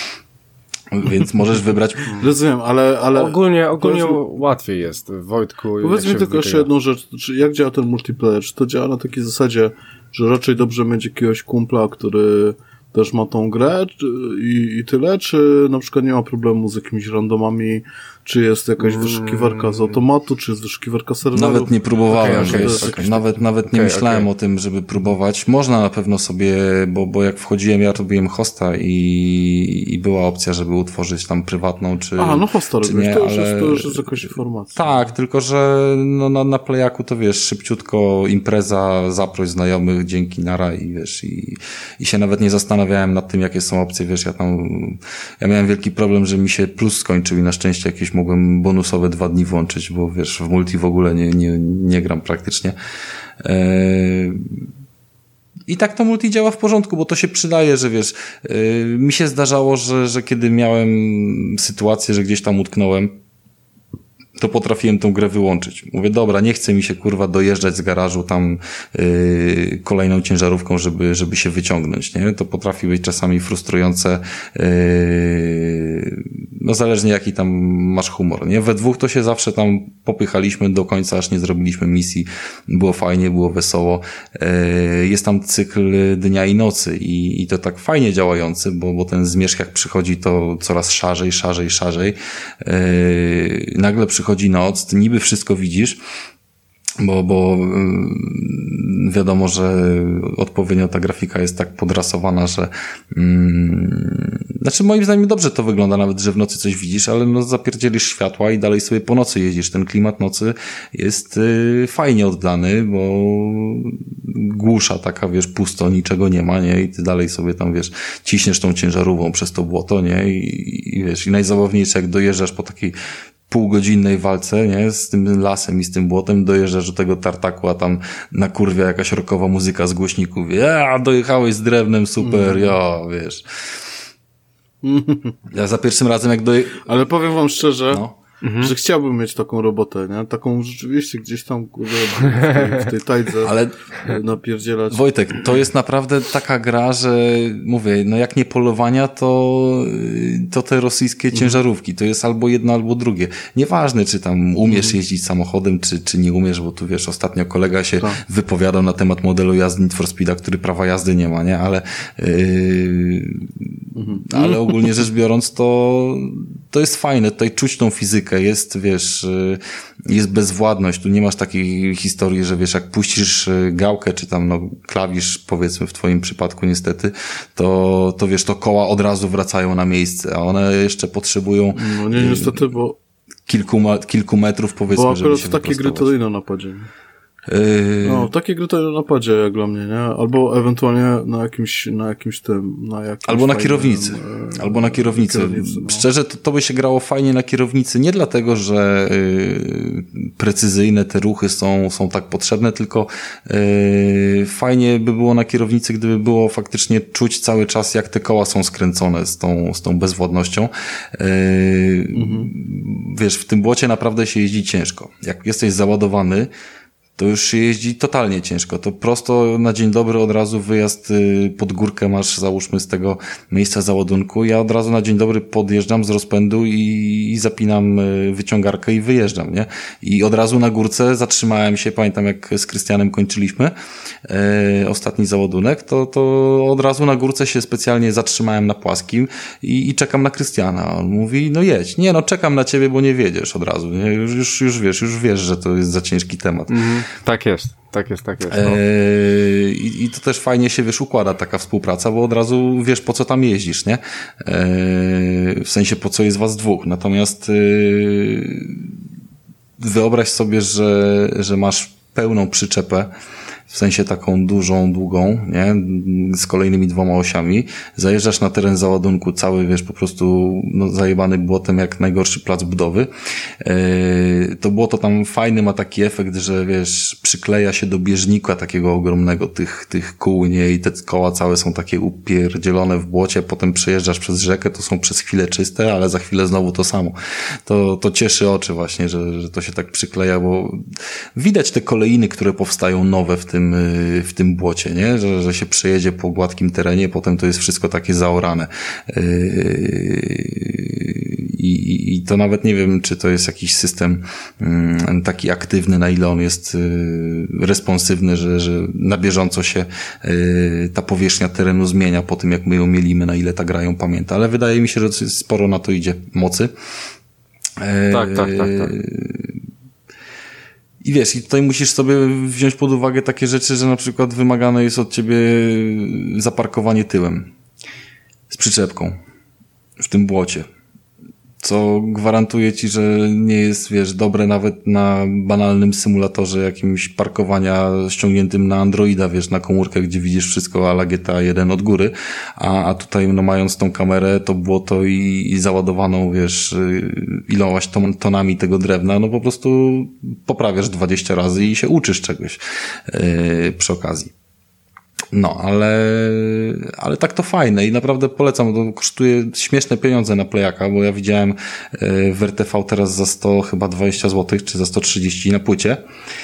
Więc możesz wybrać... Rozumiem, ale... ale ogólnie ogólnie powiedz, łatwiej jest, Wojtku. Powiedz mi tylko jeszcze jedną rzecz. Czy jak działa ten multiplayer? Czy to działa na takiej zasadzie, że raczej dobrze mieć jakiegoś kumpla, który też ma tą grę i, i tyle? Czy na przykład nie ma problemu z jakimiś randomami? Czy jest jakaś wyszukiwarka z automatu? Czy jest wyszukiwarka serwerów? Nawet nie próbowałem, okay, wiesz, okay, okay. nawet, nawet nie okay, myślałem okay. o tym, żeby próbować. Można na pewno sobie, bo, bo jak wchodziłem, ja robiłem hosta i, i była opcja, żeby utworzyć tam prywatną, czy Aha, no hosta czy robisz, nie, to, już ale... jest, to już jest jakaś informacja. Tak, tylko że no, na, na Playaku to wiesz, szybciutko impreza, zaproś znajomych, dzięki, nara i wiesz, i, i się nawet nie zastanawiałem nad tym, jakie są opcje, wiesz, ja tam, ja miałem wielki problem, że mi się plus skończył i na szczęście jakieś mogłem bonusowe dwa dni włączyć, bo wiesz, w multi w ogóle nie, nie, nie gram praktycznie. Eee, I tak to multi działa w porządku, bo to się przydaje, że wiesz, yy, mi się zdarzało, że, że kiedy miałem sytuację, że gdzieś tam utknąłem, to potrafiłem tą grę wyłączyć. Mówię, dobra, nie chce mi się kurwa dojeżdżać z garażu tam yy, kolejną ciężarówką, żeby, żeby się wyciągnąć, nie? To potrafi być czasami frustrujące, yy, no zależnie jaki tam masz humor, nie? We dwóch to się zawsze tam popychaliśmy do końca, aż nie zrobiliśmy misji. Było fajnie, było wesoło. Yy, jest tam cykl dnia i nocy i, i to tak fajnie działający, bo, bo ten zmierzch jak przychodzi, to coraz szarzej, szarzej, szarzej. Yy, nagle przychodzi Przychodzi noc, ty niby wszystko widzisz, bo, bo wiadomo, że odpowiednio ta grafika jest tak podrasowana, że mm, znaczy moim zdaniem dobrze to wygląda, nawet że w nocy coś widzisz, ale no zapierdzielisz światła i dalej sobie po nocy jeździsz. Ten klimat nocy jest y, fajnie oddany, bo głusza taka, wiesz, pusto, niczego nie ma, nie? I ty dalej sobie tam, wiesz, ciśniesz tą ciężarówką przez to błoto, nie? I, i wiesz, i najzabawniejsze, jak dojeżdżasz po takiej półgodzinnej walce, nie, z tym lasem i z tym błotem, dojeżdżasz do tego tartaku, a tam na kurwie jakaś rockowa muzyka z głośników, ja, dojechałeś z drewnem, super, mm. ja, wiesz. Ja za pierwszym razem jak doje... Ale powiem wam szczerze, no. Mhm. że chciałbym mieć taką robotę, nie? Taką rzeczywiście gdzieś tam kurde, w, tej, w tej tajdze ale napierdzielać. Wojtek, to jest naprawdę taka gra, że mówię, no jak nie polowania, to to te rosyjskie ciężarówki, to jest albo jedno, albo drugie. Nieważne, czy tam umiesz mhm. jeździć samochodem, czy, czy nie umiesz, bo tu wiesz, ostatnio kolega się tak. wypowiadał na temat modelu jazdy Need for Speeda, który prawa jazdy nie ma, nie? Ale yy, mhm. ale ogólnie rzecz biorąc, to to jest fajne, tutaj czuć tą fizykę, jest, wiesz, jest bezwładność, tu nie masz takiej historii, że wiesz, jak puścisz gałkę, czy tam no klawisz, powiedzmy w twoim przypadku niestety, to, to wiesz, to koła od razu wracają na miejsce, a one jeszcze potrzebują no nie, niestety, bo kilku, kilku metrów, powiedzmy, bo żeby się takie gry to na napadzie. Yy... No, takie gry to na napadzie jak dla mnie, nie? Albo ewentualnie na jakimś, na jakimś tym, na jakimś Albo na fajnym, kierownicy. E... Albo na kierownicy. kierownicy no. Szczerze, to, to by się grało fajnie na kierownicy. Nie dlatego, że yy, precyzyjne te ruchy są, są tak potrzebne, tylko yy, fajnie by było na kierownicy, gdyby było faktycznie czuć cały czas, jak te koła są skręcone z tą, z tą bezwładnością. Yy, mhm. Wiesz, w tym błocie naprawdę się jeździ ciężko. Jak jesteś załadowany, to już się jeździ totalnie ciężko. To prosto na dzień dobry od razu wyjazd pod górkę masz, załóżmy, z tego miejsca załadunku. Ja od razu na dzień dobry podjeżdżam z rozpędu i, i zapinam wyciągarkę i wyjeżdżam, nie? I od razu na górce zatrzymałem się, pamiętam jak z Krystianem kończyliśmy e, ostatni załadunek, to, to od razu na górce się specjalnie zatrzymałem na płaskim i, i czekam na Krystiana. On mówi, no jedź. Nie, no czekam na ciebie, bo nie wiedziesz od razu, nie? Już, już, już wiesz, już wiesz, że to jest za ciężki temat. Mhm. Tak jest, tak jest, tak jest. No. Eee, i, I to też fajnie się, wiesz, układa taka współpraca, bo od razu wiesz, po co tam jeździsz, nie? Eee, w sensie, po co jest was dwóch. Natomiast eee, wyobraź sobie, że, że masz pełną przyczepę, w sensie taką dużą, długą, nie? Z kolejnymi dwoma osiami. Zajeżdżasz na teren załadunku, cały, wiesz, po prostu no, zajebany błotem jak najgorszy plac budowy. Yy, to błoto tam fajny ma taki efekt, że wiesz, przykleja się do bieżnika takiego ogromnego tych, tych kół, nie? I te koła całe są takie upierdzielone w błocie, potem przejeżdżasz przez rzekę, to są przez chwilę czyste, ale za chwilę znowu to samo. To, to cieszy oczy właśnie, że, że to się tak przykleja, bo widać te kolejny, które powstają nowe w tym w tym błocie, nie? Że, że się przejedzie po gładkim terenie, potem to jest wszystko takie zaorane. I, i, i to nawet nie wiem, czy to jest jakiś system taki aktywny, na ile on jest responsywny, że, że na bieżąco się ta powierzchnia terenu zmienia po tym, jak my ją mielimy, na ile ta gra ją pamięta. Ale wydaje mi się, że sporo na to idzie mocy. Tak, tak, tak, tak. I wiesz, i tutaj musisz sobie wziąć pod uwagę takie rzeczy, że na przykład wymagane jest od ciebie zaparkowanie tyłem z przyczepką w tym błocie, co gwarantuje ci, że nie jest, wiesz, dobre nawet na banalnym symulatorze jakimś parkowania ściągniętym na Androida, wiesz, na komórkę, gdzie widzisz wszystko a la G T A jeden od góry, a, a tutaj, no mając tą kamerę, to błoto i, i załadowaną, wiesz, ilość ton, tonami tego drewna, no po prostu poprawiasz dwadzieścia razy i się uczysz czegoś yy, przy okazji. No, ale, ale tak to fajne i naprawdę polecam, to kosztuje śmieszne pieniądze na Playaka, bo ja widziałem w R T V teraz za sto chyba dwadzieścia złotych, czy za sto trzydzieści na płycie.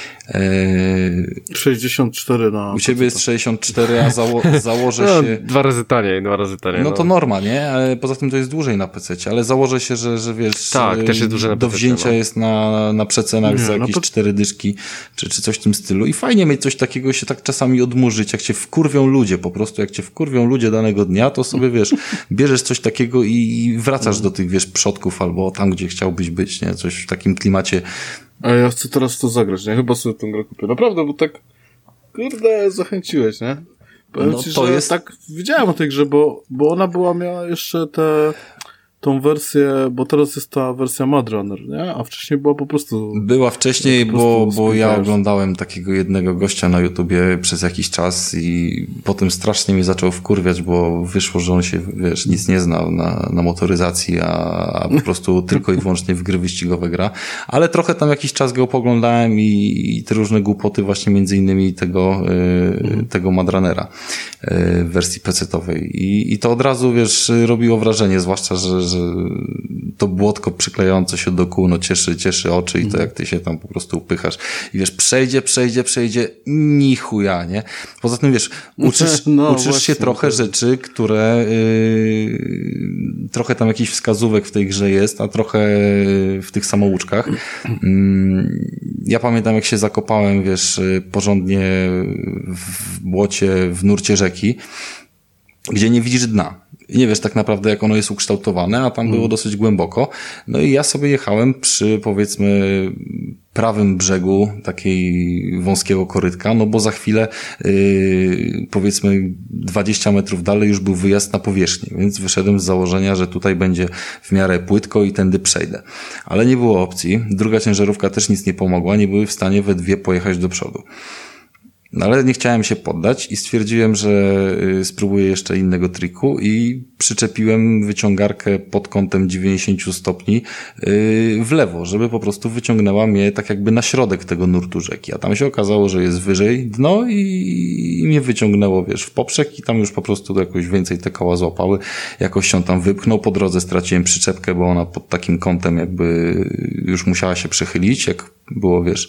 sześćdziesiąt cztery na... U ciebie jest sześćdziesiąt cztery, a zało- założę no, się... Dwa razy taniej, dwa razy taniej. No to norma, nie? Ale poza tym to jest dłużej na pececie, ale założę się, że, że wiesz... Tak, też jest dłużej na do pececie, wzięcia no. jest na, na przecenach Nie, za no jakieś to- cztery dyszki, czy, czy coś w tym stylu. I fajnie mieć coś takiego, się tak czasami odmurzyć, jak cię wkurwią ludzie, po prostu jak cię wkurwią ludzie danego dnia, to sobie, wiesz, bierzesz coś takiego i wracasz do tych, wiesz, przodków albo tam, gdzie chciałbyś być, nie? Coś w takim klimacie. A ja chcę teraz to zagrać, nie? Chyba sobie tę grę kupię. Naprawdę, bo tak, kurde, zachęciłeś, nie? Powiem No ci, to że jest- tak widziałem o tej grze, bo, bo ona była, miała jeszcze tę tą wersję, bo teraz jest ta wersja Mad Runner, nie? A wcześniej była po prostu... Była wcześniej, po bo, prostu bo ja spotkasz. oglądałem takiego jednego gościa na YouTubie przez jakiś czas i potem strasznie mnie zaczął wkurwiać, bo wyszło, że on się, wiesz, nic nie znał na, na motoryzacji, a, a po prostu tylko i wyłącznie w gry wyścigowe gra. Ale trochę tam jakiś czas go poglądałem i, i te różne głupoty właśnie między innymi tego, y, tego Mad Runnera y, w wersji pecetowej. I, I to od razu, wiesz, robiło wrażenie, zwłaszcza, że, że to błotko przyklejające się do kół, no cieszy, cieszy oczy i to jak ty się tam po prostu upychasz. I wiesz, przejdzie, przejdzie, przejdzie, ni chuja, nie? Poza tym, wiesz, uczysz, No, uczysz właśnie, się trochę to- rzeczy, które yy, trochę tam jakichś wskazówek w tej grze jest, a trochę w tych samouczkach. Yy, ja pamiętam, jak się zakopałem, wiesz, porządnie w błocie, w nurcie rzeki, gdzie nie widzisz dna. I nie wiesz tak naprawdę, jak ono jest ukształtowane, a tam Mm. było dosyć głęboko. No i ja sobie jechałem przy, powiedzmy, prawym brzegu takiej wąskiego korytka, no bo za chwilę, yy, powiedzmy, dwadzieścia metrów dalej już był wyjazd na powierzchnię, więc wyszedłem z założenia, że tutaj będzie w miarę płytko i tędy przejdę. Ale nie było opcji. Druga ciężarówka też nic nie pomogła, nie były w stanie we dwie pojechać do przodu. No ale nie chciałem się poddać i stwierdziłem, że y, spróbuję jeszcze innego triku i przyczepiłem wyciągarkę pod kątem dziewięćdziesiąt stopni y, w lewo, żeby po prostu wyciągnęła mnie tak jakby na środek tego nurtu rzeki. A tam się okazało, że jest wyżej dno i, i mnie wyciągnęło, wiesz, w poprzek i tam już po prostu jakoś więcej te koła złapały. Jakoś się tam wypchnął. Po drodze straciłem przyczepkę, bo ona pod takim kątem jakby już musiała się przechylić, jak było, wiesz,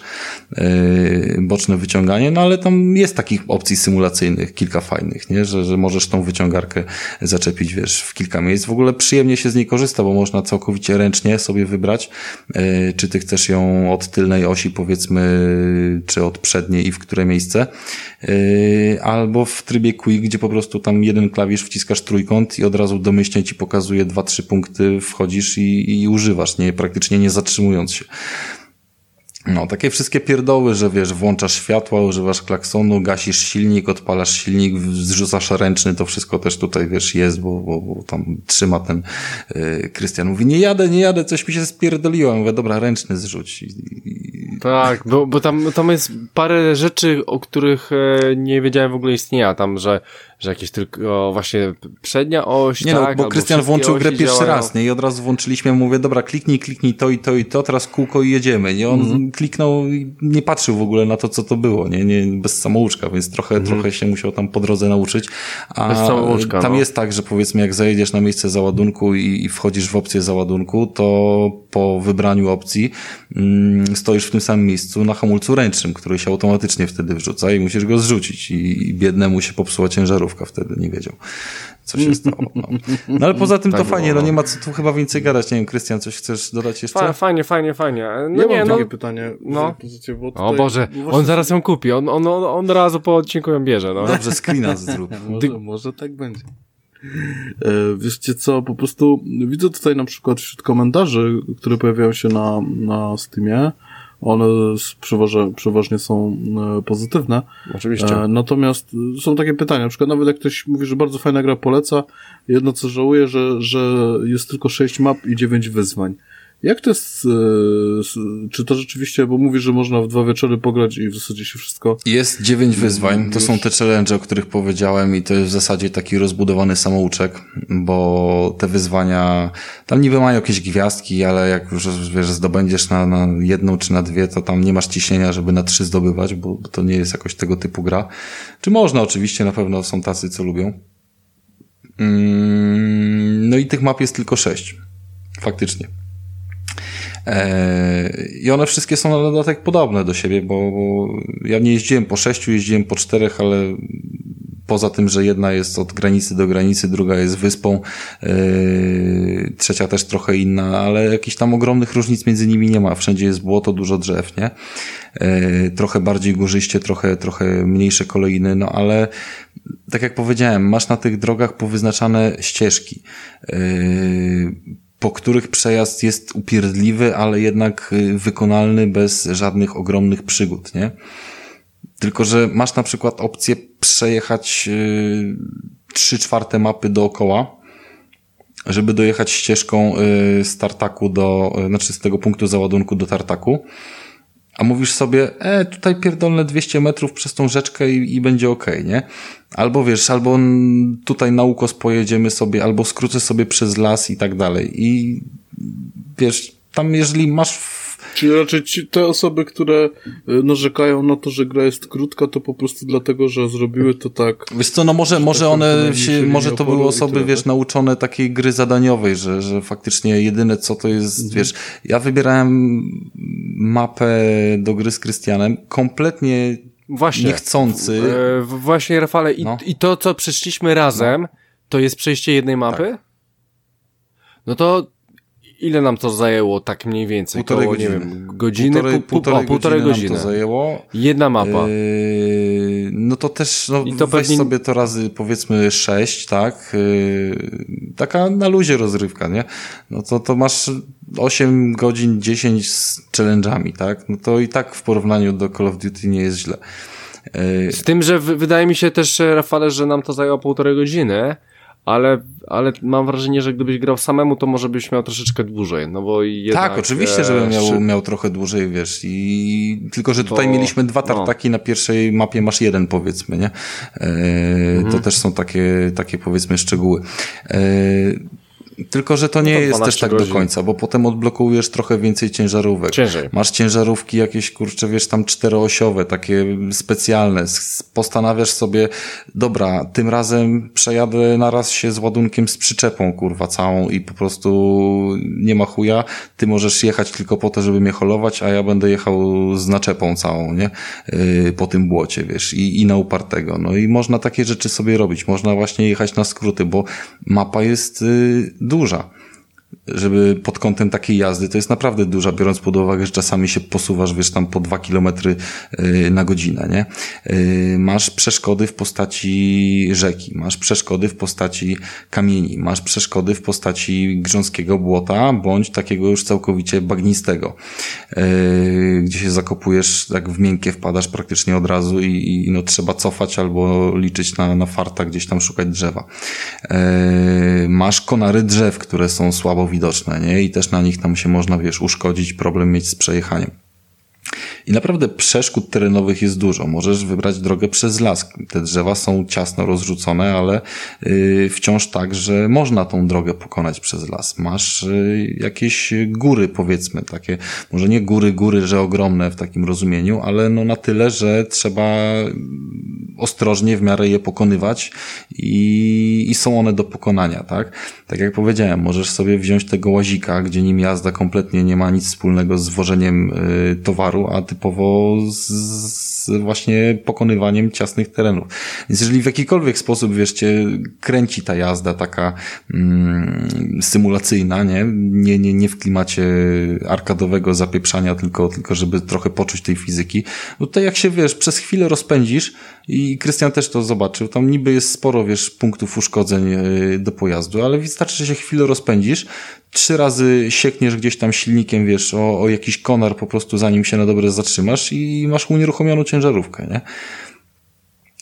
yy, boczne wyciąganie, no ale tam jest takich opcji symulacyjnych, kilka fajnych, nie? Że, że możesz tą wyciągarkę zaczepić, wiesz, w kilka miejsc. W ogóle przyjemnie się z niej korzysta, bo można całkowicie ręcznie sobie wybrać, yy, czy ty chcesz ją od tylnej osi, powiedzmy, czy od przedniej i w które miejsce, yy, albo w trybie quick, gdzie po prostu tam jeden klawisz wciskasz trójkąt i od razu domyślnie ci pokazuje dwa, trzy punkty, wchodzisz i, i używasz, nie, praktycznie nie zatrzymując się. No, takie wszystkie pierdoły, że wiesz, włączasz światła, używasz klaksonu, gasisz silnik, odpalasz silnik, zrzucasz ręczny, to wszystko też tutaj, wiesz, jest, bo, bo, bo tam trzyma ten yy, Krystian. Mówi, nie jadę, nie jadę, coś mi się spierdoliło. Ja mówię, dobra, ręczny zrzuć. I, i... Tak, bo, bo tam, tam jest parę rzeczy, o których e, nie wiedziałem w ogóle istnienia. Tam, że, że jakieś tylko właśnie przednia oś, Nie tak, no, bo albo Krystian wszystkie włączył grę osi pierwszy działają. raz, nie? I od razu włączyliśmy, mówię, dobra, kliknij, kliknij to i to i to, teraz kółko i jedziemy, nie? On mm-hmm. kliknął i nie patrzył w ogóle na to, co to było, nie? nie bez samouczka, więc trochę, mm-hmm. trochę się musiał tam po drodze nauczyć. A Bez samouczka, tam no. jest tak, że powiedzmy, jak zajedziesz na miejsce załadunku i, i wchodzisz w opcję załadunku, to po wybraniu opcji mm, stoisz w tym samym miejscu na hamulcu ręcznym, który się automatycznie wtedy wrzuca i musisz go zrzucić. I, i biednemu się popsuła ciężarówka wtedy, nie wiedział, co się stało. No, no ale poza tym Tak to było, fajnie, no no. nie ma co tu chyba więcej gadać. Nie wiem, Krystian, coś chcesz dodać jeszcze? Fa- fajnie, fajnie, fajnie. No Ja nie, mam no. takie pytanie. no. Pozycję, bo O tutaj, Boże, bo właśnie- on zaraz ją kupi, on, on, on, on razu po odcinku ją bierze, no. Dobrze, screena zrób. Może, może tak będzie. E, wiecie co, po prostu widzę tutaj na przykład wśród komentarzy, które pojawiają się na, na Steamie, one przeważnie, przeważnie są e, pozytywne. Oczywiście. E, natomiast są takie pytania, na przykład nawet jak ktoś mówi, że bardzo fajna gra, poleca, jedno co żałuję, że, że jest tylko sześć map i dziewięć wyzwań. Jak to jest, e, czy to rzeczywiście, bo mówisz, że można w dwa wieczory pograć i w zasadzie się wszystko... Jest dziewięć wyzwań, to są te challenge, o których powiedziałem i to jest w zasadzie taki rozbudowany samouczek, bo te wyzwania, tam niby mają jakieś gwiazdki, ale jak już, wiesz, zdobędziesz na, na jedną czy na dwie, to tam nie masz ciśnienia, żeby na trzy zdobywać, bo, bo to nie jest jakoś tego typu gra. Czy można oczywiście, na pewno są tacy, co lubią. Mm, no i tych map jest tylko sześć. Faktycznie. I one wszystkie są na dodatek podobne do siebie, bo, bo ja nie jeździłem po sześciu, jeździłem po czterech, ale poza tym, że jedna jest od granicy do granicy, druga jest wyspą, yy, trzecia też trochę inna, ale jakichś tam ogromnych różnic między nimi nie ma. Wszędzie jest błoto, dużo drzew, nie? Yy, trochę bardziej górzyście, trochę, trochę mniejsze kolejny, no ale tak jak powiedziałem, masz na tych drogach powyznaczane ścieżki. Yy, po których przejazd jest upierdliwy, ale jednak wykonalny bez żadnych ogromnych przygód, nie? Tylko że masz na przykład opcję przejechać trzy czwarte mapy dookoła, żeby dojechać ścieżką z Tartaku do, znaczy z tego punktu załadunku do Tartaku. A mówisz sobie, e, tutaj pierdolne dwieście metrów przez tą rzeczkę i, i będzie okej, okay, nie? Albo wiesz, albo tutaj na ukos pojedziemy sobie, albo skrócę sobie przez las i tak dalej. I wiesz, tam jeżeli masz... W... Czyli raczej ci, te osoby, które narzekają na to, że gra jest krótka, to po prostu dlatego, że zrobiły to tak... Wiesz co, no może, może tak one się, może to były osoby, wiesz, nauczone takiej gry zadaniowej, że, że faktycznie jedyne co to jest, mhm. wiesz, ja wybierałem mapę do gry z Krystianem, kompletnie właśnie, niechcący. W, w, właśnie, Rafale, i, no. i to, co przeszliśmy razem, no. to jest przejście jednej mapy? Tak. No to ile nam to zajęło tak mniej więcej? Półtorej Koło, godziny. Nie wiem, godziny? Półtorej, pół, półtorej, półtorej godziny, godziny nam to zajęło. Jedna mapa. Yy, no to też, no I to weź pewnie... sobie to razy powiedzmy sześć, tak? Yy, taka na luzie rozrywka, nie? No to, to masz osiem godzin, dziesięć z challenge'ami, tak? No to i tak w porównaniu do Call of Duty nie jest źle. Yy... Z tym, że w, wydaje mi się też, Rafale, że nam to zajęło półtorej godziny, ale, ale mam wrażenie, że gdybyś grał samemu, to może byś miał troszeczkę dłużej, no bo jednak... Tak, oczywiście, żebym miał, szy... miał trochę dłużej, wiesz, i tylko, że tutaj bo... mieliśmy dwa tartaki, no. Na pierwszej mapie masz jeden, powiedzmy, nie? E, mhm. To też są takie, takie powiedzmy szczegóły. E, Tylko, że to nie no to jest też tak godzin. do końca, bo potem odblokujesz trochę więcej ciężarówek. Ciężej. Masz ciężarówki jakieś, kurczę, wiesz, tam czteroosiowe, takie specjalne. Postanawiasz sobie, dobra, tym razem przejadę naraz się z ładunkiem z przyczepą, kurwa, całą i po prostu nie ma chuja. Ty możesz jechać tylko po to, żeby mnie holować, a ja będę jechał z naczepą całą, nie? Yy, po tym błocie, wiesz, i, i na upartego. No i można takie rzeczy sobie robić. Można właśnie jechać na skróty, bo mapa jest yy, duża, żeby pod kątem takiej jazdy, to jest naprawdę duża, biorąc pod uwagę, że czasami się posuwasz, wiesz, tam po dwa kilometry na godzinę, nie? Masz przeszkody w postaci rzeki, masz przeszkody w postaci kamieni, masz przeszkody w postaci grząskiego błota, bądź takiego już całkowicie bagnistego, gdzie się zakopujesz, jak w miękkie wpadasz praktycznie od razu i, i no trzeba cofać albo liczyć na, na farta, gdzieś tam szukać drzewa. Masz konary drzew, które są słabo widoczne, nie? I też na nich tam się można, wiesz, uszkodzić, problem mieć z przejechaniem. I naprawdę przeszkód terenowych jest dużo. Możesz wybrać drogę przez las. Te drzewa są ciasno rozrzucone, ale yy, wciąż tak, że można tą drogę pokonać przez las. Masz yy, jakieś góry, powiedzmy, takie, może nie góry, góry, że ogromne w takim rozumieniu, ale no na tyle, że trzeba ostrożnie w miarę je pokonywać i, i są one do pokonania, tak? Tak jak powiedziałem, możesz sobie wziąć tego łazika, gdzie nim jazda kompletnie nie ma nic wspólnego z wożeniem yy, towaru, a typowo z, z właśnie pokonywaniem ciasnych terenów. Więc jeżeli w jakikolwiek sposób, wiesz, cię kręci ta jazda taka mm, symulacyjna, nie? Nie, nie, nie w klimacie arkadowego zapieprzania, tylko, tylko żeby trochę poczuć tej fizyki, no to jak się, wiesz, przez chwilę rozpędzisz i Krystian też to zobaczył, tam niby jest sporo, wiesz, punktów uszkodzeń do pojazdu, ale wystarczy, że się chwilę rozpędzisz, trzy razy siekniesz gdzieś tam silnikiem, wiesz, o, o jakiś konar po prostu, zanim się na dobre zatrzymasz i masz unieruchomioną ciężarówkę, nie?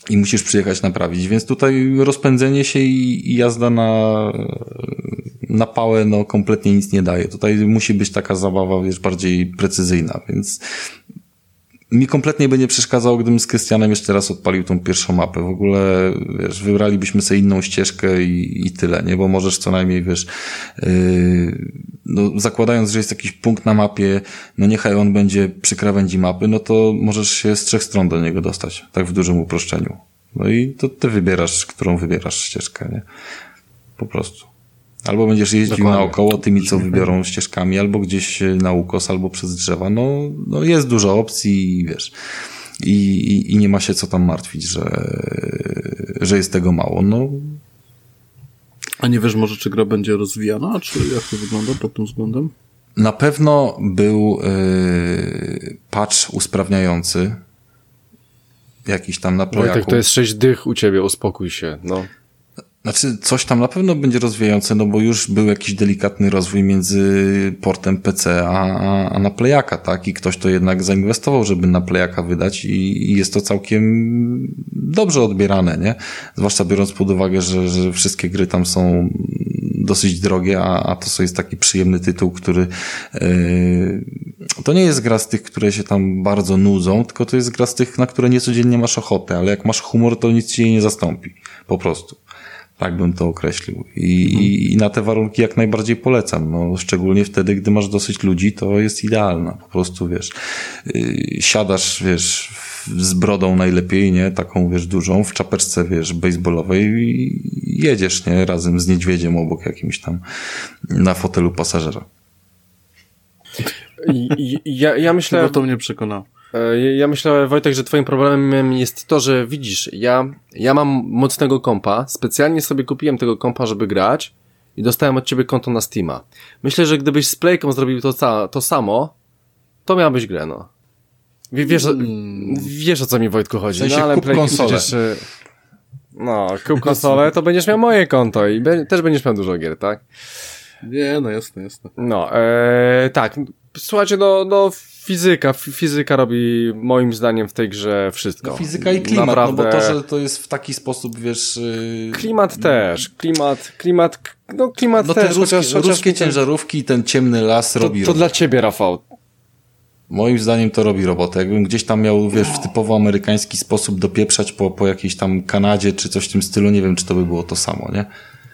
i musisz przyjechać naprawić, więc tutaj rozpędzenie się i, i jazda na, na pałę, no kompletnie nic nie daje. Tutaj musi być taka zabawa, wiesz, bardziej precyzyjna, więc mi kompletnie by nie przeszkadzało, gdybym z Krystianem jeszcze raz odpalił tą pierwszą mapę. W ogóle, wiesz, wybralibyśmy sobie inną ścieżkę i, i tyle, nie? Bo możesz co najmniej, wiesz, yy, no, zakładając, że jest jakiś punkt na mapie, no niechaj on będzie przy krawędzi mapy, no to możesz się z trzech stron do niego dostać, tak w dużym uproszczeniu. No i to ty wybierasz, którą wybierasz ścieżkę, nie? Po prostu. Albo będziesz jeździł Dokładnie. naokoło tymi, co wybiorą ścieżkami, albo gdzieś na ukos, albo przez drzewa. No, no jest dużo opcji, wiesz. I, i, i nie ma się co tam martwić, że, że jest tego mało. No. A nie wiesz może, czy gra będzie rozwijana, czy jak to wygląda pod tym względem? Na pewno był yy, patch usprawniający. Jakiś tam na playaku. Wojtek, to jest sześć dych u ciebie, uspokój się, no. Znaczy, coś tam na pewno będzie rozwijające, no bo już był jakiś delikatny rozwój między portem P C a, a, a na Playaka, tak? I ktoś to jednak zainwestował, żeby na Playaka wydać i, i jest to całkiem dobrze odbierane, nie? Zwłaszcza biorąc pod uwagę, że, że wszystkie gry tam są dosyć drogie, a, a to jest taki przyjemny tytuł, który yy, to nie jest gra z tych, które się tam bardzo nudzą, tylko to jest gra z tych, na które niecodziennie masz ochotę, ale jak masz humor, to nic ci jej nie zastąpi. Po prostu. Tak bym to określił. I, mhm. i, i na te warunki jak najbardziej polecam. No, szczególnie wtedy, gdy masz dosyć ludzi, to jest idealna. Po prostu, wiesz, yy, siadasz, wiesz, z brodą najlepiej, nie? Taką, wiesz, dużą, w czapeczce, wiesz, baseballowej i jedziesz, nie? Razem z niedźwiedziem obok jakimś tam na fotelu pasażera. I, i, ja, ja myślę... Chyba to mnie przekonało. Ja myślę, Wojtek, że twoim problemem jest to, że widzisz, ja, ja mam mocnego kompa, specjalnie sobie kupiłem tego kompa, żeby grać i dostałem od ciebie konto na Steama. Myślę, że gdybyś z Playką zrobił to, to samo, to miałbyś grę, no. W, wiesz, hmm. wiesz o co mi, Wojtku, chodzi. W sensie no, ale kup Playki konsolę. przecież... No, kup konsolę, to będziesz miał moje konto i be, też będziesz miał dużo gier, tak? Nie, no jasne, jasne. No, e, tak. Słuchajcie, no, no fizyka, fizyka robi moim zdaniem w tej grze wszystko. No, fizyka i klimat, Naprawdę... no bo to, że to jest w taki sposób, wiesz... Yy... Klimat też, klimat, klimat, no klimat no, też, te ruskie, chociaż, chociaż ruskie ciężarówki, ten ciemny las to, robi To robotę. dla ciebie, Rafał. Moim zdaniem to robi robotę. Jakbym gdzieś tam miał, wiesz, w typowo amerykański sposób dopieprzać po, po jakiejś tam Kanadzie, czy coś w tym stylu, nie wiem, czy to by było to samo, nie?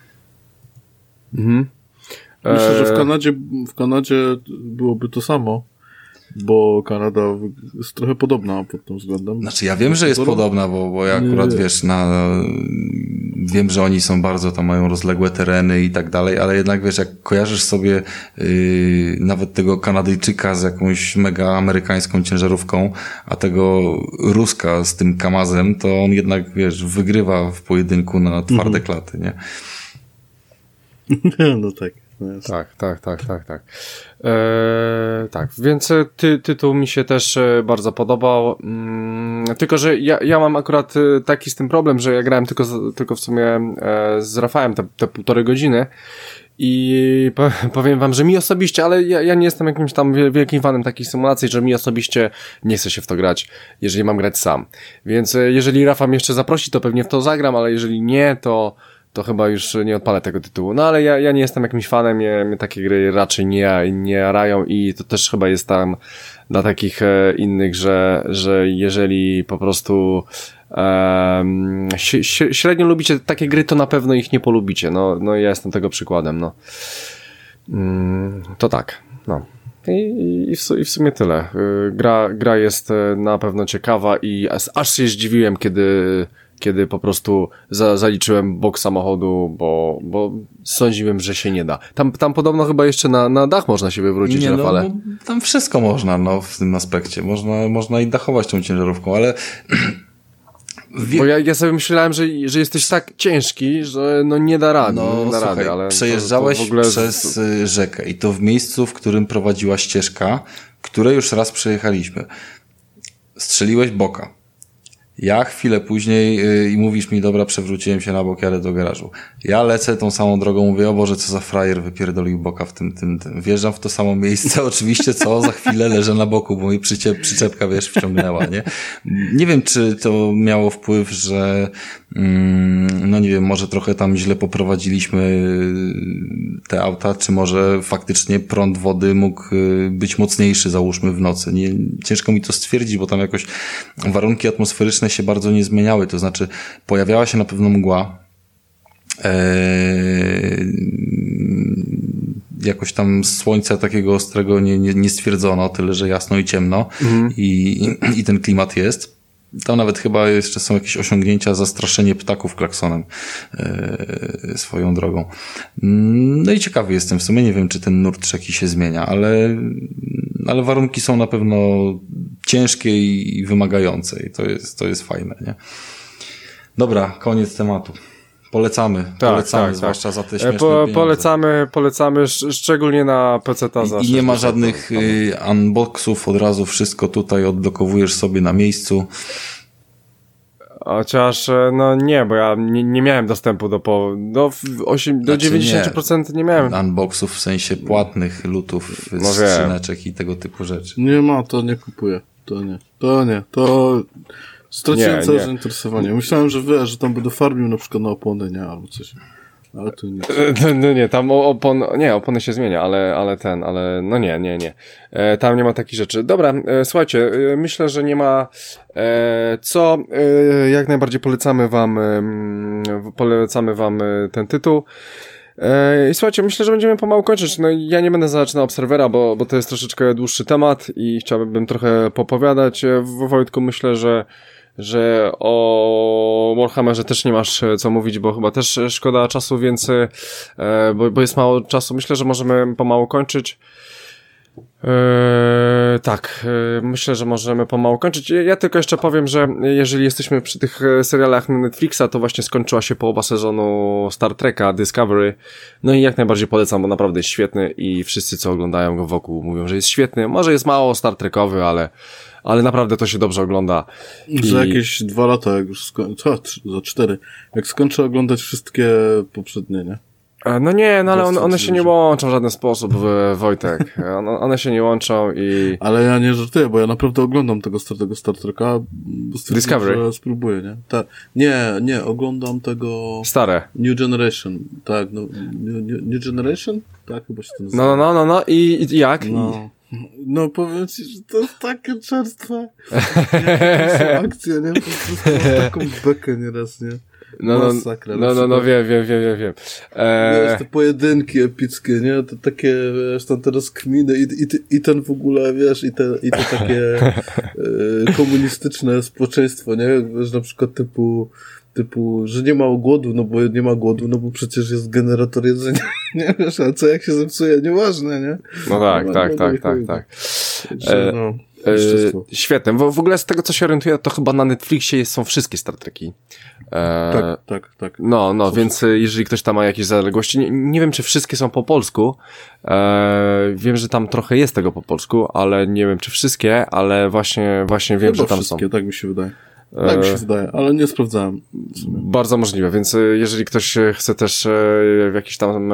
Mhm. Myślę, że w Kanadzie, w Kanadzie byłoby to samo, bo Kanada jest trochę podobna pod tym względem. Znaczy ja wiem, że jest podobna, bo, bo ja akurat, nie. wiesz, na, wiem, że oni są bardzo, tam mają rozległe tereny i tak dalej, ale jednak, wiesz, jak kojarzysz sobie yy, nawet tego Kanadyjczyka z jakąś mega amerykańską ciężarówką, a tego Ruska z tym Kamazem, to on jednak, wiesz, wygrywa w pojedynku na twarde mhm. klaty, nie? No tak. Tak, tak, tak, tak, tak. Eee, tak, więc ty, tytuł mi się też bardzo podobał, mm, tylko, że ja, ja mam akurat taki z tym problem, że ja grałem tylko, tylko w sumie e, z Rafałem te, te półtorej godziny i po, powiem wam, że mi osobiście, ale ja, ja nie jestem jakimś tam wielkim fanem takich symulacji, że mi osobiście nie chce się w to grać, jeżeli mam grać sam. Więc jeżeli Rafa mnie jeszcze zaprosi, to pewnie w to zagram, ale jeżeli nie, to to chyba już nie odpalę tego tytułu. No ale ja, ja nie jestem jakimś fanem, mnie, mnie takie gry raczej nie, nie jarają i to też chyba jest tam dla takich e, innych, że, że jeżeli po prostu e, średnio lubicie takie gry, to na pewno ich nie polubicie. No, no ja jestem tego przykładem, no. Mm, to tak, no. I, i, w, I w sumie tyle. Gra, gra jest na pewno ciekawa i aż się zdziwiłem, kiedy kiedy po prostu za, zaliczyłem bok samochodu, bo, bo sądziłem, że się nie da. Tam, tam podobno chyba jeszcze na, na dach można się wywrócić, nie, Rafale. No, tam wszystko można, no, w tym aspekcie. Można, można i dachować tą ciężarówką, ale... Wie... Bo ja, ja sobie myślałem, że, że jesteś tak ciężki, że no nie da rady. No, nie da słuchaj, rady, ale przejeżdżałeś to, to w ogóle... przez rzekę i to w miejscu, w którym prowadziła ścieżka, które już raz przejechaliśmy. Strzeliłeś boka. Ja chwilę później yy, i mówisz mi, dobra, przewróciłem się na bok, jadę do garażu. Ja lecę tą samą drogą, mówię, o Boże, co za frajer wypierdolił boka w tym, tym, tym. Wjeżdżam w to samo miejsce, oczywiście, co za chwilę leżę na boku, bo mi przycie, przyczepka, wiesz, wciągnęła, nie? Nie wiem, czy to miało wpływ, że mm, no nie wiem, może trochę tam źle poprowadziliśmy te auta, czy może faktycznie prąd wody mógł być mocniejszy, załóżmy, w nocy. Nie, ciężko mi to stwierdzić, bo tam jakoś warunki atmosferyczne się bardzo nie zmieniały, to znaczy pojawiała się na pewno mgła, eee, jakoś tam słońca takiego ostrego nie, nie, nie stwierdzono, tyle że jasno i ciemno mhm. i, i, i ten klimat jest. Tam nawet chyba jeszcze są jakieś osiągnięcia, zastraszenie ptaków klaksonem e, swoją drogą. No i ciekawy jestem w sumie, nie wiem, czy ten nurt rzeki się zmienia, ale, ale warunki są na pewno ciężkie i wymagające i to jest, to jest fajne, nie? Dobra, koniec tematu. Polecamy, tak, polecamy, tak, zwłaszcza tak. za te śmieszne po, Polecamy, polecamy sz- szczególnie na peceta za I, i nie ma żadnych y, unboxów, od razu wszystko tutaj odblokowujesz sobie na miejscu. Chociaż, no nie, bo ja nie, nie miałem dostępu do po, do, osiem, do znaczy dziewięćdziesiąt procent nie, nie miałem. Unboxów w sensie płatnych, lutów, no skrzyneczek i tego typu rzeczy. Nie ma, to nie kupuję. To nie, to nie, to... Straciłem całe zainteresowanie. Myślałem, że wiesz, że tam będę farmił na przykład na opony, nie? Albo coś. Ale to nie. No, no nie, tam opon, nie, opony się zmienia, ale, ale ten, ale no nie, nie, nie. E, tam nie ma takich rzeczy. Dobra, e, słuchajcie, e, myślę, że nie ma e, co, e, jak najbardziej polecamy wam, e, polecamy wam ten tytuł. I słuchajcie, myślę, że będziemy pomału kończyć. No ja nie będę zaczynał Obserwera, bo, bo to jest troszeczkę dłuższy temat i chciałbym trochę popowiadać. W Wojtku myślę, że że o Warhammerze też nie masz co mówić, bo chyba też szkoda czasu, więc bo, bo jest mało czasu. Myślę, że możemy pomału kończyć. Eee, tak, eee, myślę, że możemy pomału kończyć. Ja tylko jeszcze powiem, że jeżeli jesteśmy przy tych serialach na Netflixa, to właśnie skończyła się połowa sezonu Star Treka Discovery, no i jak najbardziej polecam, bo naprawdę jest świetny i wszyscy, co oglądają go wokół, mówią, że jest świetny. Może jest mało Star Trekowy, ale ale naprawdę to się dobrze ogląda. I... Za jakieś dwa lata, jak już skończę, za cztery, jak skończę oglądać wszystkie poprzednie, nie? No nie, no ale one, one się nie łączą w żaden sposób, Wojtek. One, one się nie łączą i... Ale ja nie żartuję, bo ja naprawdę oglądam tego, tego Star Treka, bo Discovery? Że spróbuję, nie? Ta, nie, nie, oglądam tego... Stare. New Generation, tak, no, New, New Generation? Tak, chyba się to nazywa. No, no, no, no, i, i jak? No. No powiem ci, że to jest takie czerstwe. Nie, to są akcje, nie? Po prostu mam taką bekę nieraz, nie? No, no, Masakra, no, no, no, wiem, wiem, wiem, wiem, wiem. Eee... Wiesz, te pojedynki epickie, nie? To takie, wiesz, tam teraz kminy i, i, i ten w ogóle, wiesz, i te, i te takie e, komunistyczne społeczeństwo, nie? Wiesz, na przykład typu typu, że nie ma głodu, no bo nie ma głodu, no bo przecież jest generator jedzenia, nie? Wiesz, ale co jak się zepsuje, nieważne, nie? No tak, no, tak, no, tak, tak, tak. E, no, e, świetnie. W, w ogóle z tego, co się orientuję, to chyba na Netflixie są wszystkie Star Treki. E, tak, tak, tak. No, no, są więc wszystkie. Jeżeli ktoś tam ma jakieś zaległości, nie, nie wiem, czy wszystkie są po polsku. E, wiem, że tam trochę jest tego po polsku, ale nie wiem, czy wszystkie, ale właśnie, właśnie wiem, chyba że tam wszystkie, są. tak mi się wydaje. Tak mi się wydaje, ale nie sprawdzałem. Bardzo możliwe, więc jeżeli ktoś chce też w jakiś tam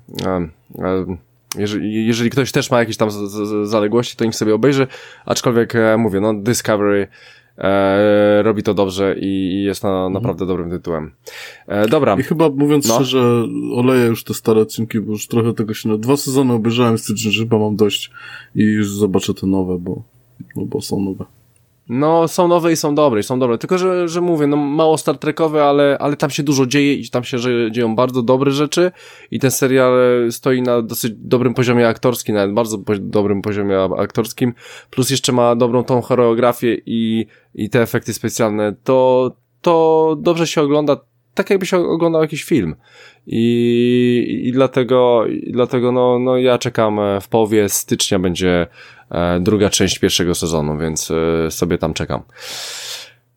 jeżeli, jeżeli ktoś też ma jakieś tam z, z, zaległości, to niech sobie obejrzy, aczkolwiek mówię, no Discovery e, robi to dobrze i, i jest na, mhm. naprawdę dobrym tytułem. E, dobra. I chyba mówiąc no. szczerze, oleję już te stare odcinki, bo już trochę tego się... No, dwa sezony obejrzałem, stwierdziłem, że chyba mam dość i już zobaczę te nowe, bo, no, bo są nowe. No, są nowe i są dobre, i są dobre. Tylko, że, że mówię, no mało Star Trekowe, ale, ale tam się dużo dzieje i tam się że dzieją bardzo dobre rzeczy i ten serial stoi na dosyć dobrym poziomie aktorskim, nawet bardzo po, dobrym poziomie aktorskim, plus jeszcze ma dobrą tą choreografię i, i te efekty specjalne. To, to dobrze się ogląda, tak jakby się oglądał jakiś film. I, i dlatego, i dlatego no, no ja czekam, w połowie stycznia będzie e, druga część pierwszego sezonu, więc e, sobie tam czekam.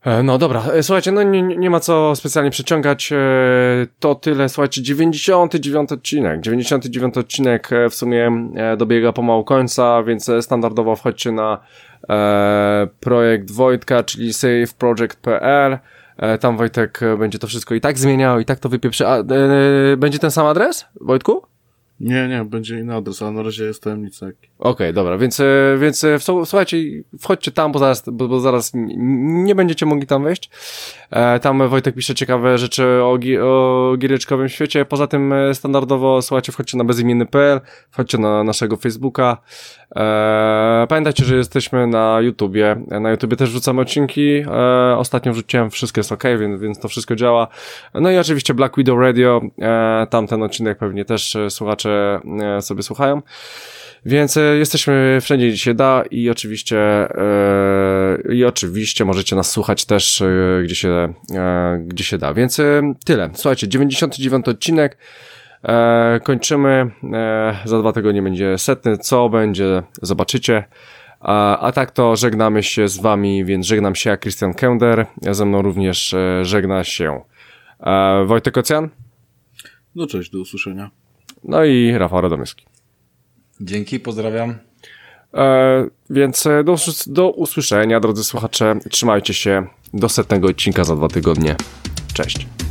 No dobra, słuchajcie, no nie, nie ma co specjalnie przeciągać, to tyle, słuchajcie, dziewięćdziesiąty dziewiąty odcinek, dziewięćdziesiąty dziewiąty odcinek w sumie dobiega pomału końca, więc standardowo wchodźcie na e, projekt Wojtka, czyli save project kropka p l, e, tam Wojtek będzie to wszystko i tak zmieniał, i tak to wypieprzy, a e, będzie ten sam adres, Wojtku? Nie, nie, będzie inny adres, ale na razie jest tajemnica. Okej, okay, dobra, więc, więc słuchajcie, wchodźcie tam, bo zaraz, bo, bo zaraz nie będziecie mogli tam wejść. E, tam Wojtek pisze ciekawe rzeczy o, gi- o giereczkowym świecie. Poza tym standardowo, słuchajcie, wchodźcie na bezimienny kropka p l, wchodźcie na naszego Facebooka. E, pamiętajcie, że jesteśmy na YouTubie. Na YouTubie też wrzucamy odcinki. E, ostatnio wrzuciłem, wszystko jest okej, okay, więc, więc to wszystko działa. No i oczywiście Black Widow Radio. E, tam ten odcinek pewnie też słuchacze sobie słuchają. Więc e, jesteśmy wszędzie, gdzie się da i oczywiście e, i oczywiście możecie nas słuchać też, e, gdzie się e, gdzie się da. Więc e, tyle. Słuchajcie, dziewięćdziesiąty dziewiąty odcinek. E, kończymy. E, za dwa tygodnie będzie setny. Co będzie, zobaczycie. A, a tak to żegnamy się z wami, więc żegnam się ja, Christian Kender. Ze mną również e, żegna się e, Wojtek Ocjan. No cześć, do usłyszenia. No i Rafał Radomyski. Dzięki, pozdrawiam. E, więc do, do usłyszenia, drodzy słuchacze. Trzymajcie się. Do setnego odcinka za dwa tygodnie. Cześć.